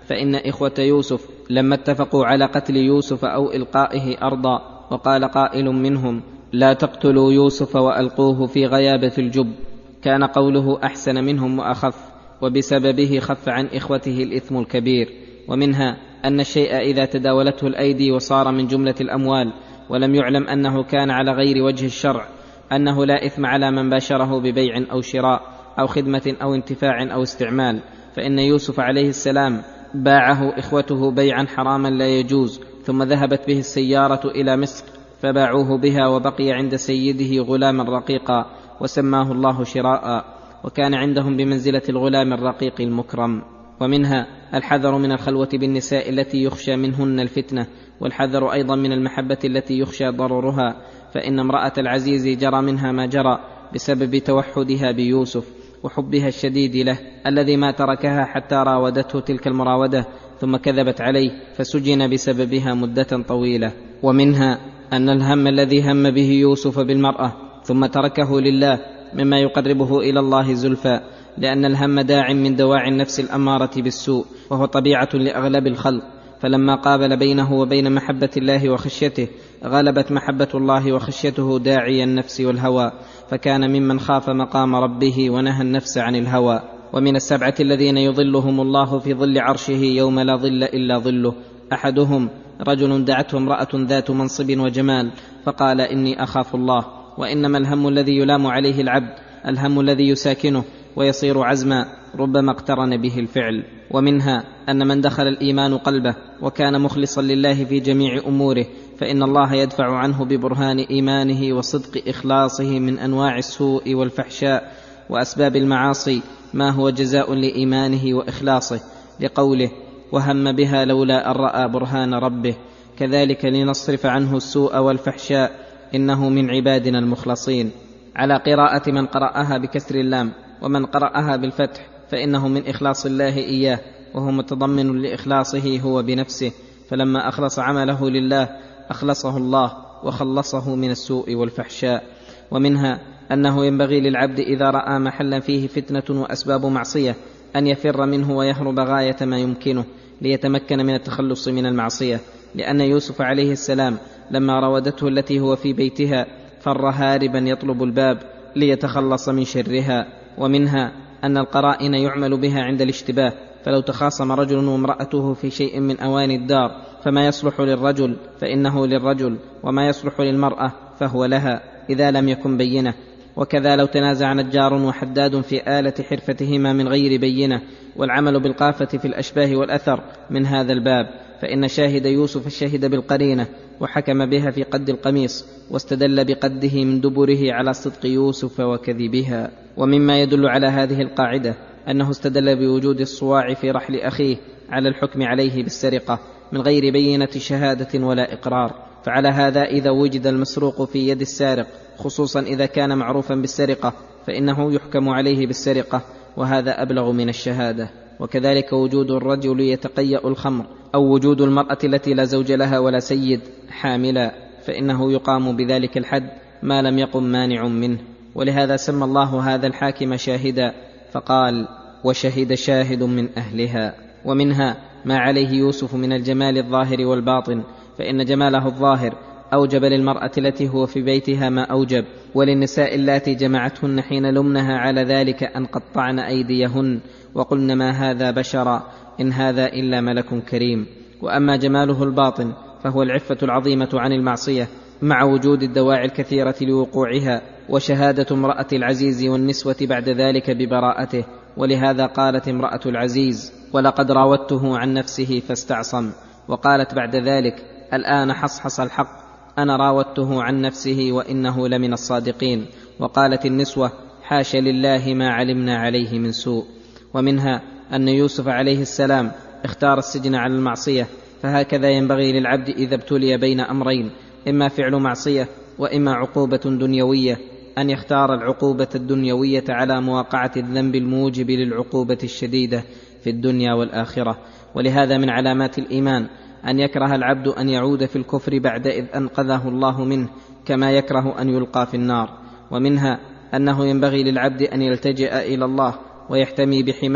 فإن إخوة يوسف لما اتفقوا على قتل يوسف أو إلقائه أرضا، وقال قائل منهم: لا تقتلوا يوسف وألقوه في غيابة الجب، كان قوله أحسن منهم وأخف، وبسببه خف عن إخوته الإثم الكبير. ومنها أن الشيء إذا تداولته الأيدي وصار من جملة الأموال ولم يعلم أنه كان على غير وجه الشرع، أنه لا إثم على من باشره ببيع أو شراء أو خدمة أو انتفاع أو استعمال. فإن يوسف عليه السلام باعه إخوته بيعا حراما لا يجوز، ثم ذهبت به السيارة إلى مصر فباعوه بها، وبقي عند سيده غلاما رقيقا وسماه الله شراء، وكان عندهم بمنزلة الغلام الرقيق المكرم. ومنها الحذر من الخلوة بالنساء التي يخشى منهن الفتنة، والحذر أيضا من المحبة التي يخشى ضررها، فإن امرأة العزيز جرى منها ما جرى بسبب توحدها بيوسف وحبها الشديد له، الذي ما تركها حتى راودته تلك المراودة ثم كذبت عليه فسجن بسببها مدة طويلة. ومنها أن الهم الذي هم به يوسف بالمرأة ثم تركه لله مما يقربه إلى الله زلفى، لأن الهم داع من دواعي النفس الأمارة بالسوء، وهو طبيعة لأغلب الخلق، فلما قابل بينه وبين محبة الله وخشيته غلبت محبة الله وخشيته داعي النفس والهوى، فكان ممن خاف مقام ربه ونهى النفس عن الهوى. ومن السبعة الذين يظلهم الله في ظل عرشه يوم لا ظل إلا ظله: أحدهم رجل دعته امرأة ذات منصب وجمال فقال: إني أخاف الله. وإنما الهم الذي يلام عليه العبد الهم الذي يساكنه ويصير عزما، ربما اقترن به الفعل. ومنها أن من دخل الإيمان قلبه وكان مخلصا لله في جميع أموره فإن الله يدفع عنه ببرهان إيمانه وصدق إخلاصه من أنواع السوء والفحشاء وأسباب المعاصي ما هو جزاء لإيمانه وإخلاصه، لقوله: وهم بها لولا أن رأى برهان ربه. كذلك لنصرف عنه السوء والفحشاء إنه من عبادنا المخلصين، على قراءة من قرأها بكسر اللام، ومن قرأها بالفتح فإنه من إخلاص الله إياه، وهو متضمن لإخلاصه هو بنفسه، فلما أخلص عمله لله أخلصه الله وخلصه من السوء والفحشاء. ومنها أنه ينبغي للعبد إذا رأى محلا فيه فتنة وأسباب معصية أن يفر منه ويهرب غاية ما يمكنه ليتمكن من التخلص من المعصية، لأن يوسف عليه السلام لما راودته التي هو في بيتها فر هاربا يطلب الباب ليتخلص من شرها. ومنها أن القرائن يعمل بها عند الاشتباه، فلو تخاصم رجل وامرأته في شيء من أواني الدار فما يصلح للرجل فإنه للرجل، وما يصلح للمرأة فهو لها إذا لم يكن بينة. وكذا لو تنازع نجار وحداد في آلة حرفتهما من غير بينة، والعمل بالقافة في الأشباه والأثر من هذا الباب، فإن شاهد يوسف الشهد بالقرينة وحكم بها في قد القميص، واستدل بقده من دبره على صدق يوسف وكذبها. ومما يدل على هذه القاعدة أنه استدل بوجود الصواع في رحل أخيه على الحكم عليه بالسرقة من غير بينة شهادة ولا إقرار. فعلى هذا إذا وجد المسروق في يد السارق، خصوصا إذا كان معروفا بالسرقة، فإنه يحكم عليه بالسرقة، وهذا أبلغ من الشهادة. وكذلك وجود الرجل يتقيأ الخمر، أو وجود المرأة التي لا زوج لها ولا سيد حاملا، فإنه يقام بذلك الحد ما لم يقم مانع منه. ولهذا سمى الله هذا الحاكم شاهدا فقال: وشهد شاهد من أهلها. ومنها ما عليه يوسف من الجمال الظاهر والباطن، فإن جماله الظاهر أوجب للمرأة التي هو في بيتها ما أوجب، وللنساء اللاتي جمعتهن حين لمنها على ذلك أن قطعن أيديهن وقلن ما هذا بشرا إن هذا إلا ملك كريم. وأما جماله الباطن فهو العفة العظيمة عن المعصية مع وجود الدواعي الكثيرة لوقوعها، وشهادة امرأة العزيز والنسوة بعد ذلك ببراءته. ولهذا قالت امرأة العزيز: ولقد راودته عن نفسه فاستعصم. وقالت بعد ذلك: الآن حصحص الحق، أنا راودته عن نفسه وإنه لمن الصادقين. وقالت النسوة: حاش لله ما علمنا عليه من سوء. ومنها أن يوسف عليه السلام اختار السجن على المعصية، فهكذا ينبغي للعبد إذا ابتلي بين أمرين، إما فعل معصية وإما عقوبة دنيوية، أن يختار العقوبة الدنيوية على مواقعة الذنب الموجب للعقوبة الشديدة في الدنيا والآخرة. ولهذا من علامات الإيمان أن يكره العبد أن يعود في الكفر بعد إذ أنقذه الله منه، كما يكره أن يلقى في النار. ومنها أنه ينبغي للعبد أن يلتجئ إلى الله ويحتمي بحماه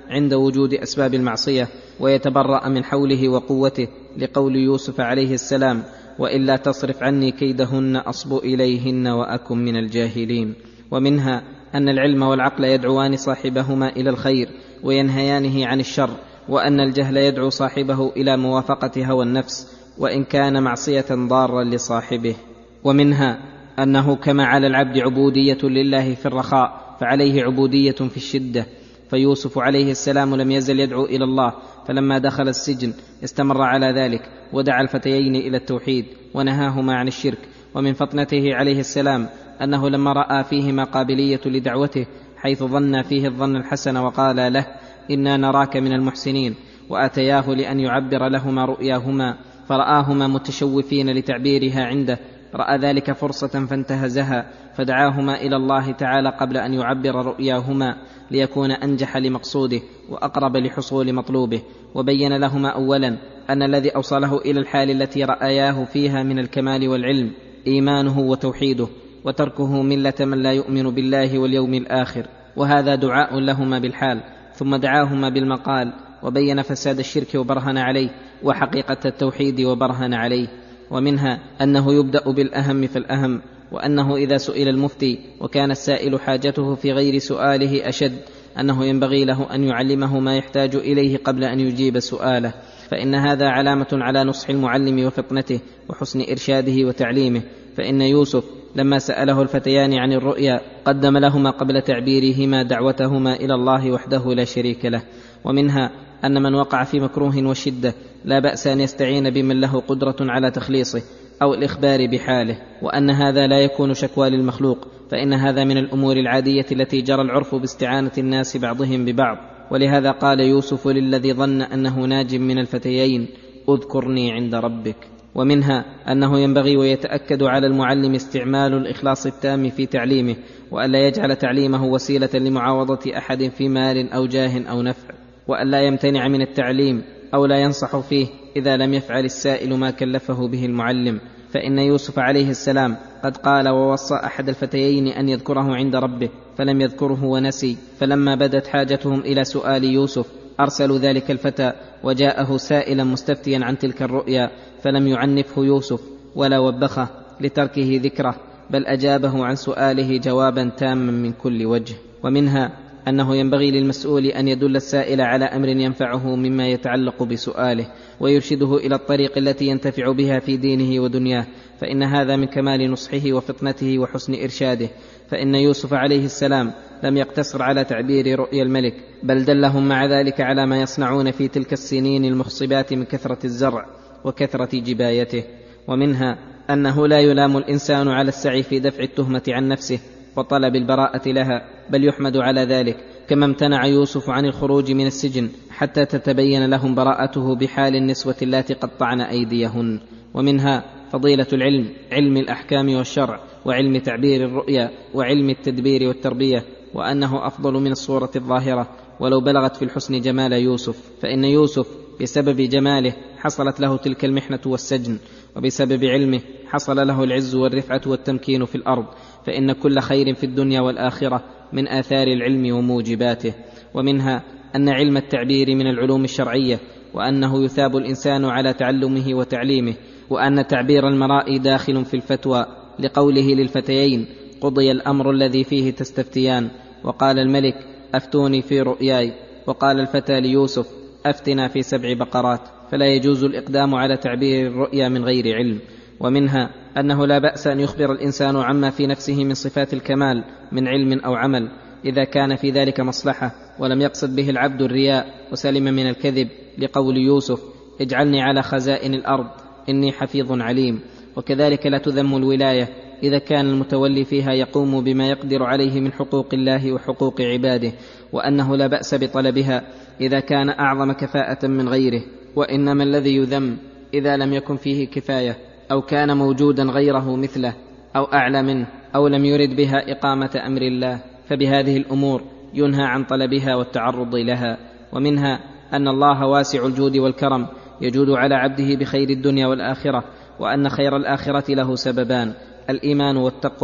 عند وجود أسباب المعصية ويتبرأ من حوله وقوته، لقول يوسف عليه السلام: وإلا تصرف عني كيدهن أصب إليهن وأكن من الجاهلين. ومنها أن العلم والعقل يدعوان صاحبهما إلى الخير وينهيانه عن الشر، وأن الجهل يدعو صاحبه إلى موافقة هوى النفس وإن كان معصية ضارا لصاحبه. ومنها أنه كما على العبد عبودية لله في الرخاء فعليه عبودية في الشدة، فيوسف عليه السلام لم يزل يدعو إلى الله، فلما دخل السجن استمر على ذلك ودعا الفتيين إلى التوحيد ونهاهما عن الشرك. ومن فطنته عليه السلام أنه لما رأى فيهما قابلية لدعوته حيث ظن فيه الظن الحسن وقال له: إنا نراك من المحسنين، وأتياه لأن يعبر لهما رؤياهما فرآهما متشوفين لتعبيرها عنده، رأى ذلك فرصة فانتهزها فدعاهما إلى الله تعالى قبل أن يعبر رؤياهما ليكون أنجح لمقصوده وأقرب لحصول مطلوبه، وبين لهما أولا أن الذي أوصله إلى الحال التي رأياه فيها من الكمال والعلم إيمانه وتوحيده، وتركه ملة من لا يؤمن بالله واليوم الآخر، وهذا دعاء لهما بالحال. ثم دعاهما بالمقال وبين فساد الشرك وبرهن عليه وحقيقة التوحيد وبرهن عليه. ومنها أنه يبدأ بالأهم فالأهم، وأنه إذا سئل المفتي وكان السائل حاجته في غير سؤاله أشد أنه ينبغي له أن يعلمه ما يحتاج إليه قبل أن يجيب سؤاله، فإن هذا علامة على نصح المعلم وفطنته وحسن إرشاده وتعليمه. فإن يوسف لما سأله الفتيان عن الرؤيا قدم لهما قبل تعبيرهما دعوتهما إلى الله وحده لا شريك له. ومنها أن من وقع في مكروه وشدة لا بأس أن يستعين بمن له قدرة على تخليصه أو الإخبار بحاله، وأن هذا لا يكون شكوى للمخلوق، فإن هذا من الأمور العادية التي جرى العرف باستعانة الناس بعضهم ببعض. ولهذا قال يوسف للذي ظن أنه ناج من الفتيين: اذكرني عند ربك. ومنها أنه ينبغي ويتأكد على المعلم استعمال الإخلاص التام في تعليمه، وألا يجعل تعليمه وسيلة لمعاوضة أحد في مال أو جاه أو نفع، وألا يمتنع من التعليم أو لا ينصح فيه إذا لم يفعل السائل ما كلفه به المعلم. فإن يوسف عليه السلام قد قال ووصى أحد الفتيين أن يذكره عند ربه فلم يذكره ونسي، فلما بدت حاجتهم إلى سؤال يوسف أرسلوا ذلك الفتى وجاءه سائلا مستفتيا عن تلك الرؤيا، فلم يعنفه يوسف ولا وبخه لتركه ذكره، بل أجابه عن سؤاله جوابا تاما من كل وجه. ومنها أنه ينبغي للمسؤول أن يدل السائل على أمر ينفعه مما يتعلق بسؤاله ويرشده إلى الطريق التي ينتفع بها في دينه ودنياه، فإن هذا من كمال نصحه وفطنته وحسن إرشاده. فإن يوسف عليه السلام لم يقتصر على تعبير رؤيا الملك، بل دلهم مع ذلك على ما يصنعون في تلك السنين المخصبات من كثرة الزرع وكثرة جبايته. ومنها أنه لا يلام الإنسان على السعي في دفع التهمة عن نفسه وطلب البراءة لها، بل يحمد على ذلك، كما امتنع يوسف عن الخروج من السجن حتى تتبين لهم براءته بحال النسوة اللاتي قطعن أيديهن. ومنها فضيلة العلم، علم الأحكام والشرع، وعلم تعبير الرؤيا، وعلم التدبير والتربية، وأنه أفضل من الصورة الظاهرة ولو بلغت في الحسن جمال يوسف، فإن يوسف بسبب جماله حصلت له تلك المحنة والسجن، وبسبب علمه حصل له العز والرفعة والتمكين في الأرض، فإن كل خير في الدنيا والآخرة من آثار العلم وموجباته. ومنها أن علم التعبير من العلوم الشرعية، وأنه يثاب الإنسان على تعلمه وتعليمه، وأن تعبير المرائي داخل في الفتوى، لقوله للفتيين: قضي الأمر الذي فيه تستفتيان. وقال الملك: أفتوني في رؤياي. وقال الفتى ليوسف: أفتنا في 7 بقرات. فلا يجوز الإقدام على تعبير الرؤيا من غير علم. ومنها أنه لا بأس أن يخبر الإنسان عما في نفسه من صفات الكمال من علم أو عمل، إذا كان في ذلك مصلحة ولم يقصد به العبد الرياء وسلم من الكذب، لقول يوسف: اجعلني على خزائن الأرض إني حفيظ عليم. وكذلك لا تذم الولاية إذا كان المتولي فيها يقوم بما يقدر عليه من حقوق الله وحقوق عباده، وأنه لا بأس بطلبها إذا كان أعظم كفاءة من غيره، وإنما الذي يذم إذا لم يكن فيه كفاية أو كان موجودا غيره مثله أو أعلى منه أو لم يرد بها إقامة أمر الله، فبهذه الأمور ينهى عن طلبها والتعرض لها. ومنها أن الله واسع الجود والكرم، يجود على عبده بخير الدنيا والآخرة، وأن خير الآخرة له سببان: الإيمان والتقوى،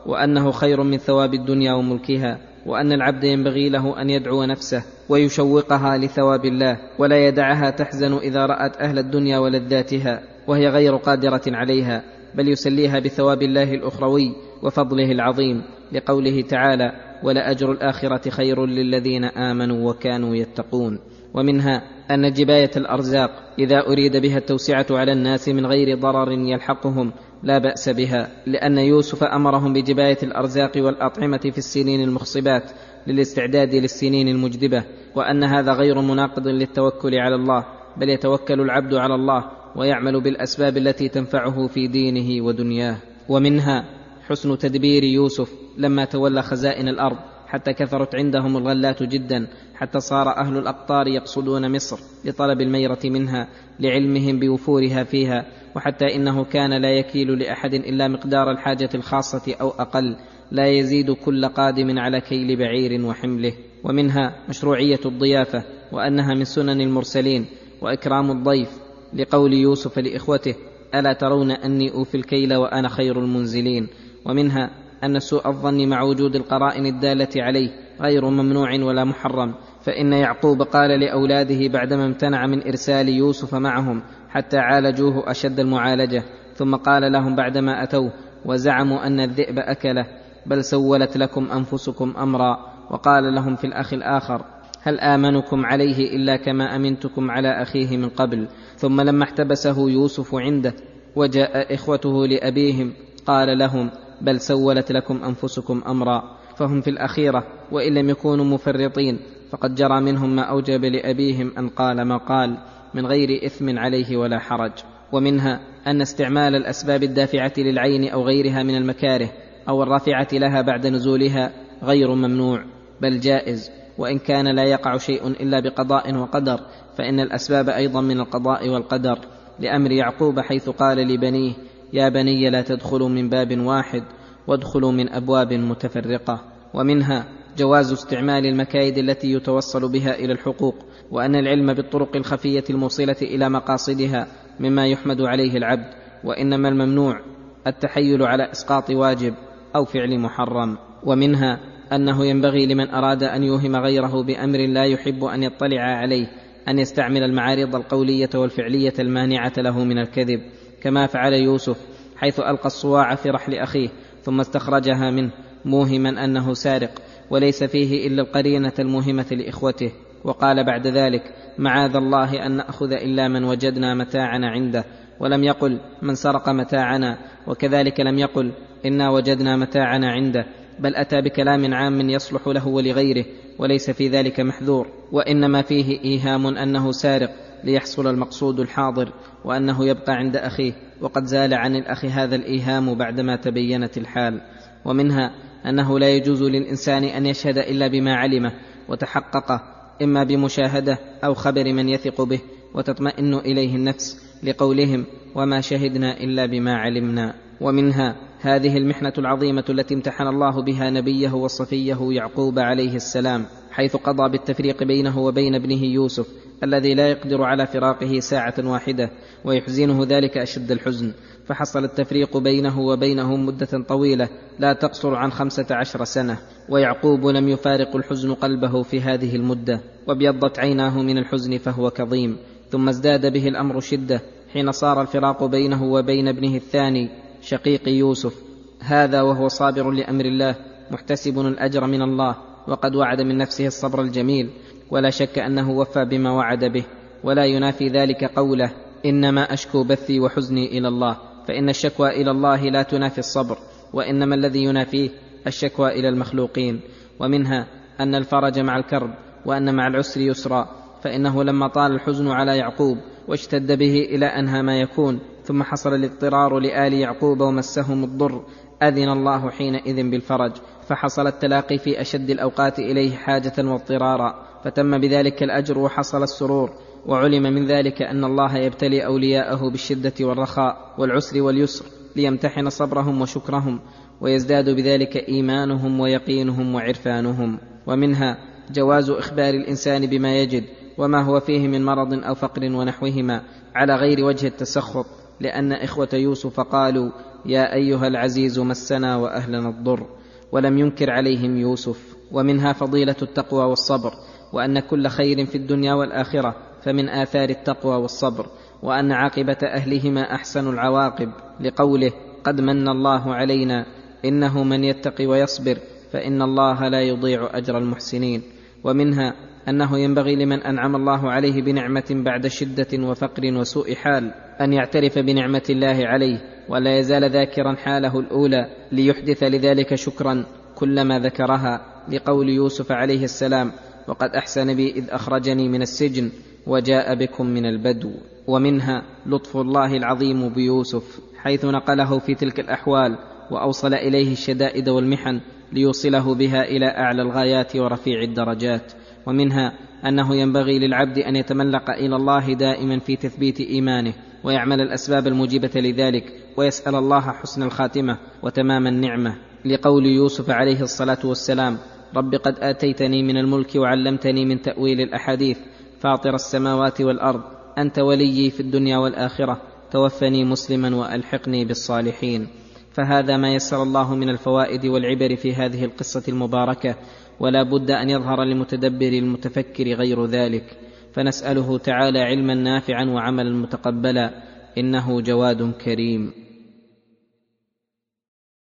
وأنه خير من ثواب الدنيا وملكها، وأن العبد ينبغي له أن يدعو نفسه ويشوقها لثواب الله، ولا يدعها تحزن إذا رأت أهل الدنيا ولذاتها وهي غير قادرة عليها، بل يسليها بثواب الله الأخروي وفضله العظيم، لقوله تعالى: ولأجر الآخرة خير للذين آمنوا وكانوا يتقون. ومنها أن جباية الأرزاق إذا أريد بها التوسعة على الناس من غير ضرر يلحقهم لا بأس بها، لأن يوسف أمرهم بجباية الأرزاق والأطعمة في السنين المخصبات للاستعداد للسنين المجدبة، وأن هذا غير مناقض للتوكل على الله، بل يتوكل العبد على الله ويعمل بالأسباب التي تنفعه في دينه ودنياه. ومنها حسن تدبير يوسف لما تولى خزائن الأرض، حتى كثرت عندهم الغلات جدا، حتى صار أهل الأقطار يقصدون مصر لطلب الميرة منها لعلمهم بوفورها فيها، وحتى إنه كان لا يكيل لأحد إلا مقدار الحاجة الخاصة أو أقل، لا يزيد كل قادم على كيل بعير وحمله. ومنها مشروعية الضيافة، وأنها من سنن المرسلين، وإكرام الضيف، لقول يوسف لإخوته: ألا ترون أني أوفي الكيل وأنا خير المنزلين. ومنها أن سوء الظن مع وجود القرائن الدالة عليه غير ممنوع ولا محرم، فإن يعقوب قال لأولاده بعدما امتنع من إرسال يوسف معهم حتى عالجوه أشد المعالجة، ثم قال لهم بعدما أتوه وزعموا أن الذئب أكله: بل سولت لكم أنفسكم أمرا. وقال لهم في الأخ الآخر: هل آمنكم عليه إلا كما أمنتكم على أخيه من قبل. ثم لما احتبسه يوسف عنده وجاء إخوته لأبيهم قال لهم: بل سولت لكم أنفسكم أمرا. فهم في الأخيرة وإن لم يكونوا مفرطين فقد جرى منهم ما أوجب لأبيهم أن قال ما قال من غير إثم عليه ولا حرج. ومنها أن استعمال الأسباب الدافعة للعين أو غيرها من المكاره أو الرافعة لها بعد نزولها غير ممنوع، بل جائز، وإن كان لا يقع شيء إلا بقضاء وقدر، فإن الأسباب أيضا من القضاء والقدر، لأمر يعقوب حيث قال لبنيه: يا بني لا تدخلوا من باب واحد وادخلوا من أبواب متفرقة. ومنها جواز استعمال المكايد التي يتوصل بها إلى الحقوق، وأن العلم بالطرق الخفية الموصلة إلى مقاصدها مما يحمد عليه العبد، وإنما الممنوع التحيل على إسقاط واجب أو فعل محرم. ومنها أنه ينبغي لمن أراد أن يوهم غيره بأمر لا يحب أن يطلع عليه أن يستعمل المعارض القولية والفعلية المانعة له من الكذب، كما فعل يوسف حيث ألقى الصواع في رحل أخيه ثم استخرجها منه موهما أنه سارق، وليس فيه إلا القرينة الموهمة لإخوته، وقال بعد ذلك: معاذ الله أن نأخذ إلا من وجدنا متاعنا عنده، ولم يقل من سرق متاعنا، وكذلك لم يقل إنا وجدنا متاعنا عنده، بل أتى بكلام عام يصلح له ولغيره، وليس في ذلك محذور، وإنما فيه إيهام أنه سارق ليحصل المقصود الحاضر، وأنه يبقى عند أخيه، وقد زال عن الأخ هذا الإيهام بعدما تبينت الحال. ومنها أنه لا يجوز للإنسان أن يشهد إلا بما علمه وتحققه، إما بمشاهدة أو خبر من يثق به وتطمئن إليه النفس، لقولهم: وما شهدنا إلا بما علمنا. ومنها هذه المحنة العظيمة التي امتحن الله بها نبيه وصفيه يعقوب عليه السلام، حيث قضى بالتفريق بينه وبين ابنه يوسف الذي لا يقدر على فراقه ساعة واحدة، ويحزنه ذلك أشد الحزن، فحصل التفريق بينه وبينه مدة طويلة لا تقصر عن 15 سنة، ويعقوب لم يفارق الحزن قلبه في هذه المدة، وابيضت عيناه من الحزن فهو كظيم. ثم ازداد به الأمر شدة حين صار الفراق بينه وبين ابنه الثاني شقيق يوسف، هذا وهو صابر لأمر الله محتسب الأجر من الله، وقد وعد من نفسه الصبر الجميل، ولا شك أنه وفى بما وعد به، ولا ينافي ذلك قوله: إنما أشكو بثي وحزني إلى الله، فإن الشكوى إلى الله لا تنافي الصبر، وإنما الذي ينافيه الشكوى إلى المخلوقين. ومنها أن الفرج مع الكرب، وأن مع العسر يسرا، فإنه لما طال الحزن على يعقوب واشتد به إلى أنهى ما يكون، ثم حصل الاضطرار لآل يعقوب ومسهم الضر، أذن الله حينئذ بالفرج، فحصل التلاقي في أشد الأوقات إليه حاجة واضطرارا، فتم بذلك الأجر وحصل السرور. وعلم من ذلك أن الله يبتلي أولياءه بالشدة والرخاء والعسر واليسر ليمتحن صبرهم وشكرهم، ويزداد بذلك إيمانهم ويقينهم وعرفانهم. ومنها جواز إخبار الإنسان بما يجد وما هو فيه من مرض أو فقر ونحوهما على غير وجه التسخط، لأن إخوة يوسف قالوا: يا أيها العزيز مسنا وأهلنا الضر، ولم ينكر عليهم يوسف. ومنها فضيلة التقوى والصبر، وأن كل خير في الدنيا والآخرة فمن آثار التقوى والصبر، وأن عاقبة أهلهما أحسن العواقب، لقوله: قد من الله علينا إنه من يتق ويصبر فإن الله لا يضيع أجر المحسنين. ومنها أنه ينبغي لمن أنعم الله عليه بنعمة بعد شدة وفقر وسوء حال أن يعترف بنعمة الله عليه، ولا يزال ذاكرا حاله الأولى ليحدث لذلك شكرا كلما ذكرها، لقول يوسف عليه السلام: وقد أحسن بي إذ أخرجني من السجن وجاء بكم من البدو. ومنها لطف الله العظيم بيوسف، حيث نقله في تلك الأحوال وأوصل إليه الشدائد والمحن ليوصله بها إلى أعلى الغايات ورفيع الدرجات. ومنها أنه ينبغي للعبد أن يتملق إلى الله دائما في تثبيت إيمانه، ويعمل الأسباب الموجبة لذلك، ويسأل الله حسن الخاتمة وتمام النعمة، لقول يوسف عليه الصلاة والسلام: رب قد آتيتني من الملك وعلمتني من تأويل الأحاديث، فاطر السماوات والأرض، أنت وليي في الدنيا والآخرة، توفني مسلما وألحقني بالصالحين. فهذا ما يسر الله من الفوائد والعبر في هذه القصة المباركة، ولا بد أن يظهر للمتدبر المتفكر غير ذلك، فنسأله تعالى علما نافعا وعملا متقبلا، إنه جواد كريم.